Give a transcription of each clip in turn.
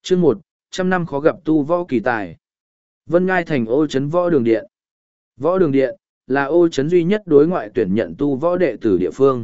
Chương 100 năm khó gặp tu võ kỳ tài. Vân Ngai thành ô trấn võ đường điện. Võ đường điện là ô trấn duy nhất đối ngoại tuyển nhận tu võ đệ tử địa phương.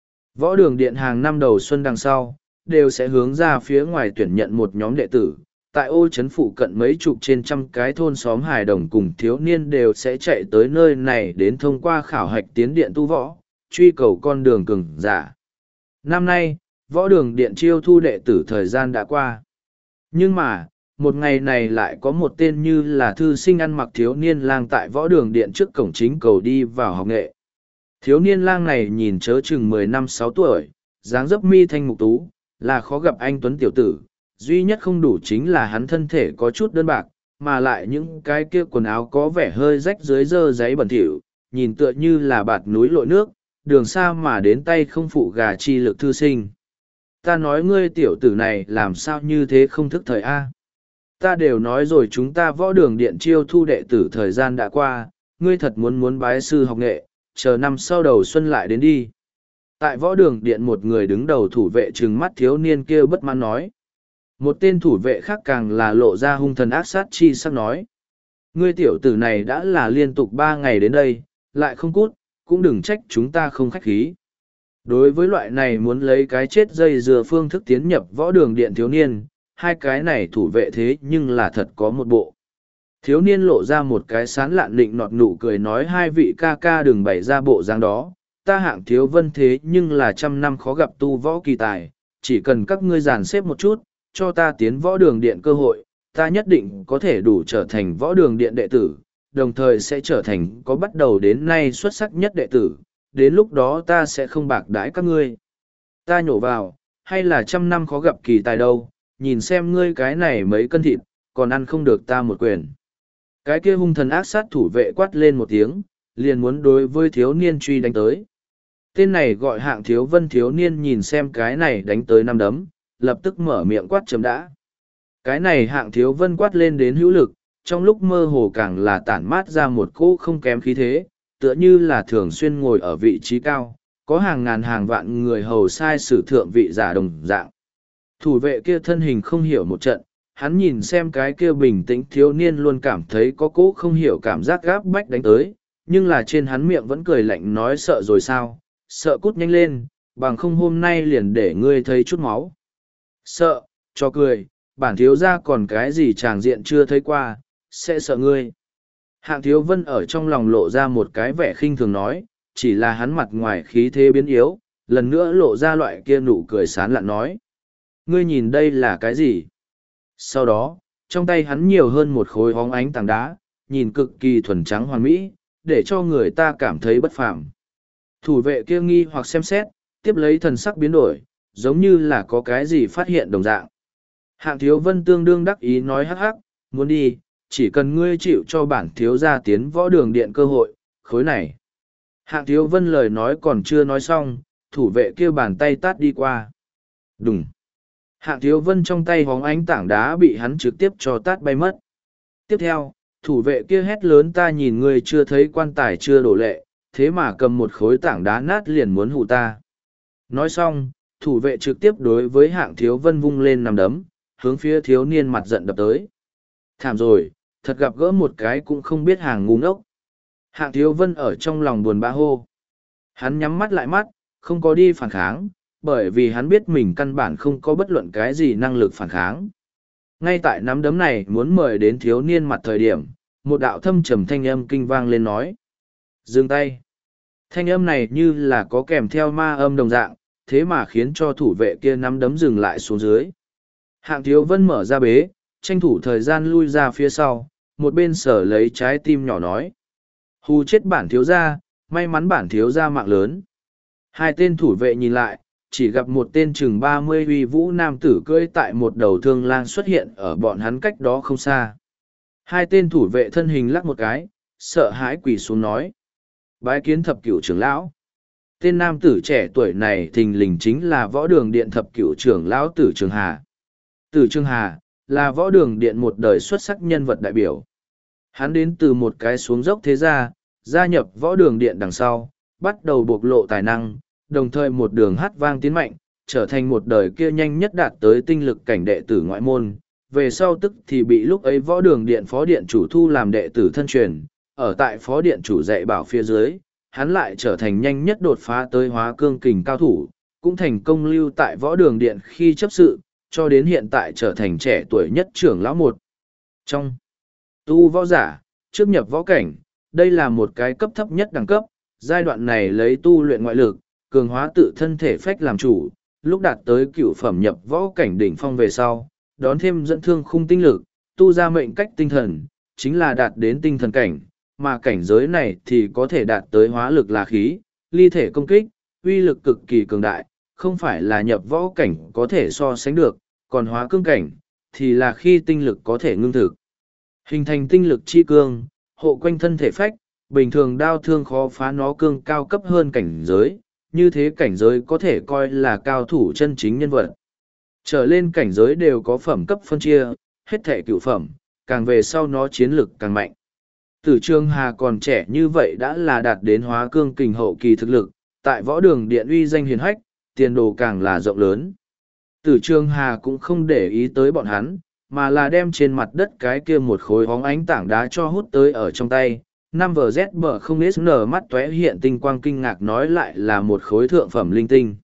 Võ đường điện hàng năm đầu xuân đằng sau, đều sẽ hướng ra phía ngoài tuyển nhận một nhóm đệ tử. Tại ô trấn phụ cận mấy chục trên trăm cái thôn xóm hài đồng cùng thiếu niên đều sẽ chạy tới nơi này đến thông qua khảo hạch tiến điện tu võ, truy cầu con đường cường giả. Năm nay, võ đường điện chiêu thu đệ tử thời gian đã qua. Nhưng mà, một ngày này lại có một tên như là thư sinh ăn mặc thiếu niên lang tại võ đường điện trước cổng chính cầu đi vào học nghệ. Thiếu niên lang này nhìn chớ chừng 15-16 tuổi, dáng dấp mi thanh mục tú, là khó gặp anh tuấn tiểu tử. Duy nhất không đủ chính là hắn thân thể có chút đơn bạc, mà lại những cái kia quần áo có vẻ hơi rách dưới dơ giấy bẩn thỉu, nhìn tựa như là bạt núi lội nước, đường xa mà đến tay không phụ gà chi lực thư sinh. Ta nói ngươi tiểu tử này làm sao như thế không thức thời A. Ta đều nói rồi chúng ta võ đường điện chiêu thu đệ tử thời gian đã qua, ngươi thật muốn bái sư học nghệ, chờ năm sau đầu xuân lại đến đi. Tại võ đường điện một người đứng đầu thủ vệ trừng mắt thiếu niên kia bất mãn nói. Một tên thủ vệ khác càng là lộ ra hung thần ác sát chi sắc nói. Ngươi tiểu tử này đã là liên tục 3 ngày đến đây, lại không cút, cũng đừng trách chúng ta không khách khí. Đối với loại này muốn lấy cái chết dây dừa phương thức tiến nhập võ đường điện thiếu niên, hai cái này thủ vệ thế nhưng là thật có một bộ. Thiếu niên lộ ra một cái sán lạn định nọt nụ cười nói hai vị ca ca đừng bày ra bộ dáng đó, ta hạng thiếu vân thế nhưng là 100 năm khó gặp tu võ kỳ tài, chỉ cần các ngươi dàn xếp một chút, cho ta tiến võ đường điện cơ hội, ta nhất định có thể đủ trở thành võ đường điện đệ tử, đồng thời sẽ trở thành có bắt đầu đến nay xuất sắc nhất đệ tử, đến lúc đó ta sẽ không bạc đãi các ngươi. Ta nhổ vào, hay là 100 năm khó gặp kỳ tài đâu, nhìn xem ngươi cái này mấy cân thịt, còn ăn không được ta một quyền. Cái kia hung thần ác sát thủ vệ quát lên một tiếng, liền muốn đối với thiếu niên truy đánh tới. Tên này gọi hạng thiếu vân thiếu niên nhìn xem cái này đánh tới năm đấm, lập tức mở miệng quát chấm đã. Cái này hạng thiếu vân quát lên đến hữu lực, trong lúc mơ hồ càng là tản mát ra một cỗ không kém khí thế, tựa như là thường xuyên ngồi ở vị trí cao, có hàng ngàn hàng vạn người hầu sai sử thượng vị giả đồng dạng. Thủ vệ kia thân hình không hiểu một trận, hắn nhìn xem cái kia bình tĩnh thiếu niên luôn cảm thấy có cỗ không hiểu cảm giác gáp bách đánh tới, nhưng là trên hắn miệng vẫn cười lạnh nói sợ rồi sao, sợ cút nhanh lên, bằng không hôm nay liền để ngươi thấy chút máu. Sợ, cho cười, bản thiếu ra còn cái gì tràng diện chưa thấy qua, sẽ sợ ngươi. Hạng thiếu vân ở trong lòng lộ ra một cái vẻ khinh thường nói, chỉ là hắn mặt ngoài khí thế biến yếu, lần nữa lộ ra loại kia nụ cười sán lạn nói. Ngươi nhìn đây là cái gì? Sau đó, trong tay hắn nhiều hơn một khối hóng ánh tảng đá, nhìn cực kỳ thuần trắng hoàn mỹ, để cho người ta cảm thấy bất phàm. Thủ vệ kia nghi hoặc xem xét, tiếp lấy thần sắc biến đổi, giống như là có cái gì phát hiện đồng dạng. Hạng thiếu vân tương đương đắc ý nói hắc hắc, muốn đi, chỉ cần ngươi chịu cho bản thiếu gia tiến võ đường điện cơ hội, khối này. Hạng thiếu vân lời nói còn chưa nói xong, thủ vệ kia bàn tay tát đi qua. Đùng. Hạng thiếu vân trong tay hóng ánh tảng đá bị hắn trực tiếp cho tát bay mất. Tiếp theo, thủ vệ kia hét lớn ta nhìn ngươi chưa thấy quan tài chưa đổ lệ, thế mà cầm một khối tảng đá nát liền muốn hù ta. Nói xong, thủ vệ trực tiếp đối với hạng thiếu vân vung lên nằm đấm, hướng phía thiếu niên mặt giận đập tới. Thảm rồi, thật gặp gỡ một cái cũng không biết hàng ngu ngốc. Hạng thiếu vân ở trong lòng buồn bã hô. Hắn nhắm mắt lại mắt, không có đi phản kháng, bởi vì hắn biết mình căn bản không có bất luận cái gì năng lực phản kháng. Ngay tại nắm đấm này muốn mời đến thiếu niên mặt thời điểm, một đạo thâm trầm thanh âm kinh vang lên nói. Dừng tay. Thanh âm này như là có kèm theo ma âm đồng dạng, thế mà khiến cho thủ vệ kia nắm đấm dừng lại xuống dưới. Hạng thiếu vân mở ra bế, tranh thủ thời gian lui ra phía sau, một bên sở lấy trái tim nhỏ nói. Hù chết bản thiếu gia, may mắn bản thiếu gia mạng lớn. Hai tên thủ vệ nhìn lại, chỉ gặp một tên chừng 30 uy vũ nam tử cưỡi tại một đầu thương lang xuất hiện ở bọn hắn cách đó không xa. Hai tên thủ vệ thân hình lắc một cái, sợ hãi quỳ xuống nói. Bái kiến thập cửu trưởng lão. Tên nam tử trẻ tuổi này thình lình chính là võ đường điện thập cửu trưởng lão Tử Trường Hà. Tử Trường Hà là võ đường điện một đời xuất sắc nhân vật đại biểu. Hắn đến từ một cái xuống dốc thế gia, gia nhập võ đường điện đằng sau, bắt đầu bộc lộ tài năng, đồng thời một đường hát vang tiến mạnh, trở thành một đời kia nhanh nhất đạt tới tinh lực cảnh đệ tử ngoại môn, về sau tức thì bị lúc ấy võ đường điện phó điện chủ thu làm đệ tử thân truyền, ở tại phó điện chủ dạy bảo phía dưới, hắn lại trở thành nhanh nhất đột phá tới hóa cương kình cao thủ, cũng thành công lưu tại võ đường điện khi chấp sự, cho đến hiện tại trở thành trẻ tuổi nhất trưởng lão một. Trong tu võ giả, trước nhập võ cảnh, đây là một cái cấp thấp nhất đẳng cấp, giai đoạn này lấy tu luyện ngoại lực, cường hóa tự thân thể phách làm chủ, lúc đạt tới cựu phẩm nhập võ cảnh đỉnh phong về sau, đón thêm dẫn thương khung tinh lực, tu ra mệnh cách tinh thần, chính là đạt đến tinh thần cảnh, mà cảnh giới này thì có thể đạt tới hóa lực là khí, ly thể công kích, uy lực cực kỳ cường đại, không phải là nhập võ cảnh có thể so sánh được, còn hóa cương cảnh, thì là khi tinh lực có thể ngưng thực. Hình thành tinh lực chi cương, hộ quanh thân thể phách, bình thường đao thương khó phá nó cương cao cấp hơn cảnh giới, như thế cảnh giới có thể coi là cao thủ chân chính nhân vật. Trở lên cảnh giới đều có phẩm cấp phân chia, hết thể cửu phẩm, càng về sau nó chiến lực càng mạnh. Tử Trường Hà còn trẻ như vậy đã là đạt đến hóa cương kình hậu kỳ thực lực, tại võ đường điện uy danh hiền hách, tiền đồ càng là rộng lớn. Tử Trường Hà cũng không để ý tới bọn hắn, mà là đem trên mặt đất cái kia một khối hóng ánh tảng đá cho hút tới ở trong tay. 5VZ bờ không nở mắt tóe hiện tinh quang kinh ngạc nói lại là một khối thượng phẩm linh tinh.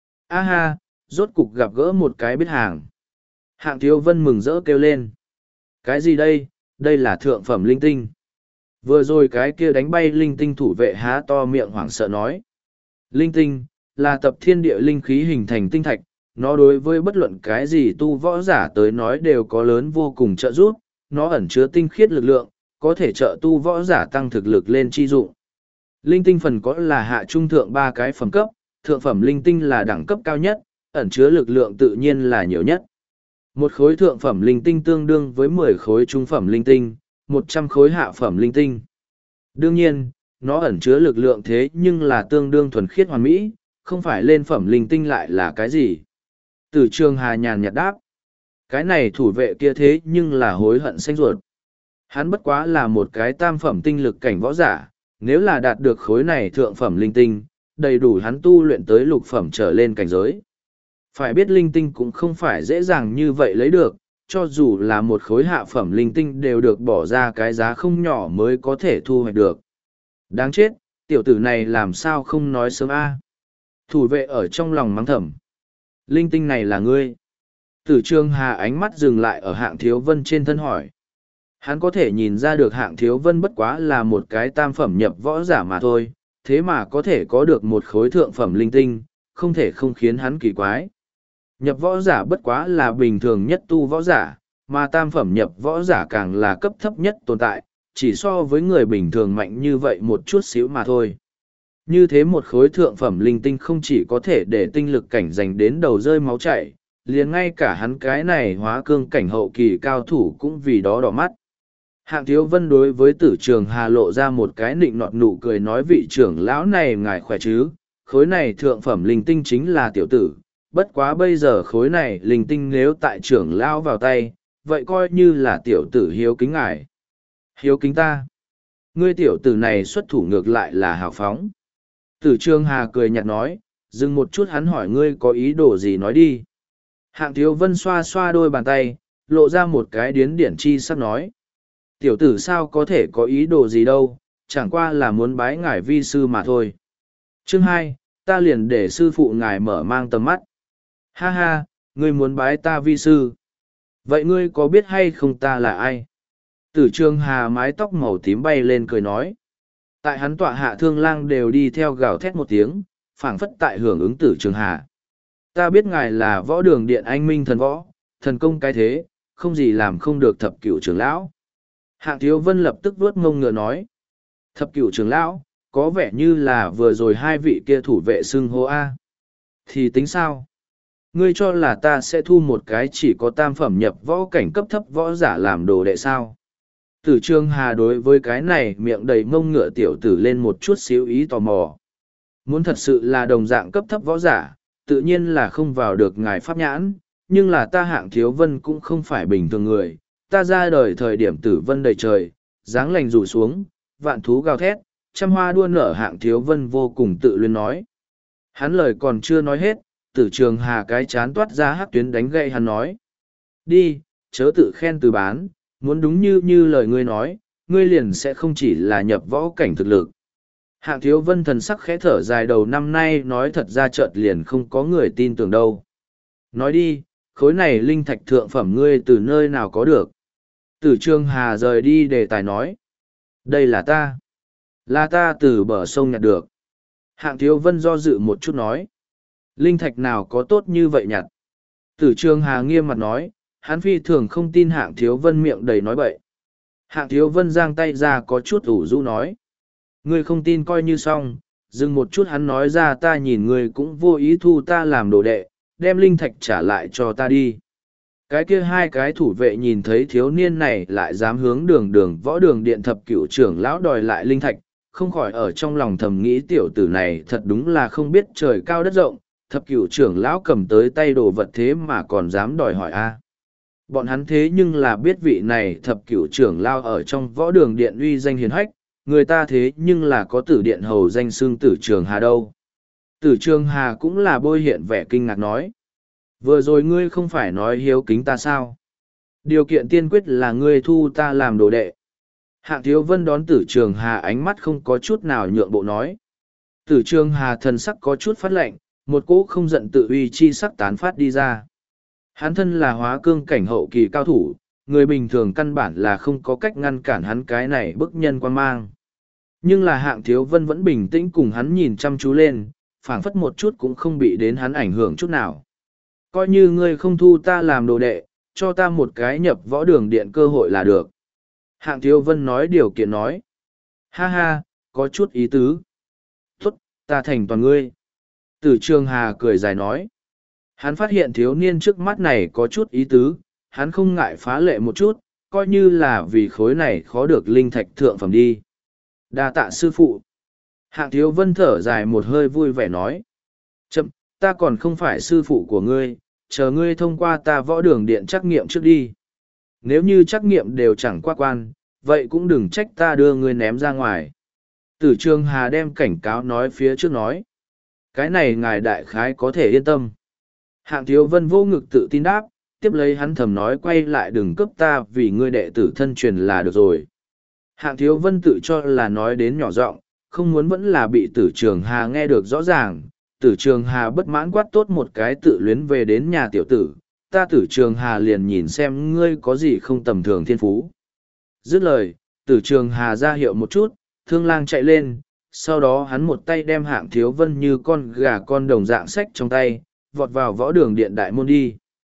A ha, rốt cục gặp gỡ một cái biết hàng. Hạng Thiếu Vân mừng rỡ kêu lên. Cái gì đây, đây là thượng phẩm linh tinh. Vừa rồi cái kia đánh bay linh tinh thủ vệ há to miệng hoảng sợ nói. Linh tinh, là tập thiên địa linh khí hình thành tinh thạch, nó đối với bất luận cái gì tu võ giả tới nói đều có lớn vô cùng trợ giúp, nó ẩn chứa tinh khiết lực lượng, có thể trợ tu võ giả tăng thực lực lên chi dụng. Linh tinh phần có là hạ trung thượng 3 cái phẩm cấp, thượng phẩm linh tinh là đẳng cấp cao nhất, ẩn chứa lực lượng tự nhiên là nhiều nhất. Một khối thượng phẩm linh tinh tương đương với 10 khối trung phẩm linh tinh, 100 khối hạ phẩm linh tinh. Đương nhiên, nó ẩn chứa lực lượng thế nhưng là tương đương thuần khiết hoàn mỹ, không phải lên phẩm linh tinh lại là cái gì. Tử Trường Hà nhàn nhạt đáp. Cái này thủ vệ kia thế nhưng là hối hận xanh ruột. Hắn bất quá là một cái tam phẩm tinh lực cảnh võ giả, nếu là đạt được khối này thượng phẩm linh tinh, đầy đủ hắn tu luyện tới lục phẩm trở lên cảnh giới. Phải biết linh tinh cũng không phải dễ dàng như vậy lấy được, cho dù là một khối hạ phẩm linh tinh đều được bỏ ra cái giá không nhỏ mới có thể thu hoạch được. Đáng chết, tiểu tử này làm sao không nói sớm a? Thủ vệ ở trong lòng mắng thầm. Linh tinh này là ngươi. Tử Trường Hà ánh mắt dừng lại ở Hạng Thiếu Vân trên thân hỏi. Hắn có thể nhìn ra được Hạng Thiếu Vân bất quá là một cái tam phẩm nhập võ giả mà thôi, thế mà có thể có được một khối thượng phẩm linh tinh, không thể không khiến hắn kỳ quái. Nhập võ giả bất quá là bình thường nhất tu võ giả, mà tam phẩm nhập võ giả càng là cấp thấp nhất tồn tại, chỉ so với người bình thường mạnh như vậy một chút xíu mà thôi. Như thế một khối thượng phẩm linh tinh không chỉ có thể để tinh lực cảnh dành đến đầu rơi máu chảy, liền ngay cả hắn cái này hóa cương cảnh hậu kỳ cao thủ cũng vì đó đỏ mắt. Hạng Thiếu Vân đối với Tử Trường Hà lộ ra một cái nịnh nọt nụ cười nói vị trưởng lão này ngài khỏe chứ, khối này thượng phẩm linh tinh chính là tiểu tử, bất quá bây giờ khối này linh tinh nếu tại trưởng lão vào tay, vậy coi như là tiểu tử hiếu kính ngài. Hiếu kính ta. Ngươi tiểu tử này xuất thủ ngược lại là hào phóng. Tử Trường Hà cười nhạt nói, dừng một chút hắn hỏi ngươi có ý đồ gì nói đi. Hạng Thiếu Vân xoa xoa đôi bàn tay, lộ ra một cái điến điển chi sắp nói. Tiểu tử sao có thể có ý đồ gì đâu, chẳng qua là muốn bái ngài vi sư mà thôi. Chương 2, ta liền để sư phụ ngài mở mang tầm mắt. Ha ha, ngươi muốn bái ta vi sư. Vậy ngươi có biết hay không ta là ai? Tử Trường Hà mái tóc màu tím bay lên cười nói. Tại hắn tọa hạ thương lang đều đi theo gào thét một tiếng, phảng phất tại hưởng ứng Tử Trường Hà. Ta biết ngài là võ đường điện anh minh thần võ, thần công cái thế, không gì làm không được thập cửu trưởng lão. Hạng Thiếu Vân lập tức vuốt ngông ngựa nói. Thập cửu trưởng lão, có vẻ như là vừa rồi hai vị kia thủ vệ xưng hô A. Thì tính sao? Ngươi cho là ta sẽ thu một cái chỉ có tam phẩm nhập võ cảnh cấp thấp võ giả làm đồ đệ sao? Tử Trường Hà đối với cái này miệng đầy mông ngựa tiểu tử lên một chút xíu ý tò mò. Muốn thật sự là đồng dạng cấp thấp võ giả, tự nhiên là không vào được ngài pháp nhãn, nhưng là ta Hạng Thiếu Vân cũng không phải bình thường người. Ta ra đời thời điểm tử vân đầy trời, dáng lành rủ xuống, vạn thú gào thét, trăm hoa đua nở. Hạng Thiếu Vân vô cùng tự luyến nói. Hắn lời còn chưa nói hết, Tử Trường Hà cái chán toát ra hắc tuyến đánh gậy hắn nói. Đi, chớ tự khen từ bán, muốn đúng như lời ngươi nói, ngươi liền sẽ không chỉ là nhập võ cảnh thực lực. Hạng Thiếu Vân thần sắc khẽ thở dài, đầu năm nay nói thật ra chợt liền không có người tin tưởng đâu. Nói đi, khối này linh thạch thượng phẩm ngươi từ nơi nào có được? Tử Trường Hà rời đi đề tài nói. Đây là ta. Là ta từ bờ sông nhặt được. Hạng Thiếu Vân do dự một chút nói. Linh thạch nào có tốt như vậy nhặt? Tử Trường Hà nghiêm mặt nói, hắn phi thường không tin Hạng Thiếu Vân miệng đầy nói bậy. Hạng Thiếu Vân giang tay ra có chút ủ rũ nói. Ngươi không tin coi như xong, dừng một chút hắn nói ra, ta nhìn ngươi cũng vô ý thu ta làm đồ đệ, đem linh thạch trả lại cho ta đi. Cái kia hai cái thủ vệ nhìn thấy thiếu niên này lại dám hướng đường võ đường điện thập cửu trưởng lão đòi lại linh thạch, không khỏi ở trong lòng thầm nghĩ tiểu tử này thật đúng là không biết trời cao đất rộng, thập cửu trưởng lão cầm tới tay đồ vật thế mà còn dám đòi hỏi a. Bọn hắn thế nhưng là biết vị này thập cửu trưởng lão ở trong võ đường điện uy danh hiền hách, người ta thế nhưng là có tử điện hầu danh xưng Tử Trường Hà đâu. Tử Trường Hà cũng là bôi hiện vẻ kinh ngạc nói. Vừa rồi ngươi không phải nói hiếu kính ta sao? Điều kiện tiên quyết là ngươi thu ta làm đồ đệ. Hạng Thiếu Vân đón Tử Trường Hà ánh mắt không có chút nào nhượng bộ nói. Tử Trường Hà thần sắc có chút phát lệnh, một cỗ không giận tự uy chi sắc tán phát đi ra. Hắn thân là hóa cương cảnh hậu kỳ cao thủ, người bình thường căn bản là không có cách ngăn cản hắn cái này bức nhân quan mang. Nhưng là Hạng Thiếu Vân vẫn bình tĩnh cùng hắn nhìn chăm chú lên, phảng phất một chút cũng không bị đến hắn ảnh hưởng chút nào. Coi như ngươi không thu ta làm đồ đệ, cho ta một cái nhập võ đường điện cơ hội là được. Hạng Thiếu Vân nói điều kiện nói. Ha ha, có chút ý tứ. Tốt, ta thành toàn ngươi. Tử Trường Hà cười dài nói. Hắn phát hiện thiếu niên trước mắt này có chút ý tứ, hắn không ngại phá lệ một chút, coi như là vì khối này khó được linh thạch thượng phẩm đi. Đa tạ sư phụ. Hạng Thiếu Vân thở dài một hơi vui vẻ nói. Chậm, ta còn không phải sư phụ của ngươi, chờ ngươi thông qua ta võ đường điện trắc nghiệm trước đi. Nếu như trắc nghiệm đều chẳng qua quan, vậy cũng đừng trách ta đưa ngươi ném ra ngoài. Tử Trường Hà đem cảnh cáo nói phía trước nói. Cái này ngài đại khái có thể yên tâm. Hạng Thiếu Vân vô ngực tự tin đáp, tiếp lấy hắn thầm nói quay lại đừng cướp ta vì ngươi đệ tử thân truyền là được rồi. Hạng Thiếu Vân tự cho là nói đến nhỏ giọng, không muốn vẫn là bị Tử Trường Hà nghe được rõ ràng. Tử Trường Hà bất mãn quát tốt một cái tự luyến về đến nhà tiểu tử, ta Tử Trường Hà liền nhìn xem ngươi có gì không tầm thường thiên phú. Dứt lời, Tử Trường Hà ra hiệu một chút, Thương Lang chạy lên, sau đó hắn một tay đem Hạng Thiếu Vân như con gà con đồng dạng sách trong tay, vọt vào võ đường điện đại môn đi.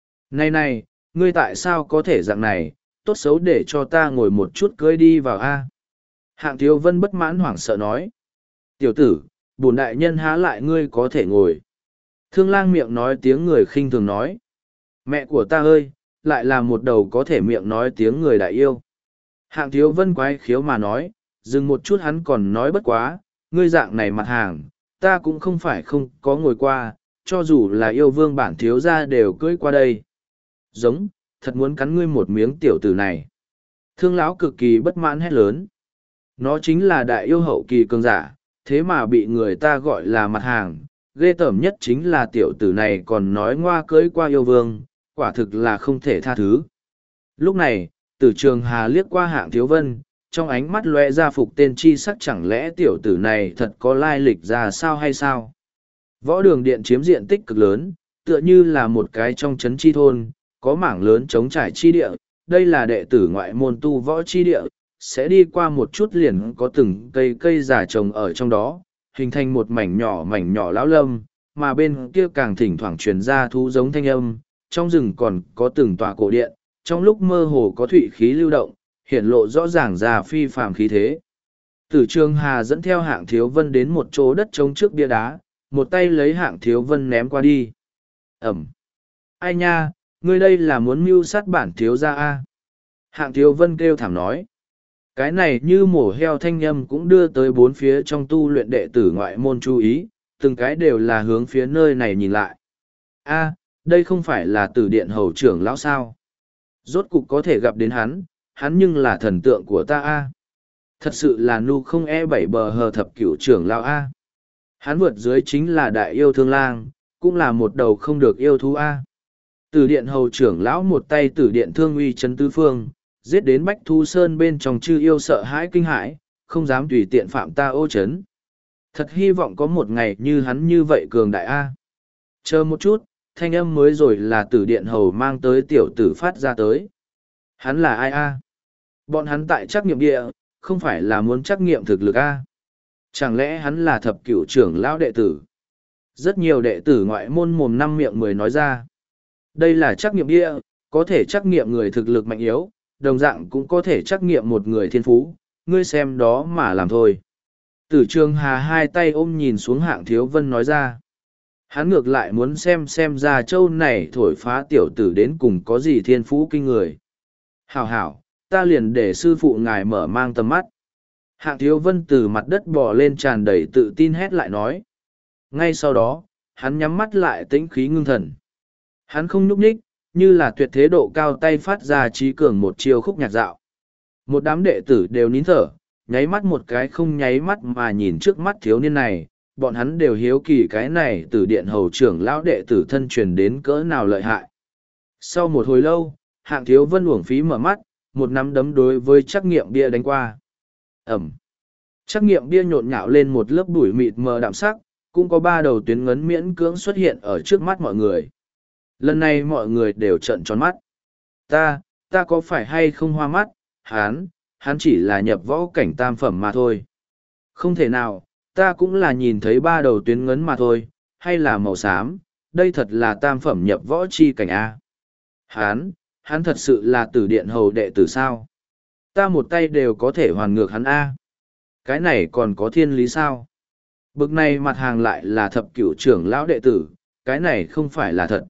Này, ngươi tại sao có thể dạng này, tốt xấu để cho ta ngồi một chút cưới đi vào a. Hạng Thiếu Vân bất mãn hoảng sợ nói. Tiểu tử, bổn đại nhân há lại ngươi có thể ngồi. Thương Lang miệng nói tiếng người khinh thường nói. Mẹ của ta ơi, lại là một đầu có thể miệng nói tiếng người đại yêu. Hạng Thiếu Vân quái khiếu mà nói, dừng một chút hắn còn nói bất quá, ngươi dạng này mặt hàng, ta cũng không phải không có ngồi qua, cho dù là yêu vương bản thiếu gia đều cưỡi qua đây. Giống, thật muốn cắn ngươi một miếng tiểu tử này. Thương lão cực kỳ bất mãn hét lớn. Nó chính là đại yêu hậu kỳ cường giả, thế mà bị người ta gọi là mặt hàng. Ghê tởm nhất chính là tiểu tử này còn nói ngoa cưỡi qua yêu vương, quả thực là không thể tha thứ. Lúc này, Tử Trường Hà liếc qua Hạng Thiếu Vân, trong ánh mắt lóe ra phục tên chi sắc, chẳng lẽ tiểu tử này thật có lai lịch ra sao hay sao? Võ đường điện chiếm diện tích cực lớn, tựa như là một cái trong trấn chi thôn, có mảng lớn trống trải chi địa, đây là đệ tử ngoại môn tu võ chi địa, sẽ đi qua một chút liền có từng cây già trồng ở trong đó, hình thành một mảnh nhỏ lão lâm, mà bên kia càng thỉnh thoảng truyền ra thú giống thanh âm, trong rừng còn có từng tòa cổ điện, trong lúc mơ hồ có thủy khí lưu động, hiển lộ rõ ràng ra phi phàm khí thế. Tử Trường Hà dẫn theo Hạng Thiếu Vân đến một chỗ đất trống trước bia đá, một tay lấy Hạng Thiếu Vân ném qua đi. Ẩm! Ai nha, ngươi đây là muốn mưu sát bản thiếu gia a? Hạng Thiếu Vân kêu thảm nói. Cái này như mổ heo thanh âm cũng đưa tới bốn phía trong tu luyện đệ tử ngoại môn chú ý, từng cái đều là hướng phía nơi này nhìn lại. A, đây không phải là Tử Điện hầu trưởng lão sao? Rốt cục có thể gặp đến hắn nhưng là thần tượng của ta a. Thật sự là nu không bảy bờ hờ thập cửu trưởng lão a. Hắn vượt dưới chính là đại yêu Thương Lang, cũng là một đầu không được yêu thú a. Tử điện hầu trưởng lão một tay tử điện thương uy chấn tứ phương, giết đến Bách Thu Sơn bên trong chư yêu sợ hãi kinh hãi, không dám tùy tiện phạm ta ô chấn. Thật hy vọng có một ngày như hắn như vậy cường đại A. Chờ một chút, thanh âm mới rồi là tử điện hầu mang tới tiểu tử phát ra tới. Hắn là ai A? Bọn hắn tại trắc nghiệm địa, không phải là muốn trắc nghiệm thực lực A. Chẳng lẽ hắn là thập cửu trưởng lão đệ tử? Rất nhiều đệ tử ngoại môn mồm năm miệng mười nói ra. Đây là trắc nghiệm địa, có thể trắc nghiệm người thực lực mạnh yếu, đồng dạng cũng có thể trắc nghiệm một người thiên phú, ngươi xem đó mà làm thôi. Tử Trường Hà hai tay ôm nhìn xuống Hạng Thiếu Vân nói ra. Hắn ngược lại muốn xem ra châu này thổi phá tiểu tử đến cùng có gì thiên phú kinh người. Hảo hảo, ta liền để sư phụ ngài mở mang tầm mắt. Hạng Thiếu Vân từ mặt đất bò lên tràn đầy tự tin hét lại nói. Ngay sau đó, hắn nhắm mắt lại tĩnh khí ngưng thần. Hắn không nhúc nhích, như là tuyệt thế độ cao tay phát ra trí cường một chiêu khúc nhạc dạo. Một đám đệ tử đều nín thở, nháy mắt một cái không nháy mắt mà nhìn trước mắt thiếu niên này, bọn hắn đều hiếu kỳ cái này từ điện hầu trưởng lão đệ tử thân truyền đến cỡ nào lợi hại. Sau một hồi lâu, Hạng Thiếu Vân uổng phí mở mắt, một nắm đấm đối với trắc nghiệm bia đánh qua. Ẩm. Trắc nghiệm bia nhộn nhạo lên một lớp bụi mịt mờ đạm sắc, cũng có ba đầu tuyến ngấn miễn cưỡng xuất hiện ở trước mắt mọi người. Lần này mọi người đều trợn tròn mắt. Ta có phải hay không hoa mắt, hắn chỉ là nhập võ cảnh tam phẩm mà thôi. Không thể nào, ta cũng là nhìn thấy ba đầu tuyến ngấn mà thôi, hay là màu xám, đây thật là tam phẩm nhập võ chi cảnh A. Hắn thật sự là tử điện hầu đệ tử sao? Ta một tay đều có thể hoàn ngược hắn A. Cái này còn có thiên lý sao? Bực này mặt hàng lại là thập cửu trưởng lão đệ tử, cái này không phải là thật.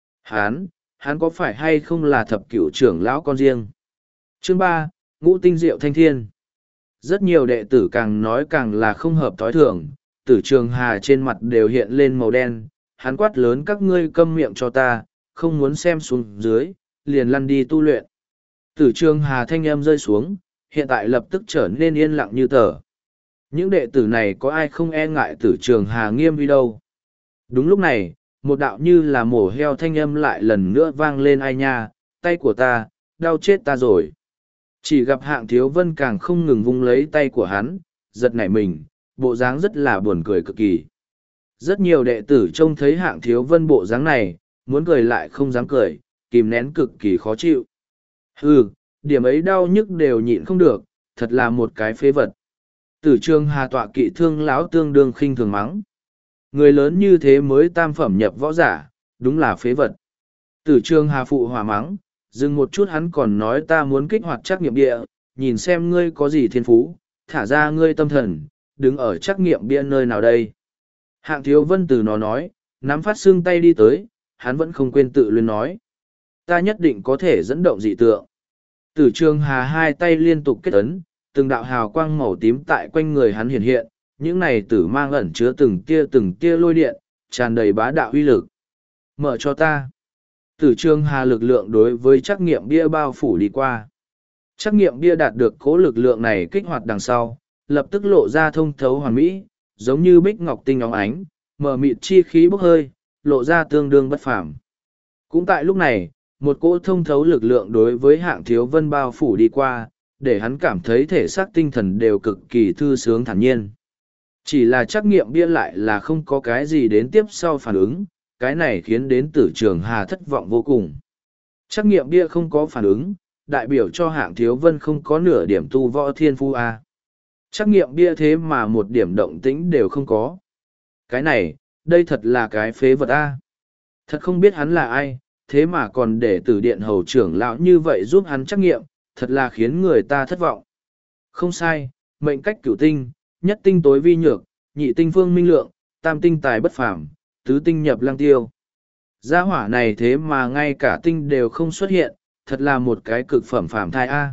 Hắn có phải hay không là thập cửu trưởng lão con riêng? Chương 3, Ngũ tinh diệu thanh thiên. Rất nhiều đệ tử càng nói càng là không hợp thói thường, Tử Trường Hà trên mặt đều hiện lên màu đen, hắn quát lớn các ngươi câm miệng cho ta, không muốn xem xuống dưới, liền lăn đi tu luyện. Tử Trường Hà thanh âm rơi xuống, hiện tại lập tức trở nên yên lặng như tờ. Những đệ tử này có ai không e ngại Tử Trường Hà nghiêm vi đâu. Đúng lúc này, một đạo như là mổ heo thanh âm lại lần nữa vang lên ai nha, tay của ta, đau chết ta rồi. Chỉ gặp Hạng Thiếu Vân càng không ngừng vung lấy tay của hắn, giật nảy mình, bộ dáng rất là buồn cười cực kỳ. Rất nhiều đệ tử trông thấy Hạng Thiếu Vân bộ dáng này, muốn cười lại không dám cười, kìm nén cực kỳ khó chịu. Hừ, điểm ấy đau nhức đều nhịn không được, thật là một cái phế vật. Tử Trường Hà tọa kỵ thương lão tương đương khinh thường mắng. Người lớn như thế mới tam phẩm nhập võ giả, đúng là phế vật. Tử Trường Hà phụ hòa mắng, dừng một chút hắn còn nói ta muốn kích hoạt trắc nghiệm địa, nhìn xem ngươi có gì thiên phú, thả ra ngươi tâm thần, đứng ở trắc nghiệm bia nơi nào đây. Hạng Thiếu Vân từ nó nói, nắm phát xương tay đi tới, hắn vẫn không quên tự luyên nói. Ta nhất định có thể dẫn động dị tượng. Tử Trường Hà hai tay liên tục kết ấn, từng đạo hào quang màu tím tại quanh người hắn hiện hiện, những này tử mang ẩn chứa từng tia lôi điện, tràn đầy bá đạo uy lực. Mở cho ta. Tử Trường Hà lực lượng đối với trắc nghiệm bia bao phủ đi qua. Trắc nghiệm bia đạt được cố lực lượng này kích hoạt đằng sau, lập tức lộ ra thông thấu hoàn mỹ, giống như bích ngọc tinh óng ánh, mờ mịt chi khí bốc hơi, lộ ra tương đương bất phàm. Cũng tại lúc này, một cỗ thông thấu lực lượng đối với Hạng Thiếu Vân bao phủ đi qua, để hắn cảm thấy thể xác tinh thần đều cực kỳ thư sướng thản nhiên. Chỉ là trắc nghiệm bia lại là không có cái gì đến tiếp sau phản ứng, cái này khiến đến Tử Trường Hà thất vọng vô cùng. Trắc nghiệm bia không có phản ứng, đại biểu cho Hạng Thiếu Vân không có nửa điểm tu võ thiên phu A. Trắc nghiệm bia thế mà một điểm động tĩnh đều không có. Cái này, đây thật là cái phế vật A. Thật không biết hắn là ai, thế mà còn để Tử điện hầu trưởng lão như vậy giúp hắn trắc nghiệm, thật là khiến người ta thất vọng. Không sai, mệnh cách cửu tinh, nhất tinh tối vi nhược, nhị tinh phương minh lượng, tam tinh tài bất phàm, tứ tinh nhập lăng tiêu. Gia hỏa này thế mà ngay cả tinh đều không xuất hiện, thật là một cái cực phẩm phàm thai A.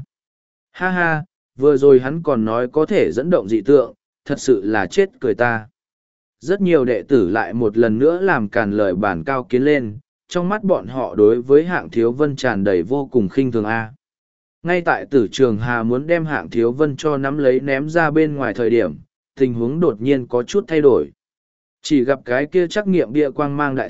Ha ha, vừa rồi hắn còn nói có thể dẫn động dị tượng, thật sự là chết cười ta. Rất nhiều đệ tử lại một lần nữa làm càn lời bản cao kiến lên, trong mắt bọn họ đối với Hạng Thiếu Vân tràn đầy vô cùng khinh thường A. Ngay tại Tử Trường Hà muốn đem Hạng Thiếu Vân cho nắm lấy ném ra bên ngoài thời điểm, tình huống đột nhiên có chút thay đổi. Chỉ gặp cái kia trắc nghiệm bia quang mang đại thịnh,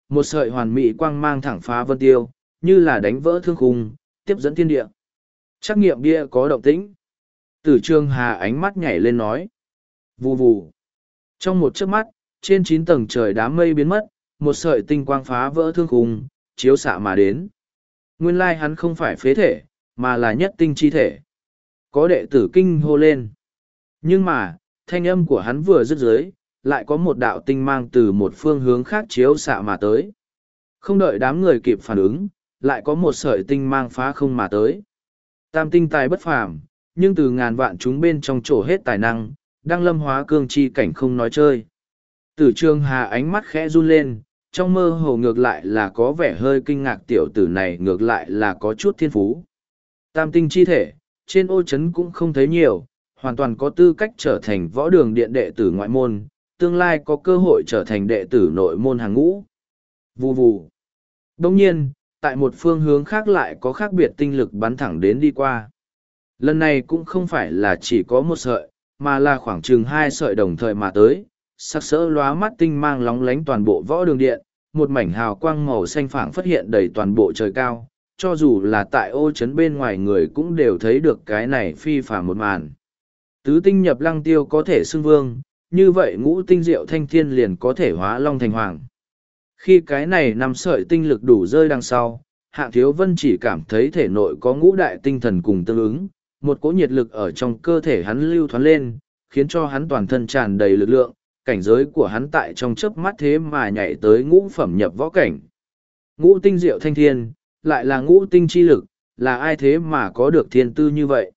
một sợi hoàn mỹ quang mang thẳng phá vân tiêu, như là đánh vỡ thương khung, tiếp dẫn thiên địa. Trắc nghiệm bia có động tĩnh. Tử Trường Hà ánh mắt nhảy lên nói. Vù vù. Trong một chớp mắt, trên 9 tầng trời đám mây biến mất, một sợi tinh quang phá vỡ thương khung, chiếu xạ mà đến. Nguyên lai hắn không phải phế thể, mà là nhất tinh chi thể. Có đệ tử kinh hô lên. Nhưng mà, thanh âm của hắn vừa dứt dưới, lại có một đạo tinh mang từ một phương hướng khác chiếu xạ mà tới. Không đợi đám người kịp phản ứng, lại có một sợi tinh mang phá không mà tới. Tam tinh tài bất phàm, nhưng từ ngàn vạn chúng bên trong trổ hết tài năng, đang lâm hóa cương chi cảnh không nói chơi. Tử Trường Hà ánh mắt khẽ run lên, trong mơ hồ ngược lại là có vẻ hơi kinh ngạc, tiểu tử này ngược lại là có chút thiên phú. Tam tinh chi thể, trên ô trấn cũng không thấy nhiều, hoàn toàn có tư cách trở thành võ đường điện đệ tử ngoại môn, tương lai có cơ hội trở thành đệ tử nội môn hàng ngũ. Vù vù. Đồng nhiên, tại một phương hướng khác lại có khác biệt tinh lực bắn thẳng đến đi qua. Lần này cũng không phải là chỉ có một sợi, mà là khoảng chừng 2 sợi đồng thời mà tới, sắc sỡ lóa mắt tinh mang lóng lánh toàn bộ võ đường điện, một mảnh hào quang màu xanh phảng phát hiện đầy toàn bộ trời cao, cho dù là tại ô trấn bên ngoài người cũng đều thấy được cái này phi phàm một màn. Tứ tinh nhập lăng tiêu có thể xưng vương, như vậy ngũ tinh diệu thanh thiên liền có thể hóa long thành hoàng. Khi cái này 5 sợi tinh lực đủ rơi đằng sau, Hạng Thiếu Vân chỉ cảm thấy thể nội có ngũ đại tinh thần cùng tương ứng, một cỗ nhiệt lực ở trong cơ thể hắn lưu thoáng lên, khiến cho hắn toàn thân tràn đầy lực lượng, cảnh giới của hắn tại trong chớp mắt thế mà nhảy tới ngũ phẩm nhập võ cảnh. Ngũ tinh diệu thanh thiên, lại là ngũ tinh chi lực, là ai thế mà có được thiên tư như vậy?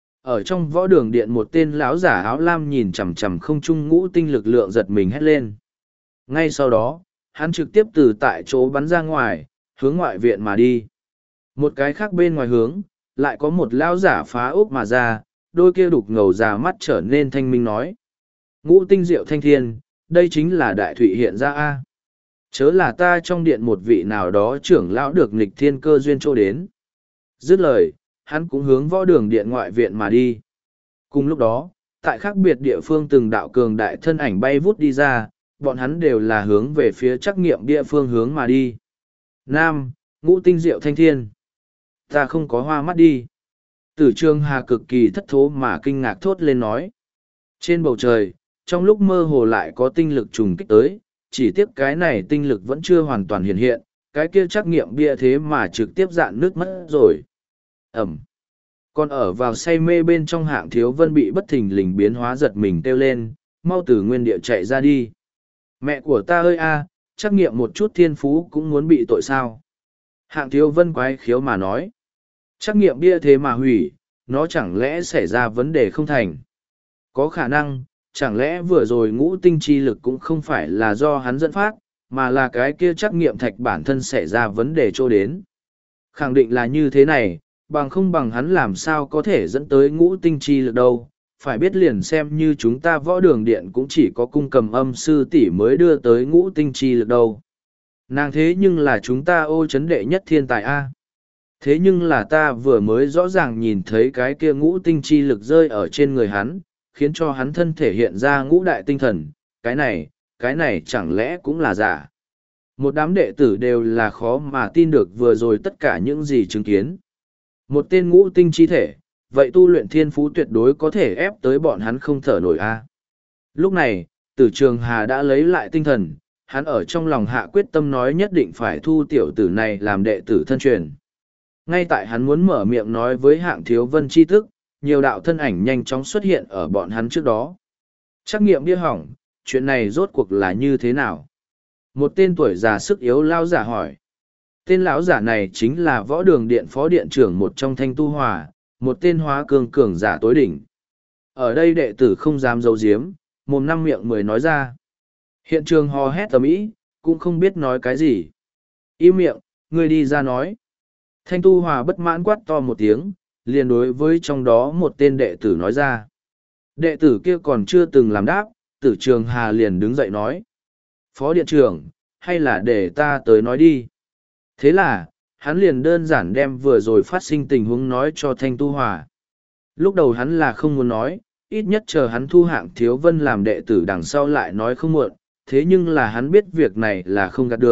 Ở trong võ đường điện một tên lão giả áo lam nhìn chằm chằm không trung ngũ tinh lực lượng giật mình hét lên. Ngay sau đó, hắn trực tiếp từ tại chỗ bắn ra ngoài, hướng ngoại viện mà đi. Một cái khác bên ngoài hướng, lại có một lão giả phá ốc mà ra, đôi kia đục ngầu già mắt trở nên thanh minh nói. Ngũ tinh diệu thanh thiên, đây chính là đại thụy hiện ra a. Chớ là ta trong điện một vị nào đó trưởng lão được nghịch thiên cơ duyên chỗ đến. Dứt lời, hắn cũng hướng võ đường điện ngoại viện mà đi. Cùng lúc đó, tại khác biệt địa phương từng đạo cường đại thân ảnh bay vút đi ra, bọn hắn đều là hướng về phía trắc nghiệm địa phương hướng mà đi. Nam, ngũ tinh diệu thanh thiên. Ta không có hoa mắt đi. Tử Trường Hà cực kỳ thất thố mà kinh ngạc thốt lên nói. Trên bầu trời, trong lúc mơ hồ lại có tinh lực trùng kích tới, chỉ tiếc cái này tinh lực vẫn chưa hoàn toàn hiện hiện, cái kia trắc nghiệm bia thế mà trực tiếp dạn nước mất rồi. Ẩm. Còn ở vào say mê bên trong Hạng Thiếu Vân bị bất thình lình biến hóa giật mình kêu lên, mau từ nguyên địa chạy ra đi. Mẹ của ta ơi a, trắc nghiệm một chút thiên phú cũng muốn bị tội sao? Hạng Thiếu Vân quái khiếu mà nói. Trắc nghiệm bia thế mà hủy, nó chẳng lẽ xảy ra vấn đề không thành? Có khả năng, chẳng lẽ vừa rồi ngũ tinh chi lực cũng không phải là do hắn dẫn phát, mà là cái kia trắc nghiệm thạch bản thân xảy ra vấn đề chỗ đến. Khẳng định là như thế này, bằng không bằng hắn làm sao có thể dẫn tới ngũ tinh chi lực đâu. Phải biết liền xem như chúng ta võ đường điện cũng chỉ có cung cầm âm sư tỷ mới đưa tới ngũ tinh chi lực đâu. Nàng thế nhưng là chúng ta ô chấn đệ nhất thiên tài A. Thế nhưng là ta vừa mới rõ ràng nhìn thấy cái kia ngũ tinh chi lực rơi ở trên người hắn, khiến cho hắn thân thể hiện ra ngũ đại tinh thần, cái này chẳng lẽ cũng là giả. Một đám đệ tử đều là khó mà tin được vừa rồi tất cả những gì chứng kiến. Một tên ngũ tinh chi thể, vậy tu luyện thiên phú tuyệt đối có thể ép tới bọn hắn không thở nổi a. Lúc này, Tử Trường Hà đã lấy lại tinh thần, hắn ở trong lòng hạ quyết tâm nói nhất định phải thu tiểu tử này làm đệ tử thân truyền. Ngay tại hắn muốn mở miệng nói với Hạng Thiếu Vân chi thức, nhiều đạo thân ảnh nhanh chóng xuất hiện ở bọn hắn trước đó. Trắc nghiệm bia hỏng, chuyện này rốt cuộc là như thế nào? Một tên tuổi già sức yếu lao giả hỏi. Tên lão giả này chính là võ đường điện phó điện trưởng một trong Thanh Tu Hòa, một tên hóa cương cường giả tối đỉnh. Ở đây đệ tử không dám giấu giếm, mồm năm miệng mười nói ra. Hiện trường hò hét tầm ý, cũng không biết nói cái gì. Im miệng, người đi ra nói. Thanh Tu Hòa bất mãn quát to một tiếng, liền đối với trong đó một tên đệ tử nói ra. Đệ tử kia còn chưa từng làm đáp, Tử Trường Hà liền đứng dậy nói. Phó điện trưởng, hay là để ta tới nói đi. Thế là, hắn liền đơn giản đem vừa rồi phát sinh tình huống nói cho Thanh Tu Hòa. Lúc đầu hắn là không muốn nói, ít nhất chờ hắn thu Hạng Thiếu Vân làm đệ tử đằng sau lại nói không muộn, thế nhưng là hắn biết việc này là không gạt được,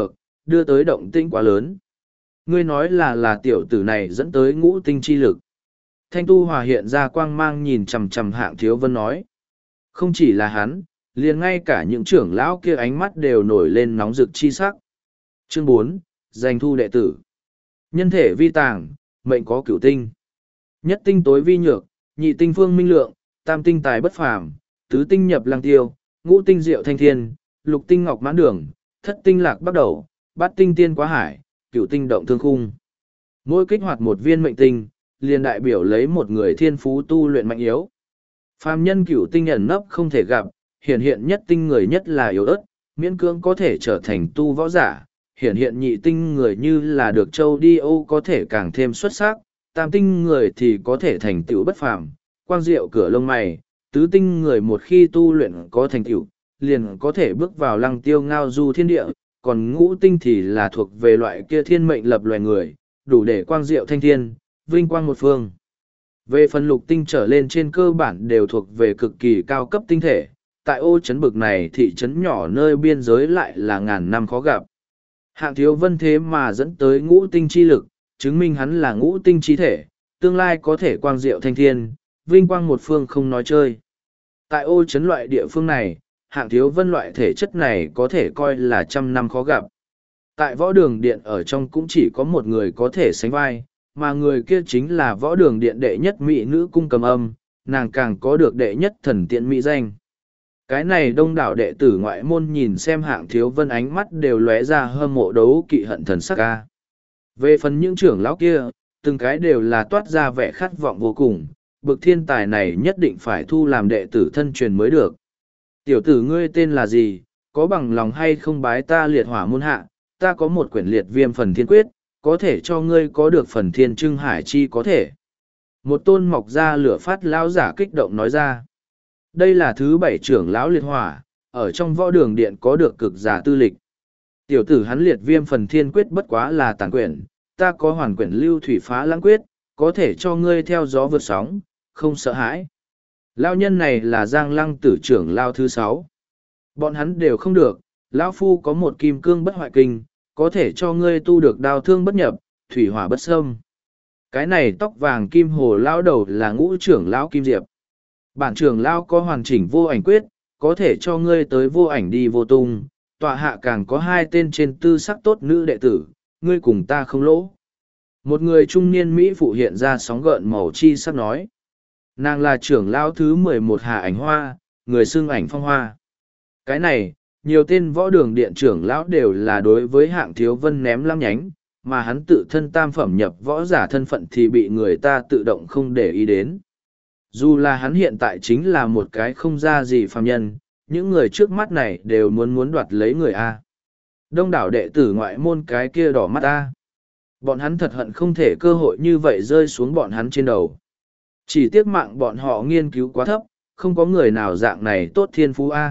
đưa tới động tĩnh quá lớn. Ngươi nói là tiểu tử này dẫn tới ngũ tinh chi lực. Thanh tu hòa hiện ra quang mang nhìn chằm chằm Hạng Thiếu Vân nói. Không chỉ là hắn, liền ngay cả những trưởng lão kia ánh mắt đều nổi lên nóng rực chi sắc. Chương 4, Giành thu đệ tử. Nhân thể vi tàng, mệnh có cửu tinh. Nhất tinh tối vi nhược, nhị tinh phương minh lượng, tam tinh tài bất phàm, tứ tinh nhập lăng tiêu, ngũ tinh diệu thanh thiên, lục tinh ngọc mãn đường, thất tinh lạc bắt đầu, bát tinh tiên quá hải, cửu tinh động thương khung. Mỗi kích hoạt một viên mệnh tinh, liền đại biểu lấy một người thiên phú tu luyện mạnh yếu. Phàm nhân cửu tinh ẩn nấp không thể gặp, hiện nhất tinh người nhất là yếu ớt, miễn cưỡng có thể trở thành tu võ giả. Hiện nhị tinh người như là được châu đi ô có thể càng thêm xuất sắc, tam tinh người thì có thể thành tựu bất phàm, quang diệu cửa lông mày, tứ tinh người một khi tu luyện có thành tựu, liền có thể bước vào lăng tiêu ngao du thiên địa, còn ngũ tinh thì là thuộc về loại kia thiên mệnh lập loài người, đủ để quang diệu thanh thiên, vinh quang một phương. Về phần lục tinh trở lên trên cơ bản đều thuộc về cực kỳ cao cấp tinh thể, tại ô trấn bực này thị trấn nhỏ nơi biên giới lại là ngàn năm khó gặp. Hạng Thiếu Vân thế mà dẫn tới ngũ tinh chi lực, chứng minh hắn là ngũ tinh chi thể, tương lai có thể quang diệu thanh thiên, vinh quang một phương không nói chơi. Tại ô trấn loại địa phương này, Hạng Thiếu Vân loại thể chất này có thể coi là trăm năm khó gặp. Tại võ đường điện ở trong cũng chỉ có một người có thể sánh vai, mà người kia chính là võ đường điện đệ nhất mỹ nữ cung cầm âm, nàng càng có được đệ nhất thần tiện mỹ danh. Cái này đông đảo đệ tử ngoại môn nhìn xem Hạng Thiếu Vân ánh mắt đều lóe ra hâm mộ đấu kỵ hận thần sắc ca. Về phần những trưởng lão kia, từng cái đều là toát ra vẻ khát vọng vô cùng, bực thiên tài này nhất định phải thu làm đệ tử thân truyền mới được. Tiểu tử ngươi tên là gì, có bằng lòng hay không bái ta liệt hỏa môn hạ, ta có một quyển liệt viêm phần thiên quyết, có thể cho ngươi có được phần thiên trưng hải chi có thể. Một tôn mọc ra lửa phát lão giả kích động nói ra. Đây là thứ 7 trưởng lão liệt hỏa, ở trong võ đường điện có được cực giả tư lịch. Tiểu tử hắn liệt viêm phần thiên quyết bất quá là tàn quyển, ta có hoàn quyển lưu thủy phá lãng quyết, có thể cho ngươi theo gió vượt sóng, không sợ hãi. Lao nhân này là Giang Lăng tử trưởng lao thứ 6. Bọn hắn đều không được, lão phu có một kim cương bất hoại kinh, có thể cho ngươi tu được đao thương bất nhập, thủy hỏa bất xâm. Cái này tóc vàng kim hồ lão đầu là ngũ trưởng lão Kim Diệp. Bản trưởng lão có hoàn chỉnh vô ảnh quyết, có thể cho ngươi tới vô ảnh đi vô tung, tọa hạ càng có 2 tên trên tư sắc tốt nữ đệ tử, ngươi cùng ta không lỗ. Một người trung niên Mỹ phụ hiện ra sóng gợn màu chi sắc nói. Nàng là trưởng lão thứ 11 Hà Ảnh Hoa, người xưng Ảnh Phong Hoa. Cái này, nhiều tên võ đường điện trưởng lão đều là đối với Hạng Thiếu Vân ném lắm nhánh, mà hắn tự thân tam phẩm nhập võ giả thân phận thì bị người ta tự động không để ý đến. Dù là hắn hiện tại chính là một cái không ra gì phàm nhân, những người trước mắt này đều muốn đoạt lấy người A. Đông đảo đệ tử ngoại môn cái kia đỏ mắt A. Bọn hắn thật hận không thể cơ hội như vậy rơi xuống bọn hắn trên đầu. Chỉ tiếc mạng bọn họ nghiên cứu quá thấp, không có người nào dạng này tốt thiên phú A.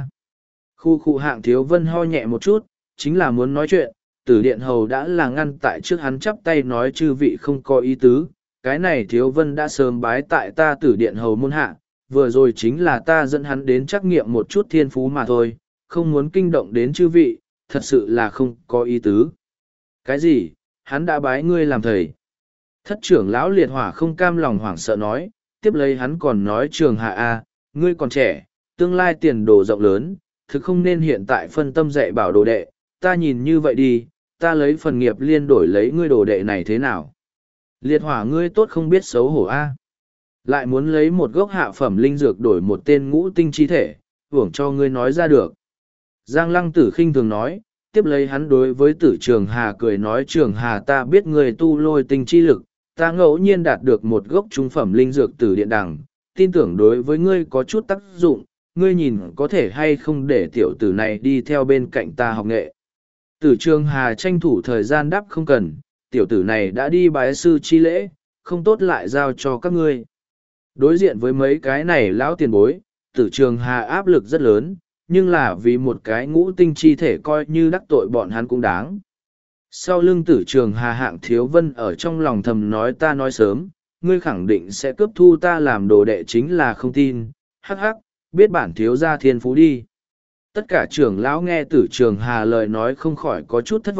Khu Hạng Thiếu Vân ho nhẹ một chút, chính là muốn nói chuyện, Tử Điện Hầu đã là ngăn tại trước hắn chắp tay nói chư vị không có ý tứ, cái này Thiếu Vân đã sớm bái tại ta Tử Điện Hầu môn hạ, vừa rồi chính là ta dẫn hắn đến trắc nghiệm một chút thiên phú mà thôi, không muốn kinh động đến chư vị, thật sự là không có ý tứ. Cái gì, hắn đã bái ngươi làm thầy? Thất trưởng lão liệt hỏa không cam lòng hoảng sợ nói, tiếp lấy hắn còn nói trường hạ A, ngươi còn trẻ, tương lai tiền đồ rộng lớn, thực không nên hiện tại phân tâm dạy bảo đồ đệ, ta nhìn như vậy đi, ta lấy phần nghiệp liên đổi lấy ngươi đồ đệ này thế nào? Liệt hỏa ngươi tốt không biết xấu hổ A. Lại muốn lấy một gốc hạ phẩm linh dược đổi một tên ngũ tinh chi thể, hưởng cho ngươi nói ra được. Giang Lăng Tử khinh thường nói, tiếp lấy hắn đối với Tử Trường Hà cười nói Trường Hà ta biết người tu lôi tinh chi lực, ta ngẫu nhiên đạt được một gốc trung phẩm linh dược Tử Điện Đằng, tin tưởng đối với ngươi có chút tác dụng, ngươi nhìn có thể hay không để tiểu tử này đi theo bên cạnh ta học nghệ. Tử Trường Hà tranh thủ thời gian đáp không cần, tiểu tử này đã đi bái sư chi lễ, không tốt lại giao cho các ngươi. Đối diện với mấy cái này lão tiền bối, Tử Trường Hà áp lực rất lớn, nhưng là vì một cái ngũ tinh chi thể coi như đắc tội bọn hắn cũng đáng. Sau lưng Tử Trường Hà Hạng Thiếu Vân ở trong lòng thầm nói ta nói sớm, ngươi khẳng định sẽ cướp thu ta làm đồ đệ chính là không tin, hắc hắc, biết bản thiếu gia thiên phú đi. Tất cả trưởng lão nghe Tử Trường Hà lời nói không khỏi có chút thất vọng,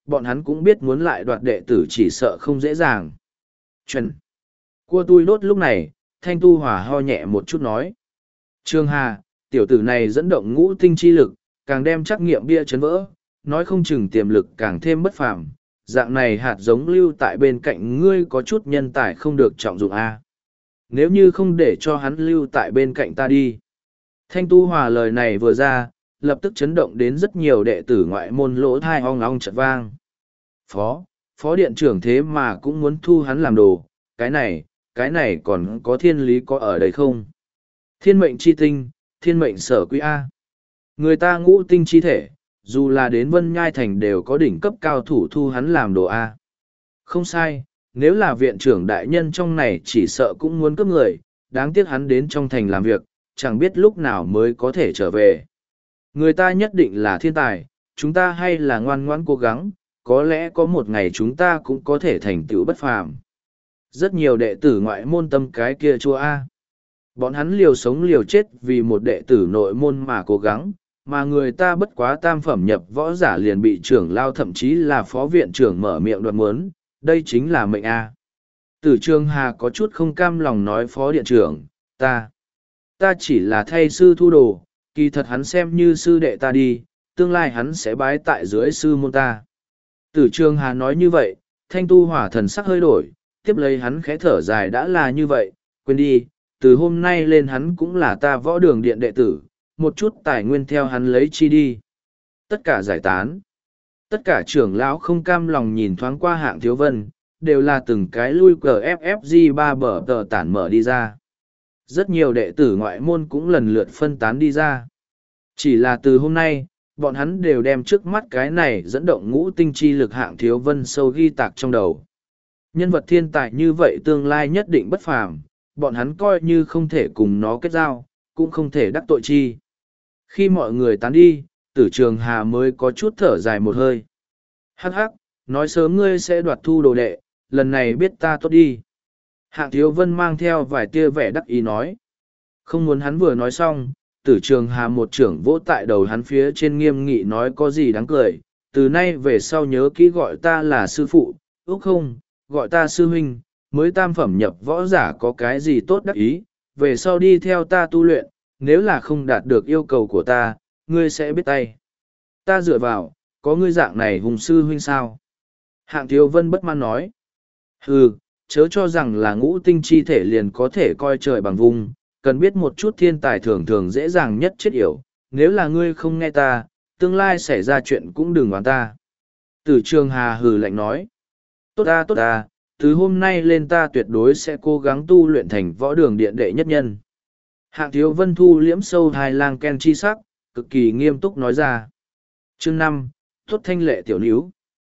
bọn hắn cũng biết muốn lại đoạt đệ tử chỉ sợ không dễ dàng. Chuẩn. Cua tui đốt lúc này, Thanh Tu Hòa ho nhẹ một chút nói. Trương Hà, tiểu tử này dẫn động ngũ tinh chi lực, càng đem trắc nghiệm bia chấn vỡ, nói không chừng tiềm lực càng thêm bất phàm. Dạng này hạt giống lưu tại bên cạnh ngươi có chút nhân tài không được trọng dụng a. Nếu như không để cho hắn lưu tại bên cạnh ta đi. Thanh Tu Hòa lời này vừa ra, lập tức chấn động đến rất nhiều đệ tử ngoại môn lỗ thai ong ong chợt vang. Phó điện trưởng thế mà cũng muốn thu hắn làm đồ, cái này còn có thiên lý có ở đây không? Thiên mệnh chi tinh, thiên mệnh sở quý A. Người ta ngũ tinh chi thể, dù là đến Vân Nhai Thành đều có đỉnh cấp cao thủ thu hắn làm đồ A. Không sai, nếu là viện trưởng đại nhân trong này chỉ sợ cũng muốn cướp người, đáng tiếc hắn đến trong thành làm việc, chẳng biết lúc nào mới có thể trở về. Người ta nhất định là thiên tài, chúng ta hay là ngoan ngoãn cố gắng, có lẽ có một ngày chúng ta cũng có thể thành tựu bất phàm. Rất nhiều đệ tử ngoại môn tâm cái kia chua A. Bọn hắn liều sống liều chết vì một đệ tử nội môn mà cố gắng, mà người ta bất quá tam phẩm nhập võ giả liền bị trưởng lao thậm chí là phó viện trưởng mở miệng đoạt muốn, đây chính là mệnh A. Tử Trường Hà có chút không cam lòng nói phó điện trưởng, ta chỉ là thay sư thu đồ, kỳ thật hắn xem như sư đệ ta đi, tương lai hắn sẽ bái tại dưới sư môn ta. Tử Trường Hà nói như vậy, Thanh Tu Hòa thần sắc hơi đổi, tiếp lấy hắn khẽ thở dài đã là như vậy, quên đi, từ hôm nay lên hắn cũng là ta võ đường điện đệ tử, một chút tài nguyên theo hắn lấy chi đi. Tất cả giải tán. Tất cả trưởng lão không cam lòng nhìn thoáng qua Hạng Thiếu Vân, đều là từng cái lui CFFG 3 bờ tờ tản mở đi ra. Rất nhiều đệ tử ngoại môn cũng lần lượt phân tán đi ra. Chỉ là từ hôm nay, bọn hắn đều đem trước mắt cái này dẫn động ngũ tinh chi lực Hạng Thiếu Vân sâu ghi tạc trong đầu. Nhân vật thiên tài như vậy tương lai nhất định bất phàm, bọn hắn coi như không thể cùng nó kết giao, cũng không thể đắc tội chi. Khi mọi người tán đi, Tử Trường Hà mới có chút thở dài một hơi. Hắc hắc, nói sớm ngươi sẽ đoạt thu đồ đệ, lần này biết ta tốt đi. Hạng Thiếu Vân mang theo vài tia vẻ đắc ý nói. Không muốn hắn vừa nói xong, Tử Trường Hà một trưởng vỗ tại đầu hắn phía trên nghiêm nghị nói có gì đáng cười, từ nay về sau nhớ kỹ gọi ta là sư phụ, ước không, gọi ta sư huynh, mới tam phẩm nhập võ giả có cái gì tốt đắc ý, về sau đi theo ta tu luyện, nếu là không đạt được yêu cầu của ta, ngươi sẽ biết tay. Ta dựa vào, có ngươi dạng này hùng sư huynh sao? Hạng Thiếu Vân bất mãn nói. Hừ, chớ cho rằng là ngũ tinh chi thể liền có thể coi trời bằng vùng, cần biết một chút thiên tài thường thường dễ dàng nhất chết yểu, nếu là ngươi không nghe ta, tương lai xảy ra chuyện cũng đừng oán ta. Tử Trường Hà hừ lạnh nói. Tốt ta, từ hôm nay lên ta tuyệt đối sẽ cố gắng tu luyện thành võ đường điện đệ nhất nhân. Hạng Thiếu Vân thu liễm sâu hai lang ken chi sắc, cực kỳ nghiêm túc nói ra. Chương 5, Tuất Thanh Lệ tiểu níu.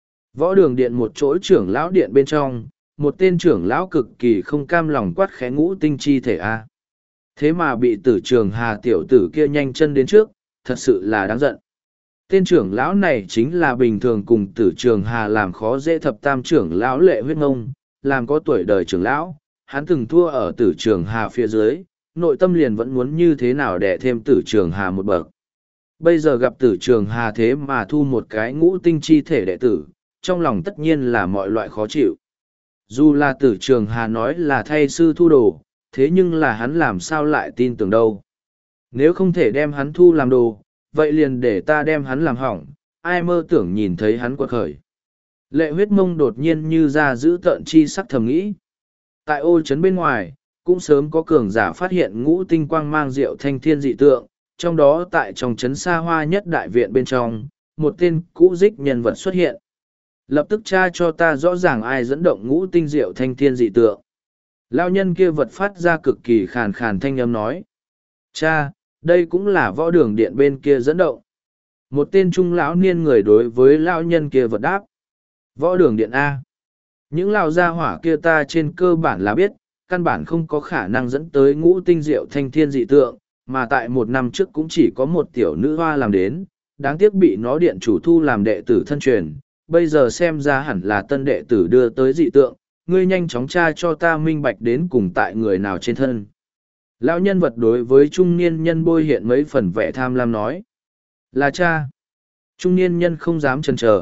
Võ đường điện một chỗ trưởng lão điện bên trong, một tên trưởng lão cực kỳ không cam lòng quát khẽ ngũ tinh chi thể a. Thế mà bị Tử Trường Hà tiểu tử kia nhanh chân đến trước, thật sự là đáng giận. Tên trưởng lão này chính là bình thường cùng Tử Trường Hà làm khó dễ thập tam trưởng lão Lệ Huyết Ngông, làm có tuổi đời trưởng lão, hắn từng thua ở Tử Trường Hà phía dưới, nội tâm liền vẫn muốn như thế nào để thêm Tử Trường Hà một bậc. Bây giờ gặp Tử Trường Hà thế mà thu một cái ngũ tinh chi thể đệ tử, trong lòng tất nhiên là mọi loại khó chịu. Dù là Tử Trường Hà nói là thay sư thu đồ, thế nhưng là hắn làm sao lại tin tưởng đâu. Nếu không thể đem hắn thu làm đồ, vậy liền để ta đem hắn làm hỏng, ai mơ tưởng nhìn thấy hắn quật khởi. Lệ Huyết Mông đột nhiên như ra giữ tợn chi sắc thầm nghĩ. Tại ô trấn bên ngoài, cũng sớm có cường giả phát hiện ngũ tinh quang mang diệu thanh thiên dị tượng, trong đó tại trong trấn xa hoa nhất đại viện bên trong, một tên cũ dích nhân vật xuất hiện. Lập tức tra cho ta rõ ràng ai dẫn động ngũ tinh diệu thanh thiên dị tượng. Lao nhân kia vật phát ra cực kỳ khàn khàn thanh âm nói. Cha, đây cũng là võ đường điện bên kia dẫn động. Một tên trung lão niên người đối với lão nhân kia vật đáp. Võ đường điện A. Những lão gia hỏa kia ta trên cơ bản là biết, căn bản không có khả năng dẫn tới ngũ tinh diệu thanh thiên dị tượng, mà tại một năm trước cũng chỉ có một tiểu nữ hoa làm đến, đáng tiếc bị nó điện chủ thu làm đệ tử thân truyền, bây giờ xem ra hẳn là tân đệ tử đưa tới dị tượng, ngươi nhanh chóng tra cho ta minh bạch đến cùng tại người nào trên thân. Lão nhân vật đối với trung niên nhân bôi hiện mấy phần vẻ tham lam nói. Là cha. Trung niên nhân không dám chần chờ,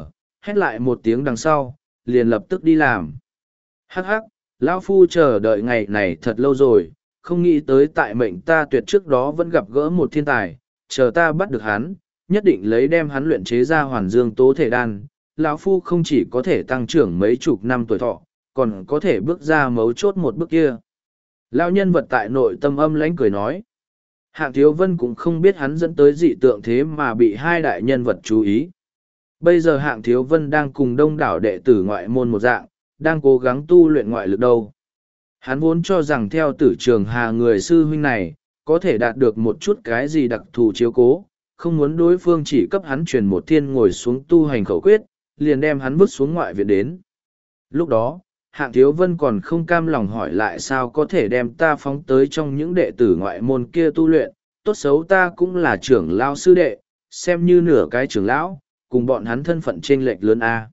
hét lại một tiếng đằng sau, liền lập tức đi làm. Hắc hắc, lão phu chờ đợi ngày này thật lâu rồi, không nghĩ tới tại mệnh ta tuyệt trước đó vẫn gặp gỡ một thiên tài, chờ ta bắt được hắn, nhất định lấy đem hắn luyện chế ra hoàn dương tố thể đan. Lão phu không chỉ có thể tăng trưởng mấy chục năm tuổi thọ, còn có thể bước ra mấu chốt một bước kia. Lão nhân vật tại nội tâm âm lãnh cười nói. Hạng Thiếu Vân cũng không biết hắn dẫn tới dị tượng thế mà bị hai đại nhân vật chú ý. Bây giờ Hạng Thiếu Vân đang cùng đông đảo đệ tử ngoại môn một dạng, đang cố gắng tu luyện ngoại lực đâu. Hắn vốn cho rằng theo Tử Trường Hà người sư huynh này, có thể đạt được một chút cái gì đặc thù chiếu cố, không muốn đối phương chỉ cấp hắn truyền một thiên ngồi xuống tu hành khẩu quyết, liền đem hắn vứt xuống ngoại viện đến. Lúc đó, Hạng Thiếu Vân còn không cam lòng hỏi lại sao có thể đem ta phóng tới trong những đệ tử ngoại môn kia tu luyện, tốt xấu ta cũng là trưởng lão sư đệ, xem như nửa cái trưởng lão, cùng bọn hắn thân phận chênh lệch lớn a.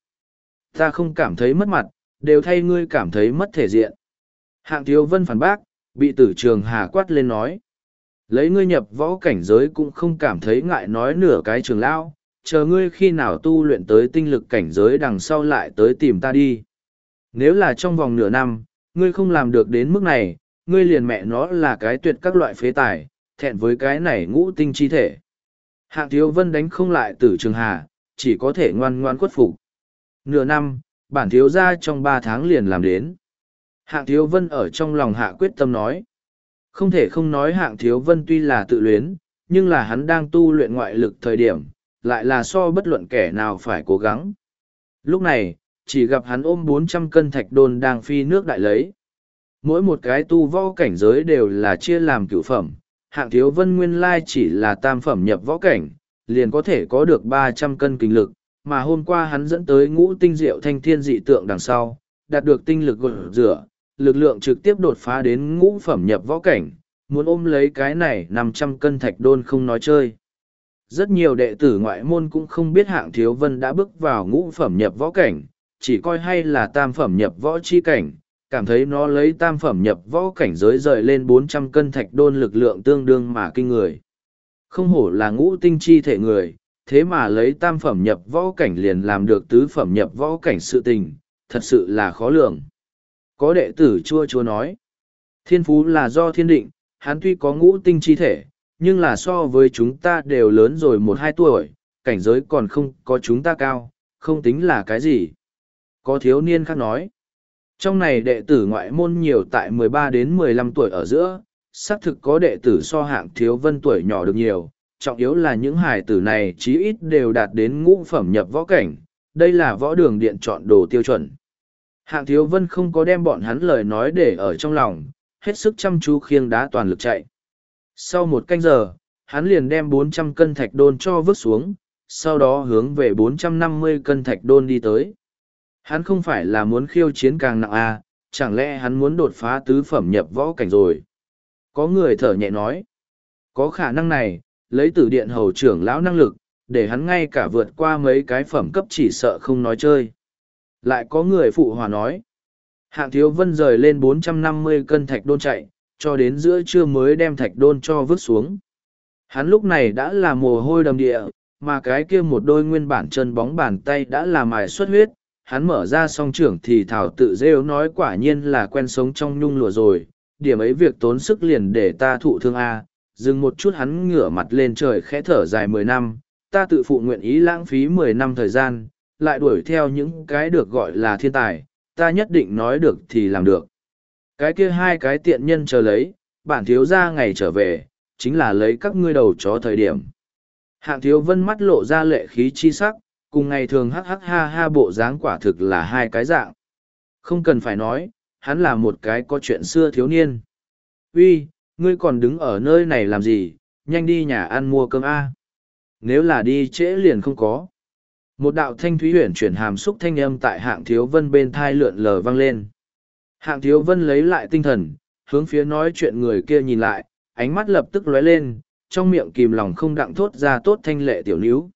Ta không cảm thấy mất mặt, đều thay ngươi cảm thấy mất thể diện. Hạng Thiếu Vân phản bác, bị Tử Trường Hà quát lên nói. Lấy ngươi nhập võ cảnh giới cũng không cảm thấy ngại nói nửa cái trưởng lão, chờ ngươi khi nào tu luyện tới tinh lực cảnh giới đằng sau lại tới tìm ta đi. Nếu là trong vòng nửa năm, ngươi không làm được đến mức này, ngươi liền mẹ nó là cái tuyệt các loại phế tài, thẹn với cái này ngũ tinh chi thể. Hạng Thiếu Vân đánh không lại Tử Trường Hà, chỉ có thể ngoan ngoan khuất phục. Nửa năm, bản thiếu gia trong 3 tháng liền làm đến. Hạng Thiếu Vân ở trong lòng hạ quyết tâm nói. Không thể không nói Hạng Thiếu Vân tuy là tự luyến, nhưng là hắn đang tu luyện ngoại lực thời điểm, lại là so bất luận kẻ nào phải cố gắng. Lúc này, chỉ gặp hắn ôm 400 cân thạch đôn đang phi nước đại lấy. Mỗi một cái tu võ cảnh giới đều là chia làm cửu phẩm, Hạng Thiếu Vân nguyên lai chỉ là tam phẩm nhập võ cảnh, liền có thể có được 300 cân kinh lực, mà hôm qua hắn dẫn tới ngũ tinh diệu thanh thiên dị tượng đằng sau, đạt được tinh lực gột rửa, lực lượng trực tiếp đột phá đến ngũ phẩm nhập võ cảnh, muốn ôm lấy cái này 500 cân thạch đôn không nói chơi. Rất nhiều đệ tử ngoại môn cũng không biết Hạng Thiếu Vân đã bước vào ngũ phẩm nhập võ cảnh, chỉ coi hay là tam phẩm nhập võ chi cảnh, cảm thấy nó lấy tam phẩm nhập võ cảnh giới rời lên 400 cân thạch đôn lực lượng tương đương mà kinh người. Không hổ là ngũ tinh chi thể người, thế mà lấy tam phẩm nhập võ cảnh liền làm được tứ phẩm nhập võ cảnh sự tình, thật sự là khó lường. Có đệ tử chua chua nói, thiên phú là do thiên định, hắn tuy có ngũ tinh chi thể, nhưng là so với chúng ta đều lớn rồi 1-2 tuổi, cảnh giới còn không có chúng ta cao, không tính là cái gì. Có thiếu niên khác nói, trong này đệ tử ngoại môn nhiều tại 13 đến 15 tuổi ở giữa, xác thực có đệ tử so Hạng Thiếu Vân tuổi nhỏ được nhiều, trọng yếu là những hài tử này chí ít đều đạt đến ngũ phẩm nhập võ cảnh, đây là võ đường điện chọn đồ tiêu chuẩn. Hạng Thiếu Vân không có đem bọn hắn lời nói để ở trong lòng, hết sức chăm chú khiêng đá toàn lực chạy. Sau 1 canh giờ, hắn liền đem 400 cân thạch đôn cho vứt xuống, sau đó hướng về 450 cân thạch đôn đi tới. Hắn không phải là muốn khiêu chiến càng nặng à, chẳng lẽ hắn muốn đột phá tứ phẩm nhập võ cảnh rồi. Có người thở nhẹ nói, có khả năng này, lấy Tử Điện hầu trưởng lão năng lực, để hắn ngay cả vượt qua mấy cái phẩm cấp chỉ sợ không nói chơi. Lại có người phụ hòa nói, Hạng Thiếu Vân rời lên 450 cân thạch đôn chạy, cho đến giữa trưa mới đem thạch đôn cho vứt xuống. Hắn lúc này đã là mồ hôi đầm địa, mà cái kia một đôi nguyên bản chân bóng bàn tay đã là mài xuất huyết. Hắn mở ra song trưởng thì thảo tự rêu nói quả nhiên là quen sống trong nhung lụa rồi, điểm ấy việc tốn sức liền để ta thụ thương a. Dừng một chút hắn ngửa mặt lên trời khẽ thở dài 10 năm, ta tự phụ nguyện ý lãng phí 10 năm thời gian, lại đuổi theo những cái được gọi là thiên tài, ta nhất định nói được thì làm được. Cái kia 2 cái tiện nhân chờ lấy, bản thiếu gia ngày trở về, chính là lấy các ngươi đầu chó thời điểm. Hạng Thiếu Vân mắt lộ ra lệ khí chi sắc, cùng ngày thường hắc hắc ha ha bộ dáng quả thực là 2 cái dạng. Không cần phải nói, hắn là một cái có chuyện xưa thiếu niên. Uy, ngươi còn đứng ở nơi này làm gì, nhanh đi nhà ăn mua cơm a. Nếu là đi trễ liền không có. Một đạo thanh thúy huyển chuyển hàm xúc thanh âm tại Hạng Thiếu Vân bên thai lượn lờ vang lên. Hạng Thiếu Vân lấy lại tinh thần, hướng phía nói chuyện người kia nhìn lại, ánh mắt lập tức lóe lên, trong miệng kìm lòng không đặng thốt ra tốt thanh lệ tiểu níu.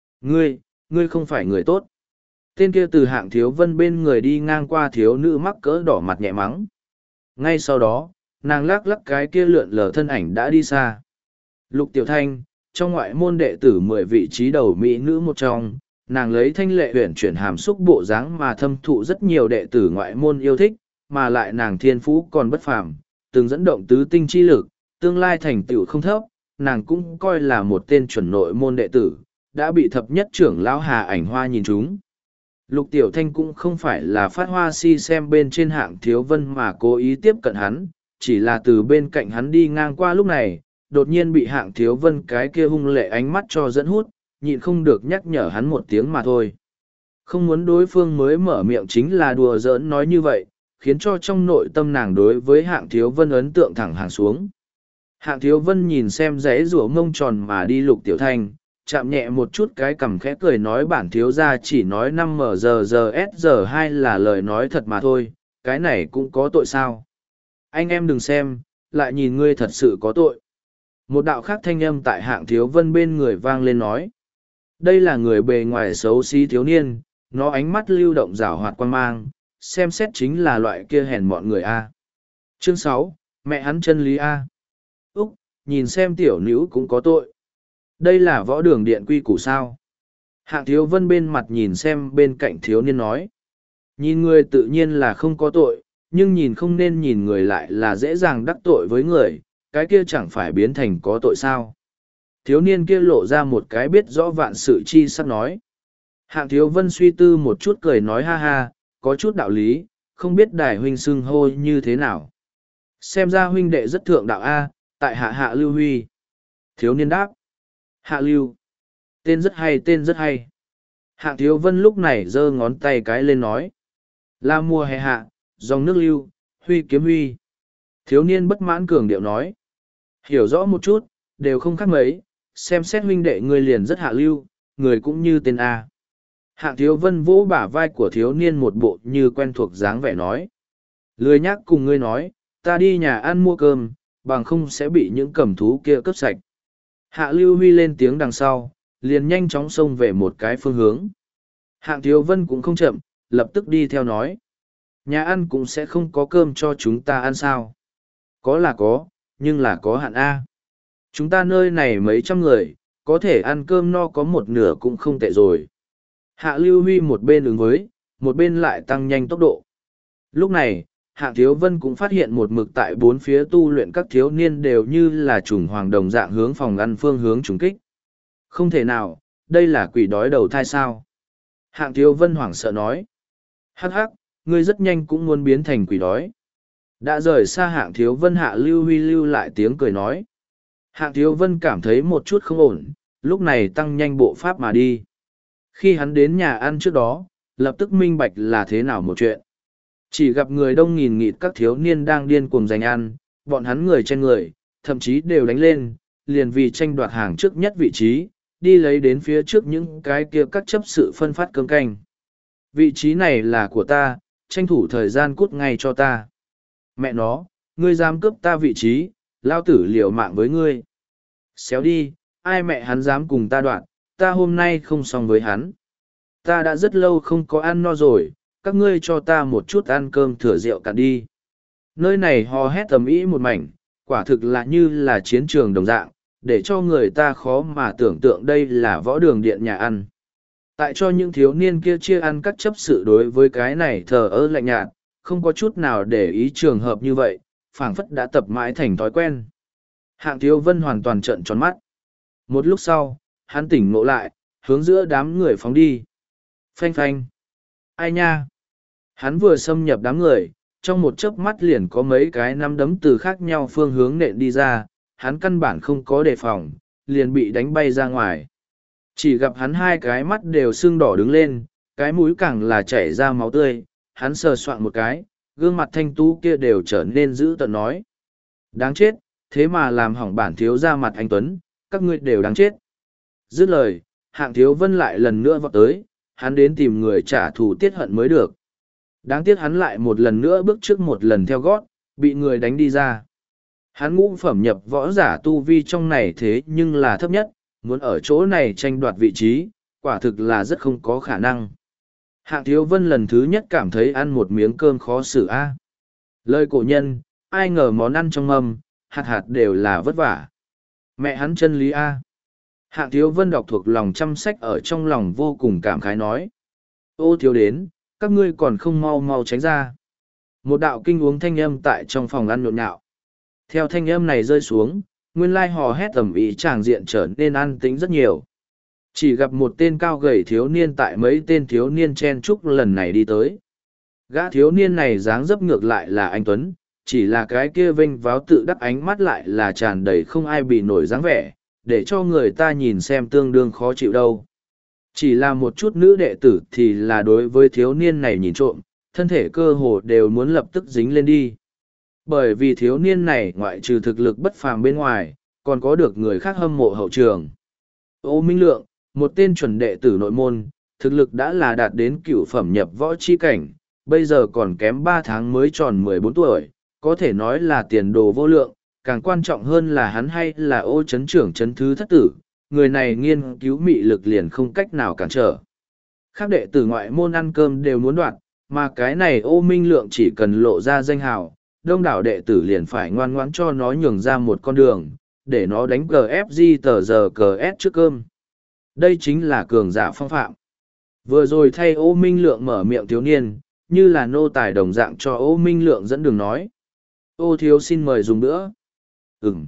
Ngươi không phải người tốt. Tên kia từ Hạng Thiếu Vân bên người đi ngang qua thiếu nữ mắc cỡ đỏ mặt nhẹ mắng. Ngay sau đó, nàng lắc lắc cái kia lượn lờ thân ảnh đã đi xa. Lục Tiểu Thanh, trong ngoại môn đệ tử 10 vị trí đầu mỹ nữ một trong, nàng lấy thanh lệ huyển chuyển hàm xúc bộ dáng mà thâm thụ rất nhiều đệ tử ngoại môn yêu thích, mà lại nàng thiên phú còn bất phàm, từng dẫn động tứ tinh chi lực, tương lai thành tựu không thấp, nàng cũng coi là một tên chuẩn nội môn đệ tử, đã bị thập nhất trưởng lão Hà Ảnh Hoa nhìn trúng. Lục Tiểu Thanh cũng không phải là phát hoa si xem bên trên Hạng Thiếu Vân mà cố ý tiếp cận hắn, chỉ là từ bên cạnh hắn đi ngang qua lúc này, đột nhiên bị Hạng Thiếu Vân cái kia hung lệ ánh mắt cho dẫn hút, nhịn không được nhắc nhở hắn một tiếng mà thôi. Không muốn đối phương mới mở miệng chính là đùa giỡn nói như vậy, khiến cho trong nội tâm nàng đối với Hạng Thiếu Vân ấn tượng thẳng hàng xuống. Hạng Thiếu Vân nhìn xem rẽ rủa mông tròn mà đi Lục Tiểu Thanh, chạm nhẹ một chút cái cằm khẽ cười nói bản thiếu gia chỉ nói 5 MGS giờ 2 là lời nói thật mà thôi, cái này cũng có tội sao? Anh em đừng xem, lại nhìn ngươi thật sự có tội. Một đạo khác thanh âm tại Hạng Thiếu Vân bên người vang lên nói. Đây là người bề ngoài xấu xí thiếu niên, nó ánh mắt lưu động rảo hoạt quan mang, xem xét chính là loại kia hèn mọn người A. Chương 6, mẹ hắn chân lý A. Úc, nhìn xem tiểu nữ cũng có tội. Đây là võ đường điện quy củ sao? Hạng Thiếu Vân bên mặt nhìn xem bên cạnh thiếu niên nói. Nhìn người tự nhiên là không có tội, nhưng nhìn không nên nhìn người lại là dễ dàng đắc tội với người, cái kia chẳng phải biến thành có tội sao? Thiếu niên kia lộ ra một cái biết rõ vạn sự chi sắp nói. Hạng Thiếu Vân suy tư một chút cười nói ha ha, có chút đạo lý, không biết đại huynh xưng hô như thế nào. Xem ra huynh đệ rất thượng đạo A, tại hạ Hạ Lưu Huy. Thiếu niên đáp. Hạ Lưu. Tên rất hay, tên rất hay. Hạng Thiếu Vân lúc này giơ ngón tay cái lên nói. Là mùa hè hạ, dòng nước lưu, huy kiếm huy. Thiếu niên bất mãn cường điệu nói. Hiểu rõ một chút, đều không khác mấy, xem xét huynh đệ người liền rất hạ lưu, người cũng như tên A. Hạng Thiếu Vân vỗ bả vai của thiếu niên một bộ như quen thuộc dáng vẻ nói. Lười nhắc cùng ngươi nói, ta đi nhà ăn mua cơm, bằng không sẽ bị những cầm thú kia cướp sạch. Hạ Lưu Huy lên tiếng đằng sau, liền nhanh chóng xông về một cái phương hướng. Hạng Thiếu Vân cũng không chậm, lập tức đi theo nói. Nhà ăn cũng sẽ không có cơm cho chúng ta ăn sao. Có là có, nhưng là có hạn A. Chúng ta nơi này mấy trăm người, có thể ăn cơm no có một nửa cũng không tệ rồi. Hạ Lưu Huy một bên ứng với, một bên lại tăng nhanh tốc độ. Lúc này, Hạng Thiếu Vân cũng phát hiện một mực tại bốn phía tu luyện các thiếu niên đều như là trùng hoàng đồng dạng hướng phòng ăn phương hướng trùng kích. Không thể nào, đây là quỷ đói đầu thai sao? Hạng Thiếu Vân hoảng sợ nói. Hắc hắc, ngươi rất nhanh cũng muốn biến thành quỷ đói. Đã rời xa Hạng Thiếu Vân, Hạ Lưu Huy lưu lại tiếng cười nói. Hạng Thiếu Vân cảm thấy một chút không ổn, lúc này tăng nhanh bộ pháp mà đi. Khi hắn đến nhà ăn trước đó, lập tức minh bạch là thế nào một chuyện. Chỉ gặp người đông nghìn nghịt các thiếu niên đang điên cuồng giành ăn, bọn hắn người trên người, thậm chí đều đánh lên, liền vì tranh đoạt hàng trước nhất vị trí, đi lấy đến phía trước những cái kia các chấp sự phân phát cơm canh. Vị trí này là của ta, tranh thủ thời gian cút ngay cho ta. Mẹ nó, ngươi dám cướp ta vị trí, lao tử liều mạng với ngươi. Xéo đi, ai mẹ hắn dám cùng ta đoạt, ta hôm nay không xong với hắn. Ta đã rất lâu không có ăn no rồi, các ngươi cho ta một chút ăn cơm thừa rượu cạn đi. Nơi này hò hét tầm ý một mảnh, quả thực là như là chiến trường đồng dạng, để cho người ta khó mà tưởng tượng đây là võ đường điện nhà ăn. Tại cho những thiếu niên kia chia ăn các chấp sự đối với cái này thờ ơ lạnh nhạt, không có chút nào để ý trường hợp như vậy, phảng phất đã tập mãi thành thói quen. Hạng Thiếu Vân hoàn toàn trợn tròn mắt. Một lúc sau, hắn tỉnh ngộ lại, hướng giữa đám người phóng đi. Phanh phanh. Ai nha? Hắn vừa xâm nhập đám người, trong một chớp mắt liền có mấy cái nắm đấm từ khác nhau phương hướng nện đi ra, hắn căn bản không có đề phòng, liền bị đánh bay ra ngoài. Chỉ gặp hắn hai cái mắt đều sưng đỏ đứng lên, cái mũi càng là chảy ra máu tươi, hắn sờ soạn một cái, gương mặt thanh tú kia đều trở nên dữ tợn nói. Đáng chết, thế mà làm hỏng bản thiếu ra mặt anh Tuấn, các ngươi đều đáng chết. Dứt lời, Hạng Thiếu Vân lại lần nữa vọt tới, hắn đến tìm người trả thù tiết hận mới được. Đáng tiếc hắn lại một lần nữa bước trước một lần theo gót, bị người đánh đi ra. Hắn ngũ phẩm nhập võ giả tu vi trong này thế nhưng là thấp nhất, muốn ở chỗ này tranh đoạt vị trí, quả thực là rất không có khả năng. Hạng Thiếu Vân lần thứ nhất cảm thấy ăn một miếng cơm khó xử a. Lời cổ nhân, ai ngờ món ăn trong mâm, hạt hạt đều là vất vả. Mẹ hắn chân lý a. Hạng Thiếu Vân đọc thuộc lòng trăm sách ở trong lòng vô cùng cảm khái nói. Ô thiếu đến, các ngươi còn không mau mau tránh ra. Một đạo kinh uống thanh âm tại trong phòng ăn nhộn nhạo. Theo thanh âm này rơi xuống, nguyên lai hò hét tầm ý tràng diện trở nên an tĩnh rất nhiều. Chỉ gặp một tên cao gầy thiếu niên tại mấy tên thiếu niên chen chúc lần này đi tới. Gã thiếu niên này dáng dấp ngược lại là anh Tuấn, chỉ là cái kia vênh váo tự đắc ánh mắt lại là tràn đầy không ai bị nổi dáng vẻ, để cho người ta nhìn xem tương đương khó chịu đâu. Chỉ là một chút nữ đệ tử thì là đối với thiếu niên này nhìn trộm, thân thể cơ hồ đều muốn lập tức dính lên đi. Bởi vì thiếu niên này ngoại trừ thực lực bất phàm bên ngoài, còn có được người khác hâm mộ hậu trường. Ô Minh Lượng, một tên chuẩn đệ tử nội môn, thực lực đã là đạt đến cửu phẩm nhập võ chi cảnh, bây giờ còn kém 3 tháng mới tròn 14 tuổi, có thể nói là tiền đồ vô lượng, càng quan trọng hơn là hắn hay là Ô Chấn trưởng chấn thứ thất tử, người này nghiên cứu mị lực liền không cách nào cản trở. Khác đệ tử ngoại môn ăn cơm đều muốn đoạt, mà cái này Ô Minh Lượng chỉ cần lộ ra danh hào, đông đảo đệ tử liền phải ngoan ngoãn cho nó nhường ra một con đường, để nó đánh GFG tờ giờ cờ S trước cơm. Đây chính là cường giả phong phạm. Vừa rồi thay Ô Minh Lượng mở miệng thiếu niên, như là nô tài đồng dạng cho Ô Minh Lượng dẫn đường nói. Ô thiếu xin mời dùng bữa. Ừm.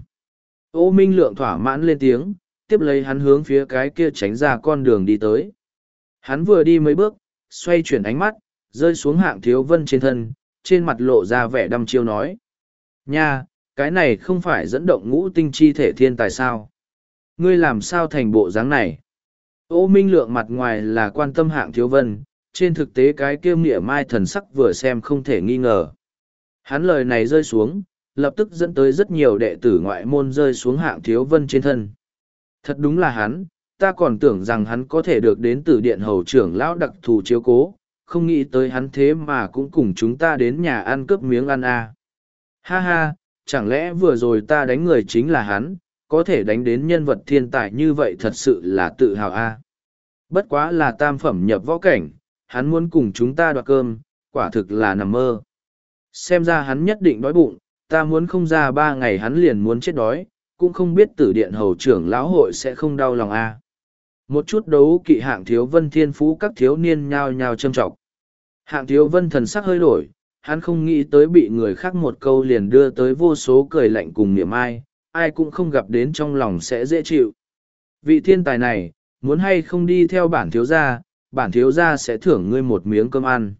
Ô Minh Lượng thỏa mãn lên tiếng, tiếp lấy hắn hướng phía cái kia tránh ra con đường đi tới. Hắn vừa đi mấy bước, xoay chuyển ánh mắt, rơi xuống Hạng Thiếu Vân trên thân, trên mặt lộ ra vẻ đăm chiêu nói. Nha, cái này không phải dẫn động ngũ tinh chi thể thiên tài sao? Ngươi làm sao thành bộ dáng này? Ô Minh Lượng mặt ngoài là quan tâm Hạng Thiếu Vân, trên thực tế cái kia mỉa mai thần sắc vừa xem không thể nghi ngờ. Hắn lời này rơi xuống, lập tức dẫn tới rất nhiều đệ tử ngoại môn rơi xuống Hạng Thiếu Vân trên thân. Thật đúng là hắn, ta còn tưởng rằng hắn có thể được đến từ điện hầu trưởng lão đặc thù chiếu cố, không nghĩ tới hắn thế mà cũng cùng chúng ta đến nhà ăn cướp miếng ăn à. Ha ha, chẳng lẽ vừa rồi ta đánh người chính là hắn, có thể đánh đến nhân vật thiên tài như vậy thật sự là tự hào a. Bất quá là tam phẩm nhập võ cảnh, hắn muốn cùng chúng ta đoạt cơm, quả thực là nằm mơ. Xem ra hắn nhất định đói bụng, ta muốn không ra 3 ngày hắn liền muốn chết đói, cũng không biết tử điện hầu trưởng lão hội sẽ không đau lòng a. Một chút đấu kỵ Hạng Thiếu Vân thiên phú các thiếu niên nhao nhao châm trọng. Hạng Thiếu Vân thần sắc hơi đổi, hắn không nghĩ tới bị người khác một câu liền đưa tới vô số cười lạnh cùng niệm ai cũng không gặp đến trong lòng sẽ dễ chịu. Vị thiên tài này, muốn hay không đi theo bản thiếu gia sẽ thưởng ngươi một miếng cơm ăn.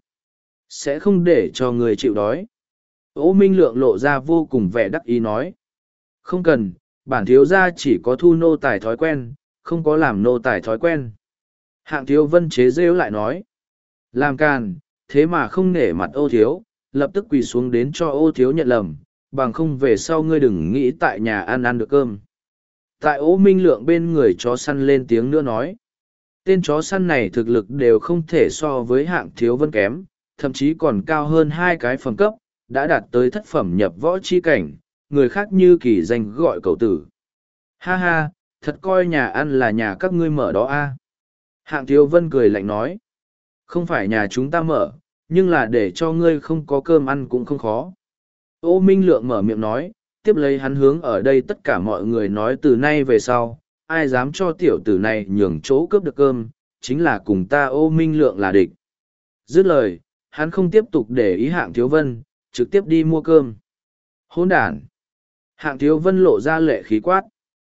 Sẽ không để cho người chịu đói. Ô Minh Lượng lộ ra vô cùng vẻ đắc ý nói. Không cần, bản thiếu gia chỉ có thu nô tài thói quen, không có làm nô tài thói quen. Hạng Thiếu Vân chế rêu lại nói. Làm càn, thế mà không nể mặt Ô thiếu, lập tức quỳ xuống đến cho Ô thiếu nhận lầm, bằng không về sau ngươi đừng nghĩ tại nhà ăn được cơm. Tại Ô Minh Lượng bên người chó săn lên tiếng nữa nói. Tên chó săn này thực lực đều không thể so với Hạng Thiếu Vân kém, thậm chí còn cao hơn 2 cái phẩm cấp, đã đạt tới thất phẩm nhập võ chi cảnh, người khác như kỳ danh gọi cậu tử. Ha ha, thật coi nhà ăn là nhà các ngươi mở đó a. Hạng Thiếu Vân cười lạnh nói. Không phải nhà chúng ta mở, nhưng là để cho ngươi không có cơm ăn cũng không khó. Ô Minh Lượng mở miệng nói, tiếp lấy hắn hướng ở đây tất cả mọi người nói từ nay về sau, ai dám cho tiểu tử này nhường chỗ cướp được cơm, chính là cùng ta Ô Minh Lượng là địch. Dứt lời, hắn không tiếp tục để ý Hạng Thiếu Vân, trực tiếp đi mua cơm. Hỗn đản! Hạng Thiếu Vân lộ ra lệ khí quát.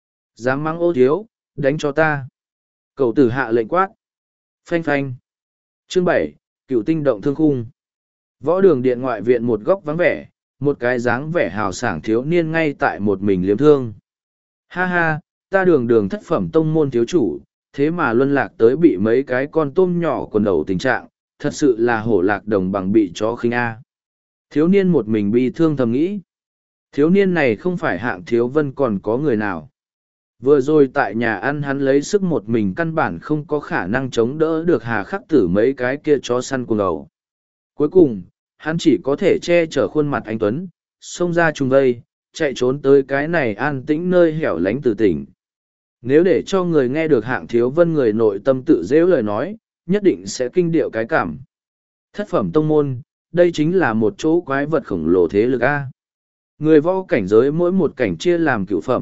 Dám mắng Ô thiếu, đánh cho ta. Cậu tử hạ lệnh quát. Phanh phanh. Chương 7, Cửu Tinh Động Thương Khung. Võ đường điện ngoại viện một góc vắng vẻ, một cái dáng vẻ hào sảng thiếu niên ngay tại một mình liếm thương. Ha ha, ta đường thất phẩm tông môn thiếu chủ, thế mà luân lạc tới bị mấy cái con tôm nhỏ quần đầu tình trạng, thật sự là hổ lạc đồng bằng bị chó khinh a. Thiếu niên một mình bi thương thầm nghĩ. Thiếu niên này không phải Hạng Thiếu Vân còn có người nào. Vừa rồi tại nhà ăn hắn lấy sức một mình căn bản không có khả năng chống đỡ được Hà Khắc Tử mấy cái kia chó săn cuồng đầu. Cuối cùng, hắn chỉ có thể che chở khuôn mặt anh Tuấn, xông ra trùng vây, chạy trốn tới cái này an tĩnh nơi hẻo lánh từ tỉnh. Nếu để cho người nghe được Hạng Thiếu Vân người nội tâm tự dễu lời nói, nhất định sẽ kinh điệu cái cảm. Thất phẩm tông môn, đây chính là một chỗ quái vật khổng lồ thế lực A. Người võ cảnh giới mỗi một cảnh chia làm cửu phẩm,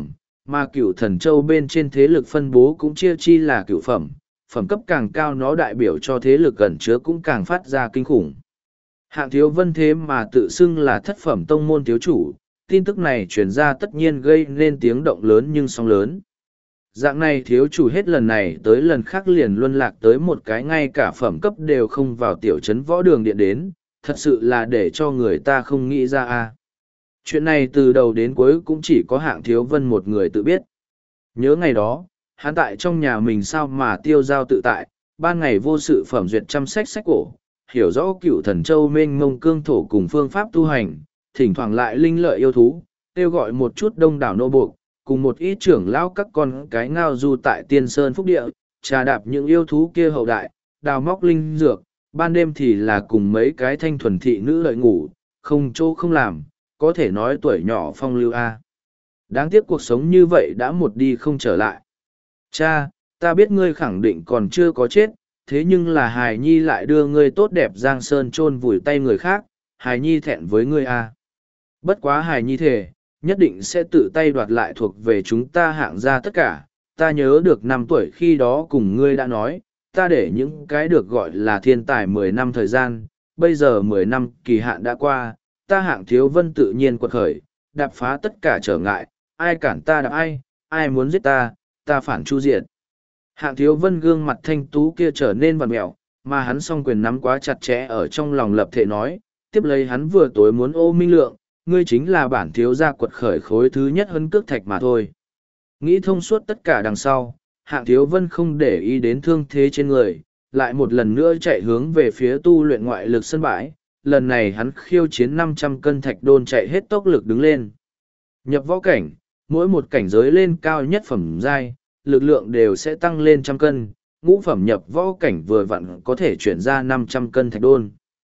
mà cửu thần châu bên trên thế lực phân bố cũng chia chi là cửu phẩm, phẩm cấp càng cao nó đại biểu cho thế lực gần chứa cũng càng phát ra kinh khủng. Hạng Thiếu Vân thế mà tự xưng là thất phẩm tông môn thiếu chủ, tin tức này truyền ra tất nhiên gây nên tiếng động lớn nhưng sóng lớn. Dạng này thiếu chủ hết lần này tới lần khác liền luân lạc tới một cái ngay cả phẩm cấp đều không vào tiểu trấn võ đường điện đến, thật sự là để cho người ta không nghĩ ra a. Chuyện này từ đầu đến cuối cũng chỉ có Hạng Thiếu Vân một người tự biết. Nhớ ngày đó, hắn tại trong nhà mình sao mà tiêu dao tự tại, ban ngày vô sự phẩm duyệt trăm sách sách cổ, hiểu rõ cựu thần châu mênh mông cương thổ cùng phương pháp tu hành, thỉnh thoảng lại linh lợi yêu thú, kêu gọi một chút đông đảo nô buộc, cùng một ít trưởng lão các con cái ngao du tại tiên sơn phúc địa, trà đạp những yêu thú kia hậu đại, đào móc linh dược, ban đêm thì là cùng mấy cái thanh thuần thị nữ lợi ngủ, không chỗ không làm, có thể nói tuổi nhỏ phong lưu a. Đáng tiếc cuộc sống như vậy đã một đi không trở lại. Cha, ta biết ngươi khẳng định còn chưa có chết, thế nhưng là Hài Nhi lại đưa ngươi tốt đẹp Giang Sơn chôn vùi tay người khác, Hài Nhi thẹn với ngươi a. Bất quá Hài Nhi thề, nhất định sẽ tự tay đoạt lại thuộc về chúng ta Hạng gia tất cả. Ta nhớ được 5 tuổi khi đó cùng ngươi đã nói, ta để những cái được gọi là thiên tài 10 năm thời gian, bây giờ 10 năm kỳ hạn đã qua, ta Hạng Thiếu Vân tự nhiên quật khởi, đạp phá tất cả trở ngại, ai cản ta đạp ai muốn giết ta, ta phản chu diệt. Hạng Thiếu Vân gương mặt thanh tú kia trở nên vằn mẹo, mà hắn song quyền nắm quá chặt chẽ ở trong lòng lập thể nói, tiếp lấy hắn vừa tối muốn ô Minh Lượng, ngươi chính là bản thiếu gia quật khởi khối thứ nhất hấn cước thạch mà thôi. Nghĩ thông suốt tất cả đằng sau, Hạng Thiếu Vân không để ý đến thương thế trên người, lại một lần nữa chạy hướng về phía tu luyện ngoại lực sân bãi, lần này hắn khiêu chiến 500 cân thạch đôn chạy hết tốc lực đứng lên. Nhập võ cảnh, mỗi một cảnh giới lên cao nhất phẩm giai, lực lượng đều sẽ tăng lên 100 cân, ngũ phẩm nhập võ cảnh vừa vặn có thể chuyển ra 500 cân thạch đôn.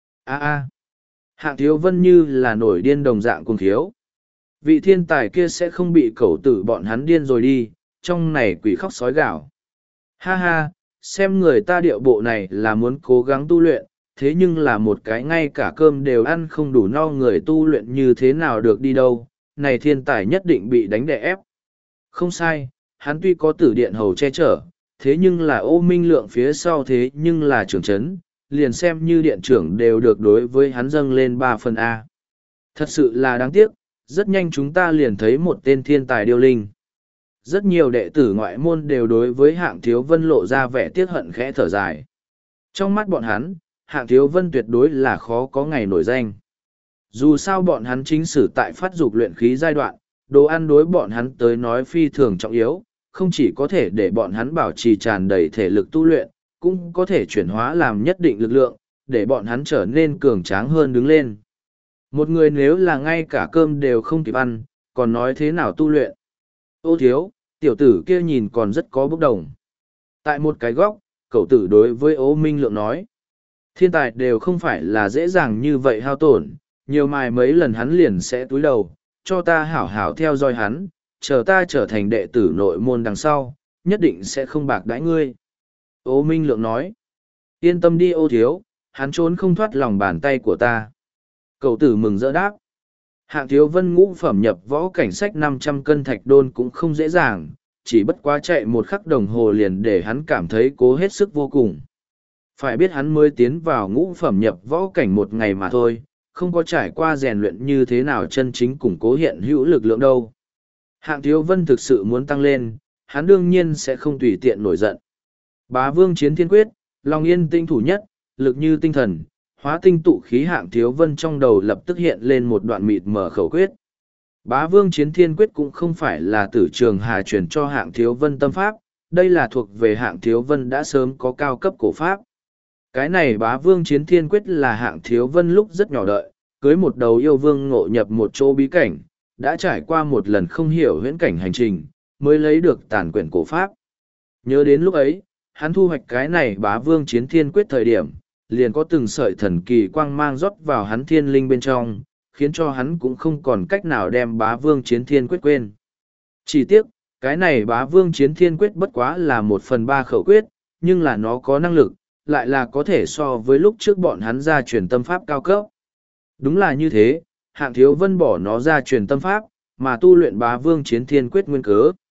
Hạng Thiếu Vân như là nổi điên đồng dạng cuồng thiếu. Vị thiên tài kia sẽ không bị cẩu tử bọn hắn điên rồi đi, trong này quỷ khóc sói gào. Ha ha, xem người ta điệu bộ này là muốn cố gắng tu luyện, thế nhưng là một cái ngay cả cơm đều ăn không đủ no người tu luyện như thế nào được đi đâu, này thiên tài nhất định bị đánh đè ép. Không sai, hắn tuy có tử điện hầu che chở, thế nhưng là ô Minh Lượng phía sau thế nhưng là trưởng trấn, liền xem như điện trưởng đều được đối với hắn dâng lên 3 phần A. Thật sự là đáng tiếc, rất nhanh chúng ta liền thấy một tên thiên tài điêu linh. Rất nhiều đệ tử ngoại môn đều đối với Hạng Thiếu Vân lộ ra vẻ tiếc hận khẽ thở dài. Trong mắt bọn hắn, Hạng Thiếu Vân tuyệt đối là khó có ngày nổi danh. Dù sao bọn hắn chính sử tại phát dục luyện khí giai đoạn, đồ ăn đối bọn hắn tới nói phi thường trọng yếu, không chỉ có thể để bọn hắn bảo trì tràn đầy thể lực tu luyện, cũng có thể chuyển hóa làm nhất định lực lượng, để bọn hắn trở nên cường tráng hơn đứng lên. Một người nếu là ngay cả cơm đều không kịp ăn, còn nói thế nào tu luyện? Ô Thiếu, tiểu tử kia nhìn còn rất có bốc đồng. Tại một cái góc, cậu tử đối với Ô Minh Lượng nói, thiên tài đều không phải là dễ dàng như vậy hao tổn, nhiều mài mấy lần hắn liền sẽ túi đầu, cho ta hảo hảo theo dõi hắn, chờ ta trở thành đệ tử nội môn đằng sau, nhất định sẽ không bạc đãi ngươi. Ô Minh Lượng nói, yên tâm đi Ô Thiếu, hắn trốn không thoát lòng bàn tay của ta. Cậu tử mừng rỡ đáp, Hạng Thiếu Vân ngũ phẩm nhập võ cảnh sách 500 cân thạch đôn cũng không dễ dàng, chỉ bất quá chạy một khắc đồng hồ liền để hắn cảm thấy cố hết sức vô cùng. Phải biết hắn mới tiến vào ngũ phẩm nhập võ cảnh một ngày mà thôi, không có trải qua rèn luyện như thế nào chân chính củng cố hiện hữu lực lượng đâu. Hạng Thiếu Vân thực sự muốn tăng lên, hắn đương nhiên sẽ không tùy tiện nổi giận. Bá Vương chiến thiên quyết, lòng yên tinh thủ nhất, lực như tinh thần, hóa tinh tụ khí. Hạng Thiếu Vân trong đầu lập tức hiện lên một đoạn mịt mở khẩu quyết. Bá Vương chiến thiên quyết cũng không phải là Tử Trường Hà truyền cho Hạng Thiếu Vân tâm pháp, đây là thuộc về Hạng Thiếu Vân đã sớm có cao cấp cổ pháp. Cái này Bá Vương chiến thiên quyết là Hạng Thiếu Vân lúc rất nhỏ đợi, cưới một đầu yêu vương ngộ nhập một chỗ bí cảnh, đã trải qua một lần không hiểu huyễn cảnh hành trình, mới lấy được tàn quyển cổ pháp. Nhớ đến lúc ấy, hắn thu hoạch cái này Bá Vương chiến thiên quyết thời điểm, liền có từng sợi thần kỳ quang mang rót vào hắn thiên linh bên trong, khiến cho hắn cũng không còn cách nào đem Bá Vương chiến thiên quyết quên. Chỉ tiếc, cái này Bá Vương chiến thiên quyết bất quá là 1/3 khẩu quyết, nhưng là nó có năng lực, lại là có thể so với lúc trước bọn hắn ra truyền tâm pháp cao cấp. Đúng là như thế, Hạng Thiếu Vân bỏ nó ra truyền tâm pháp, mà tu luyện Bá Vương chiến thiên quyết nguyên cớ.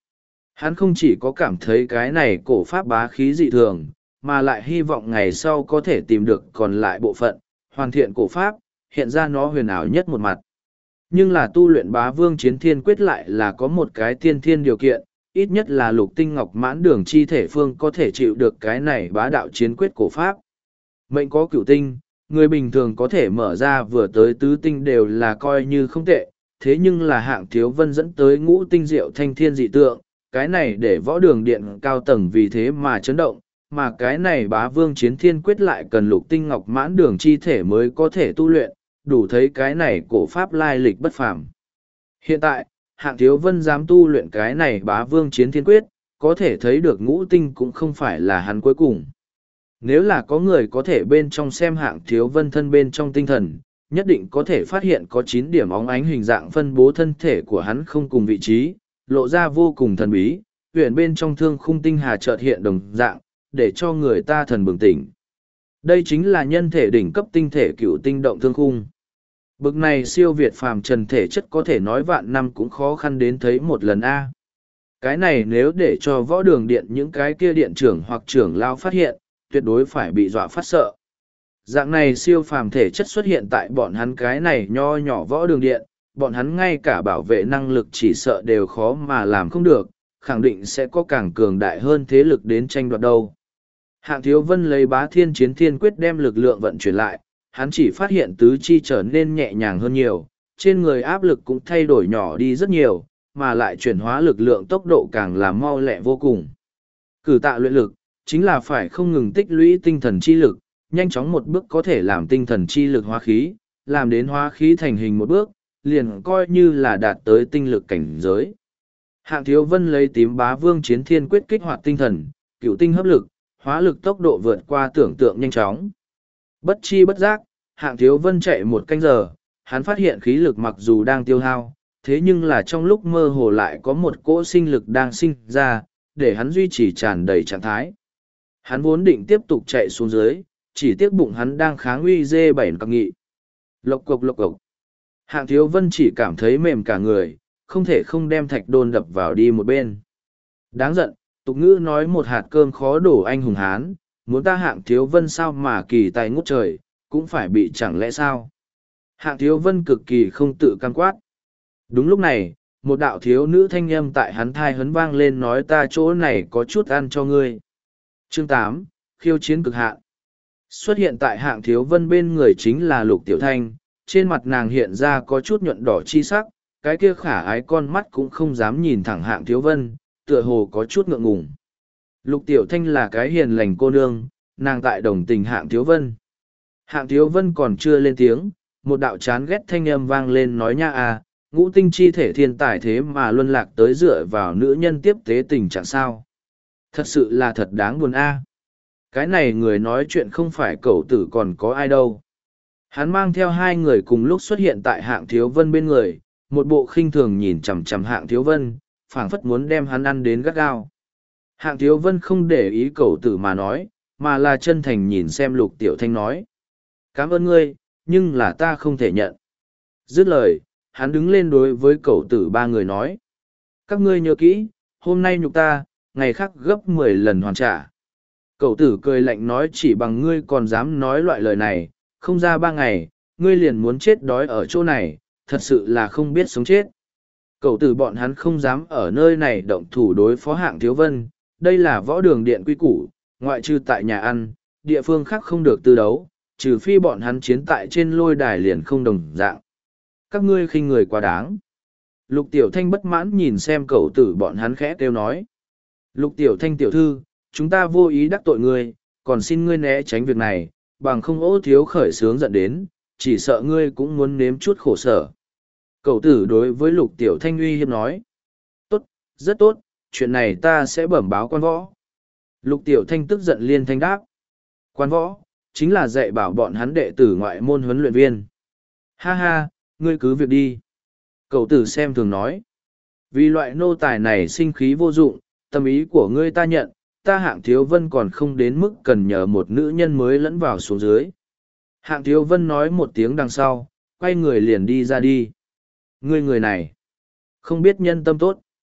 Hắn không chỉ có cảm thấy cái này cổ pháp bá khí dị thường, mà lại hy vọng ngày sau có thể tìm được còn lại bộ phận, hoàn thiện cổ pháp, hiện ra nó huyền ảo nhất một mặt. Nhưng là tu luyện bá vương chiến thiên quyết lại là có một cái tiên thiên điều kiện, ít nhất là lục tinh ngọc mãn đường chi thể phương có thể chịu được cái này bá đạo chiến quyết cổ pháp. Mệnh có cửu tinh, người bình thường có thể mở ra vừa tới tứ tinh đều là coi như không tệ, thế nhưng là Hạng Thiếu Vân dẫn tới ngũ tinh diệu thanh thiên dị tượng, cái này để võ đường điện cao tầng vì thế mà chấn động, mà cái này bá vương chiến thiên quyết lại cần lục tinh ngọc mãn đường chi thể mới có thể tu luyện, đủ thấy cái này cổ pháp lai lịch bất phàm. Hiện tại, Hạng Thiếu Vân dám tu luyện cái này bá vương chiến thiên quyết, có thể thấy được ngũ tinh cũng không phải là hắn cuối cùng. Nếu là có người có thể bên trong xem Hạng Thiếu Vân thân bên trong tinh thần, nhất định có thể phát hiện có 9 điểm óng ánh hình dạng phân bố thân thể của hắn không cùng vị trí, lộ ra vô cùng thần bí, huyện bên trong thương khung tinh hà chợt hiện đồng dạng, để cho người ta thần bừng tỉnh. Đây chính là nhân thể đỉnh cấp tinh thể cựu tinh động thương khung. Bực này siêu việt phàm trần thể chất có thể nói vạn năm cũng khó khăn đến thấy một lần A. Cái này nếu để cho võ đường điện những cái kia điện trưởng hoặc trưởng lao phát hiện, tuyệt đối phải bị dọa phát sợ. Dạng này siêu phàm thể chất xuất hiện tại bọn hắn cái này nho nhỏ võ đường điện, bọn hắn ngay cả bảo vệ năng lực chỉ sợ đều khó mà làm không được, khẳng định sẽ có càng cường đại hơn thế lực đến tranh đoạt đâu. Hạng Thiếu Vân lấy bá thiên chiến thiên quyết đem lực lượng vận chuyển lại, hắn chỉ phát hiện tứ chi trở nên nhẹ nhàng hơn nhiều, trên người áp lực cũng thay đổi nhỏ đi rất nhiều, mà lại chuyển hóa lực lượng tốc độ càng là mau lẹ vô cùng. Cử tạ luyện lực, chính là phải không ngừng tích lũy tinh thần chi lực, nhanh chóng một bước có thể làm tinh thần chi lực hóa khí, làm đến hóa khí thành hình một bước, liền coi như là đạt tới tinh lực cảnh giới. Hạng Thiếu Vân lấy tím bá vương chiến thiên quyết kích hoạt tinh thần, cựu tinh hấp lực, hóa lực tốc độ vượt qua tưởng tượng nhanh chóng. Bất chi bất giác, Hạng Thiếu Vân chạy 1 canh giờ, hắn phát hiện khí lực mặc dù đang tiêu hao, thế nhưng là trong lúc mơ hồ lại có một cỗ sinh lực đang sinh ra, để hắn duy trì tràn đầy trạng thái. Hắn vốn định tiếp tục chạy xuống dưới, chỉ tiếc bụng hắn đang kháng uy dê 7 cặp nghị. Lộc cộc lộc cộc. Hạng Thiếu Vân chỉ cảm thấy mềm cả người, không thể không đem thạch đôn đập vào đi một bên. Đáng giận, tục ngữ nói một hạt cơm khó đổ anh hùng hán, muốn ta Hạng Thiếu Vân sao mà kỳ tài ngút trời, cũng phải bị chẳng lẽ sao. Hạng Thiếu Vân cực kỳ không tự cam quát. Đúng lúc này, một đạo thiếu nữ thanh âm tại hắn thai hấn vang lên nói ta chỗ này có chút ăn cho ngươi. Chương 8, khiêu chiến cực hạn. Xuất hiện tại Hạng Thiếu Vân bên người chính là Lục Tiểu Thanh, trên mặt nàng hiện ra có chút nhuận đỏ chi sắc, cái kia khả ái con mắt cũng không dám nhìn thẳng Hạng Thiếu Vân, tựa hồ có chút ngượng ngùng. Lục Tiểu Thanh là cái hiền lành cô nương, nàng tại đồng tình Hạng Thiếu Vân. Hạng Thiếu Vân còn chưa lên tiếng, một đạo chán ghét thanh âm vang lên nói nha à, ngũ tinh chi thể thiên tài thế mà luân lạc tới dựa vào nữ nhân tiếp tế tình trạng sao. Thật sự là thật đáng buồn a. Cái này người nói chuyện không phải cậu tử còn có ai đâu. Hắn mang theo 2 người cùng lúc xuất hiện tại Hạng Thiếu Vân bên người, một bộ khinh thường nhìn chằm chằm Hạng Thiếu Vân, phảng phất muốn đem hắn ăn đến gắt gao. Hạng Thiếu Vân không để ý cậu tử mà nói, mà là chân thành nhìn xem Lục Tiểu Thanh nói. Cảm ơn ngươi, nhưng là ta không thể nhận. Dứt lời, hắn đứng lên đối với cậu tử 3 người nói. Các ngươi nhớ kỹ, hôm nay nhục ta, ngày khác gấp 10 lần hoàn trả. Cậu tử cười lạnh nói chỉ bằng ngươi còn dám nói loại lời này, không ra 3 ngày, ngươi liền muốn chết đói ở chỗ này, thật sự là không biết sống chết. Cậu tử bọn hắn không dám ở nơi này động thủ đối phó Hạng Thiếu Vân, đây là võ đường điện quy củ, ngoại trừ tại nhà ăn, địa phương khác không được tư đấu, trừ phi bọn hắn chiến tại trên lôi đài liền không đồng dạng. Các ngươi khinh người quá đáng. Lục Tiểu Thanh bất mãn nhìn xem cậu tử bọn hắn khẽ kêu nói. Lục Tiểu Thanh tiểu thư, chúng ta vô ý đắc tội ngươi, còn xin ngươi né tránh việc này, bằng không Ô Thiếu khởi sướng giận đến, chỉ sợ ngươi cũng muốn nếm chút khổ sở. Cậu tử đối với Lục Tiểu Thanh uy hiếp nói. Tốt, rất tốt, chuyện này ta sẽ bẩm báo quan võ. Lục Tiểu Thanh tức giận liên thanh đáp. Quan võ, chính là dạy bảo bọn hắn đệ tử ngoại môn huấn luyện viên. Ha ha, ngươi cứ việc đi. Cậu tử xem thường nói. Vì loại nô tài này sinh khí vô dụng, tâm ý của ngươi ta nhận, ta Hạng Thiếu Vân còn không đến mức cần nhờ một nữ nhân mới lẫn vào xuống dưới. Hạng Thiếu Vân nói một tiếng đằng sau, quay người liền đi ra đi. Ngươi người này, không biết nhân tâm tốt.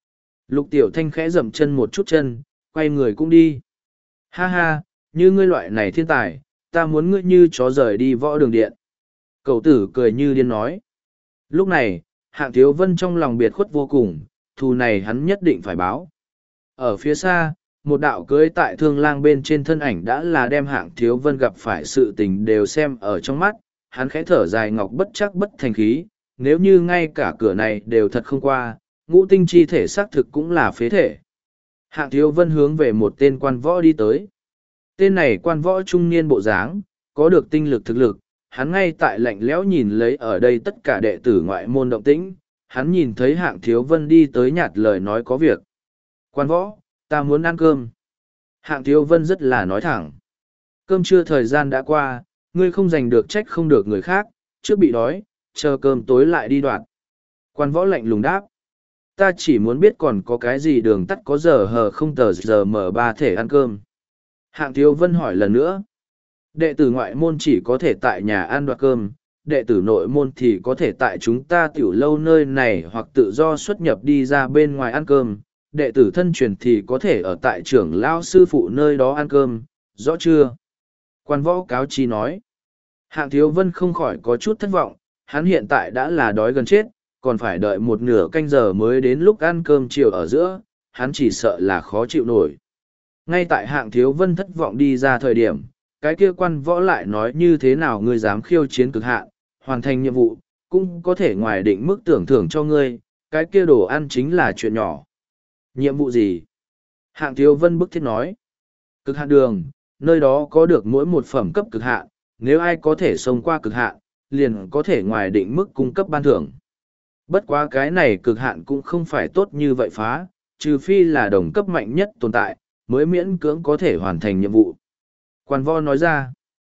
Lục Tiểu Thanh khẽ dậm chân một chút chân, quay người cũng đi. Ha ha, như ngươi loại này thiên tài, ta muốn ngươi như chó rời đi võ đường điện. Cậu tử cười như điên nói. Lúc này, Hạng Thiếu Vân trong lòng biệt khuất vô cùng, thù này hắn nhất định phải báo. Ở phía xa, một đạo cưới tại thương lang bên trên thân ảnh đã là đem Hạng Thiếu Vân gặp phải sự tình đều xem ở trong mắt, hắn khẽ thở dài ngọc bất chắc bất thành khí, nếu như ngay cả cửa này đều thật không qua, ngũ tinh chi thể xác thực cũng là phế thể. Hạng Thiếu Vân hướng về một tên quan võ đi tới. Tên này quan võ trung niên bộ dáng, có được tinh lực thực lực, hắn ngay tại lạnh lẽo nhìn lấy ở đây tất cả đệ tử ngoại môn động tĩnh, hắn nhìn thấy Hạng Thiếu Vân đi tới nhạt lời nói có việc. Quan võ, ta muốn ăn cơm. Hạng Thiếu Vân rất là nói thẳng. Cơm trưa thời gian đã qua, ngươi không giành được trách không được người khác, trước bị đói, chờ cơm tối lại đi đoạt. Quan võ lạnh lùng đáp. Ta chỉ muốn biết còn có cái gì đường tắt có giờ hờ không tờ giờ mở ba thể ăn cơm. Hạng Thiếu Vân hỏi lần nữa. Đệ tử ngoại môn chỉ có thể tại nhà ăn đoạt cơm, đệ tử nội môn thì có thể tại chúng ta tiểu lâu nơi này hoặc tự do xuất nhập đi ra bên ngoài ăn cơm, đệ tử thân truyền thì có thể ở tại trưởng lao sư phụ nơi đó ăn cơm, rõ chưa? Quan võ cáo chi nói. Hạng Thiếu Vân không khỏi có chút thất vọng, hắn hiện tại đã là đói gần chết, còn phải đợi một nửa canh giờ mới đến lúc ăn cơm chiều ở giữa, hắn chỉ sợ là khó chịu nổi. Ngay tại Hạng Thiếu Vân thất vọng đi ra thời điểm, cái kia quan võ lại nói như thế nào ngươi dám khiêu chiến cực hạn, hoàn thành nhiệm vụ, cũng có thể ngoài định mức tưởng thưởng cho ngươi, cái kia đồ ăn chính là chuyện nhỏ. Nhiệm vụ gì? Hạng Thiếu Vân bức thiết nói. Cực hạn đường, nơi đó có được mỗi một phẩm cấp cực hạn, nếu ai có thể xông qua cực hạn, liền có thể ngoài định mức cung cấp ban thưởng. Bất quá cái này cực hạn cũng không phải tốt như vậy phá, trừ phi là đồng cấp mạnh nhất tồn tại, mới miễn cưỡng có thể hoàn thành nhiệm vụ. Quan võ nói ra,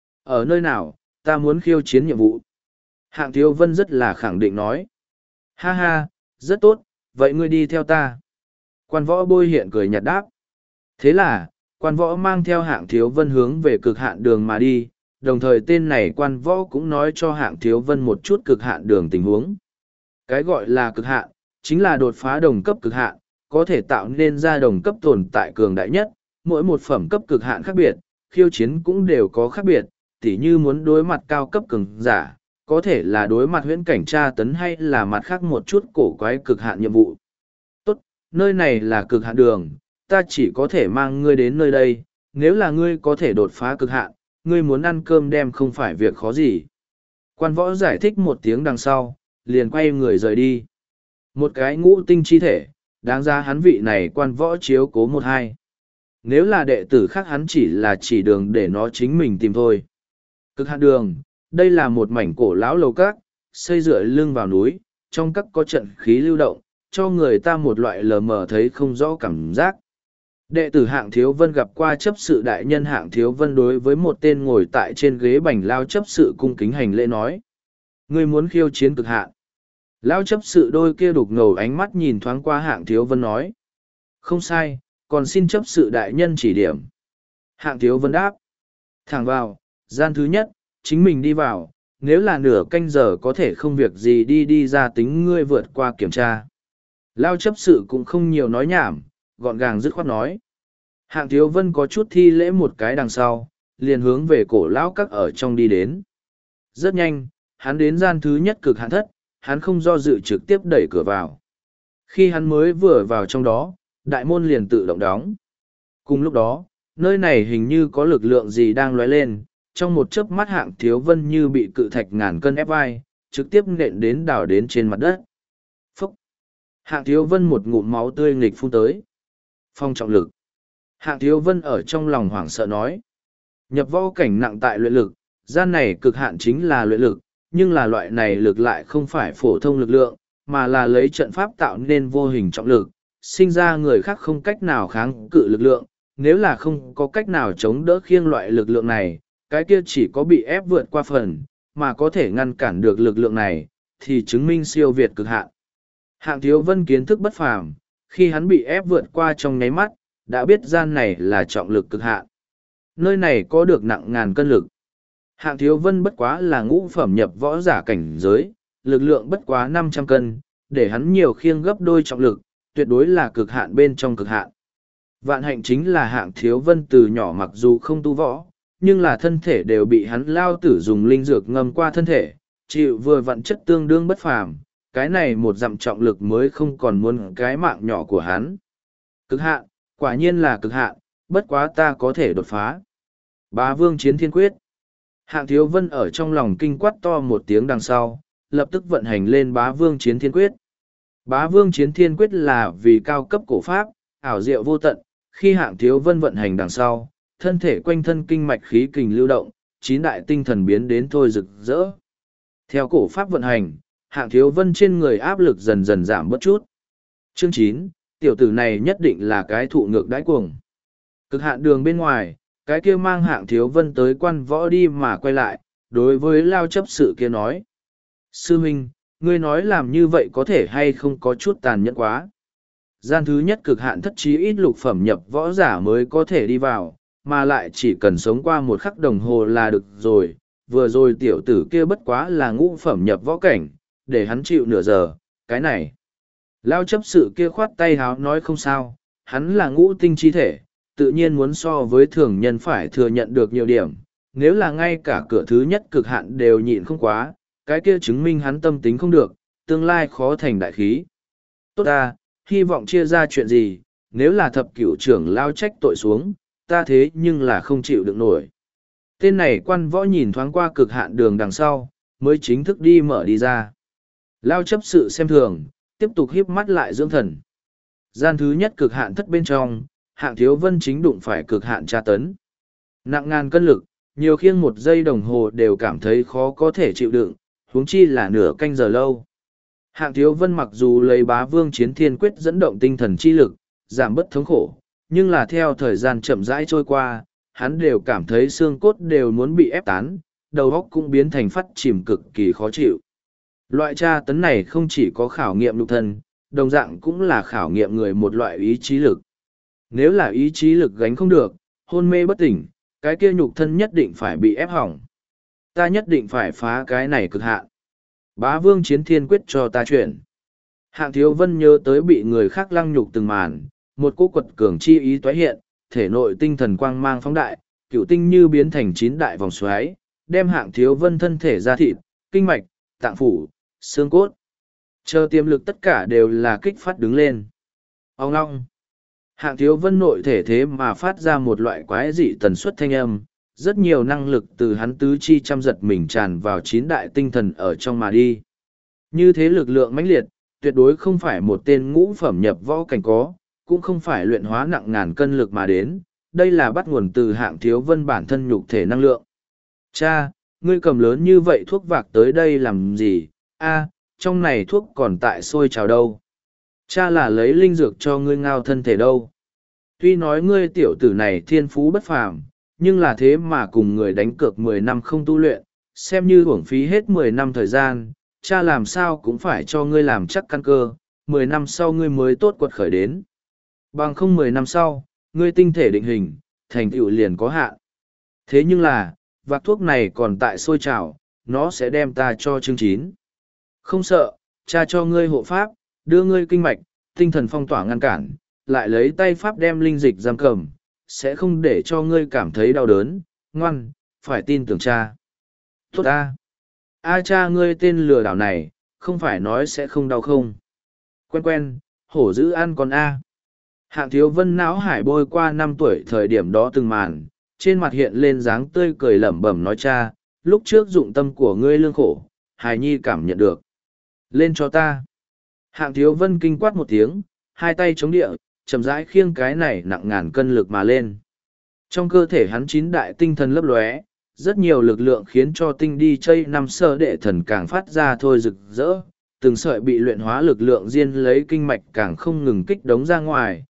ở nơi nào, ta muốn khiêu chiến nhiệm vụ. Hạng Thiếu Vân rất là khẳng định nói. Ha ha, rất tốt, vậy ngươi đi theo ta. Quan võ bôi hiện cười nhạt đáp. Thế là, quan võ mang theo Hạng Thiếu Vân hướng về cực hạn đường mà đi, đồng thời tên này quan võ cũng nói cho Hạng Thiếu Vân một chút cực hạn đường tình huống. Cái gọi là cực hạn, chính là đột phá đồng cấp cực hạn, có thể tạo nên ra đồng cấp tồn tại cường đại nhất, mỗi một phẩm cấp cực hạn khác biệt, khiêu chiến cũng đều có khác biệt, tỉ như muốn đối mặt cao cấp cường giả, có thể là đối mặt huyễn cảnh tra tấn hay là mặt khác một chút cổ quái cực hạn nhiệm vụ. Tốt, nơi này là cực hạn đường, ta chỉ có thể mang ngươi đến nơi đây, nếu là ngươi có thể đột phá cực hạn, ngươi muốn ăn cơm đem không phải việc khó gì. Quan võ giải thích một tiếng đằng sau, liền quay người rời đi. Một cái ngũ tinh chi thể, đáng ra hắn vị này quan võ chiếu cố một hai. Nếu là đệ tử khác hắn chỉ là chỉ đường để nó chính mình tìm thôi. Cực hạn đường, đây là một mảnh cổ lão lầu các, xây dựa lưng vào núi, trong các có trận khí lưu động, cho người ta một loại lờ mờ thấy không rõ cảm giác. Đệ tử Hạng Thiếu Vân gặp qua chấp sự đại nhân Hạng Thiếu Vân đối với một tên ngồi tại trên ghế bành lao chấp sự cung kính hành lễ nói. Ngươi muốn khiêu chiến cực hạn. Lao chấp sự đôi kia đục ngầu ánh mắt nhìn thoáng qua Hạng Thiếu Vân nói. Không sai, còn xin chấp sự đại nhân chỉ điểm. Hạng Thiếu Vân đáp. Thẳng vào, gian thứ nhất, chính mình đi vào, nếu là nửa canh giờ có thể không việc gì đi ra tính ngươi vượt qua kiểm tra. Lao chấp sự cũng không nhiều nói nhảm, gọn gàng dứt khoát nói. Hạng Thiếu Vân có chút thi lễ một cái đằng sau, liền hướng về cổ lão các ở trong đi đến. Rất nhanh, hắn đến gian thứ nhất cực hạn thất, hắn không do dự trực tiếp đẩy cửa vào. Khi hắn mới vừa vào trong đó, đại môn liền tự động đóng. Cùng lúc đó, nơi này hình như có lực lượng gì đang lóe lên, trong một chớp mắt Hạng Thiếu Vân như bị cự thạch ngàn cân ép vai, trực tiếp nện đến đảo đến trên mặt đất. Phúc! Hạng Thiếu Vân một ngụm máu tươi nghịch phun tới. Phong trọng lực. Hạng Thiếu Vân ở trong lòng hoảng sợ nói. Nhập võ cảnh nặng tại luyện lực, gian này cực hạn chính là luyện lực, nhưng là loại này lực lại không phải phổ thông lực lượng, mà là lấy trận pháp tạo nên vô hình trọng lực, sinh ra người khác không cách nào kháng cự lực lượng, nếu là không có cách nào chống đỡ khiêng loại lực lượng này, cái kia chỉ có bị ép vượt qua phần, mà có thể ngăn cản được lực lượng này, thì chứng minh siêu việt cực hạn. Hạng Thiếu Vân kiến thức bất phàm, khi hắn bị ép vượt qua trong nháy mắt, đã biết gian này là trọng lực cực hạn. Nơi này có được nặng ngàn cân lực. Hạng Thiếu Vân bất quá là ngũ phẩm nhập võ giả cảnh giới, lực lượng bất quá 500 cân, để hắn nhiều khiêng gấp đôi trọng lực, tuyệt đối là cực hạn bên trong cực hạn. Vạn hạnh chính là Hạng Thiếu Vân từ nhỏ mặc dù không tu võ, nhưng là thân thể đều bị hắn lao tử dùng linh dược ngâm qua thân thể, chịu vừa vặn chất tương đương bất phàm, cái này một dặm trọng lực mới không còn muốn cái mạng nhỏ của hắn. Cực hạn, quả nhiên là cực hạn, bất quá ta có thể đột phá. Bá Vương Chiến Thiên Quyết. Hạng Thiếu Vân ở trong lòng kinh quát to một tiếng đằng sau, lập tức vận hành lên Bá Vương Chiến Thiên Quyết. Bá Vương Chiến Thiên Quyết là vì cao cấp cổ pháp, ảo diệu vô tận, khi Hạng Thiếu Vân vận hành đằng sau, thân thể quanh thân kinh mạch khí kình lưu động, chín đại tinh thần biến đến thôi rực rỡ. Theo cổ pháp vận hành, Hạng Thiếu Vân trên người áp lực dần dần giảm bớt chút. Chương 9, tiểu tử này nhất định là cái thụ ngược đãi cuồng. Cực hạn đường bên ngoài, cái kia mang Hạng Thiếu Vân tới quan võ đi mà quay lại, đối với lao chấp sự kia nói. Sư huynh, ngươi nói làm như vậy có thể hay không có chút tàn nhẫn quá. Gian thứ nhất cực hạn thất trí ít lục phẩm nhập võ giả mới có thể đi vào, mà lại chỉ cần sống qua một khắc đồng hồ là được rồi. Vừa rồi tiểu tử kia bất quá là ngũ phẩm nhập võ cảnh, để hắn chịu nửa giờ, cái này. Lao chấp sự kia khoát tay háo nói không sao, hắn là ngũ tinh chi thể, tự nhiên muốn so với thường nhân phải thừa nhận được nhiều điểm. Nếu là ngay cả cửa thứ nhất cực hạn đều nhịn không quá, cái kia chứng minh hắn tâm tính không được, tương lai khó thành đại khí. Tốt ta, hy vọng chia ra chuyện gì, nếu là thập cửu trưởng lao trách tội xuống, ta thế nhưng là không chịu được nổi. Tên này quan võ nhìn thoáng qua cực hạn đường đằng sau, mới chính thức đi mở đi ra. Lao chấp sự xem thường, tiếp tục híp mắt lại dưỡng thần. Gian thứ nhất cực hạn thất bên trong, Hạng Thiếu Vân chính đụng phải cực hạn tra tấn. Nặng ngàn cân lực, nhiều khiêng một giây đồng hồ đều cảm thấy khó có thể chịu đựng, huống chi là nửa canh giờ lâu. Hạng Thiếu Vân mặc dù lấy Bá Vương Chiến Thiên Quyết dẫn động tinh thần chi lực, giảm bớt thống khổ, nhưng là theo thời gian chậm rãi trôi qua, hắn đều cảm thấy xương cốt đều muốn bị ép tán, đầu óc cũng biến thành phát chìm cực kỳ khó chịu. Loại tra tấn này không chỉ có khảo nghiệm nhục thân, đồng dạng cũng là khảo nghiệm người một loại ý chí lực. Nếu là ý chí lực gánh không được, hôn mê bất tỉnh, cái kia nhục thân nhất định phải bị ép hỏng. Ta nhất định phải phá cái này cực hạn. Bá Vương Chiến Thiên Quyết cho ta chuyển. Hạng Thiếu Vân nhớ tới bị người khác lăng nhục từng màn, một cỗ quật cường chi ý toái hiện, thể nội tinh thần quang mang phóng đại, cựu tinh như biến thành chín đại vòng xoáy, đem Hạng Thiếu Vân thân thể ra thịt, kinh mạch, tạng phủ, xương cốt. Chờ tiềm lực tất cả đều là kích phát đứng lên. Ông ngong. Hạng Thiếu Vân nội thể thế mà phát ra một loại quái dị tần suất thanh âm, rất nhiều năng lực từ hắn tứ chi chăm giật mình tràn vào chín đại tinh thần ở trong mà đi. Như thế lực lượng mãnh liệt, tuyệt đối không phải một tên ngũ phẩm nhập võ cảnh có, cũng không phải luyện hóa nặng ngàn cân lực mà đến, đây là bắt nguồn từ Hạng Thiếu Vân bản thân nhục thể năng lượng. Cha, ngươi cầm lớn như vậy thuốc vạc tới đây làm gì? A, trong này thuốc còn tại sôi trào đâu. Cha là lấy linh dược cho ngươi ngao thân thể đâu. Tuy nói ngươi tiểu tử này thiên phú bất phàm, nhưng là thế mà cùng người đánh cược 10 năm không tu luyện, xem như uổng phí hết 10 năm thời gian, cha làm sao cũng phải cho ngươi làm chắc căn cơ, 10 năm sau ngươi mới tốt quật khởi đến. Bằng không 10 năm sau, ngươi tinh thể định hình, thành tựu liền có hạn. Thế nhưng là, vạc thuốc này còn tại sôi trào, nó sẽ đem ta cho chương 9. Không sợ, cha cho ngươi hộ pháp, đưa ngươi kinh mạch, tinh thần phong tỏa ngăn cản, lại lấy tay pháp đem linh dịch giam cầm, sẽ không để cho ngươi cảm thấy đau đớn, ngoan, phải tin tưởng cha. Tốt a, cha ngươi tên lừa đảo này, không phải nói sẽ không đau không. Quen, hổ dữ ăn con a. Hạng Thiếu Vân não hải bôi qua 5 tuổi thời điểm đó từng màn, trên mặt hiện lên dáng tươi cười lẩm bẩm nói cha, lúc trước dụng tâm của ngươi lương khổ, hài nhi cảm nhận được. Lên cho ta. Hạng Thiếu Vân kinh quát một tiếng, hai tay chống địa, chậm rãi khiêng cái này nặng ngàn cân lực mà lên. Trong cơ thể hắn chín đại tinh thần lấp lóe, rất nhiều lực lượng khiến cho tinh đi chây năm sơ đệ thần càng phát ra thôi rực rỡ, từng sợi bị luyện hóa lực lượng riêng lấy kinh mạch càng không ngừng kích đống ra ngoài,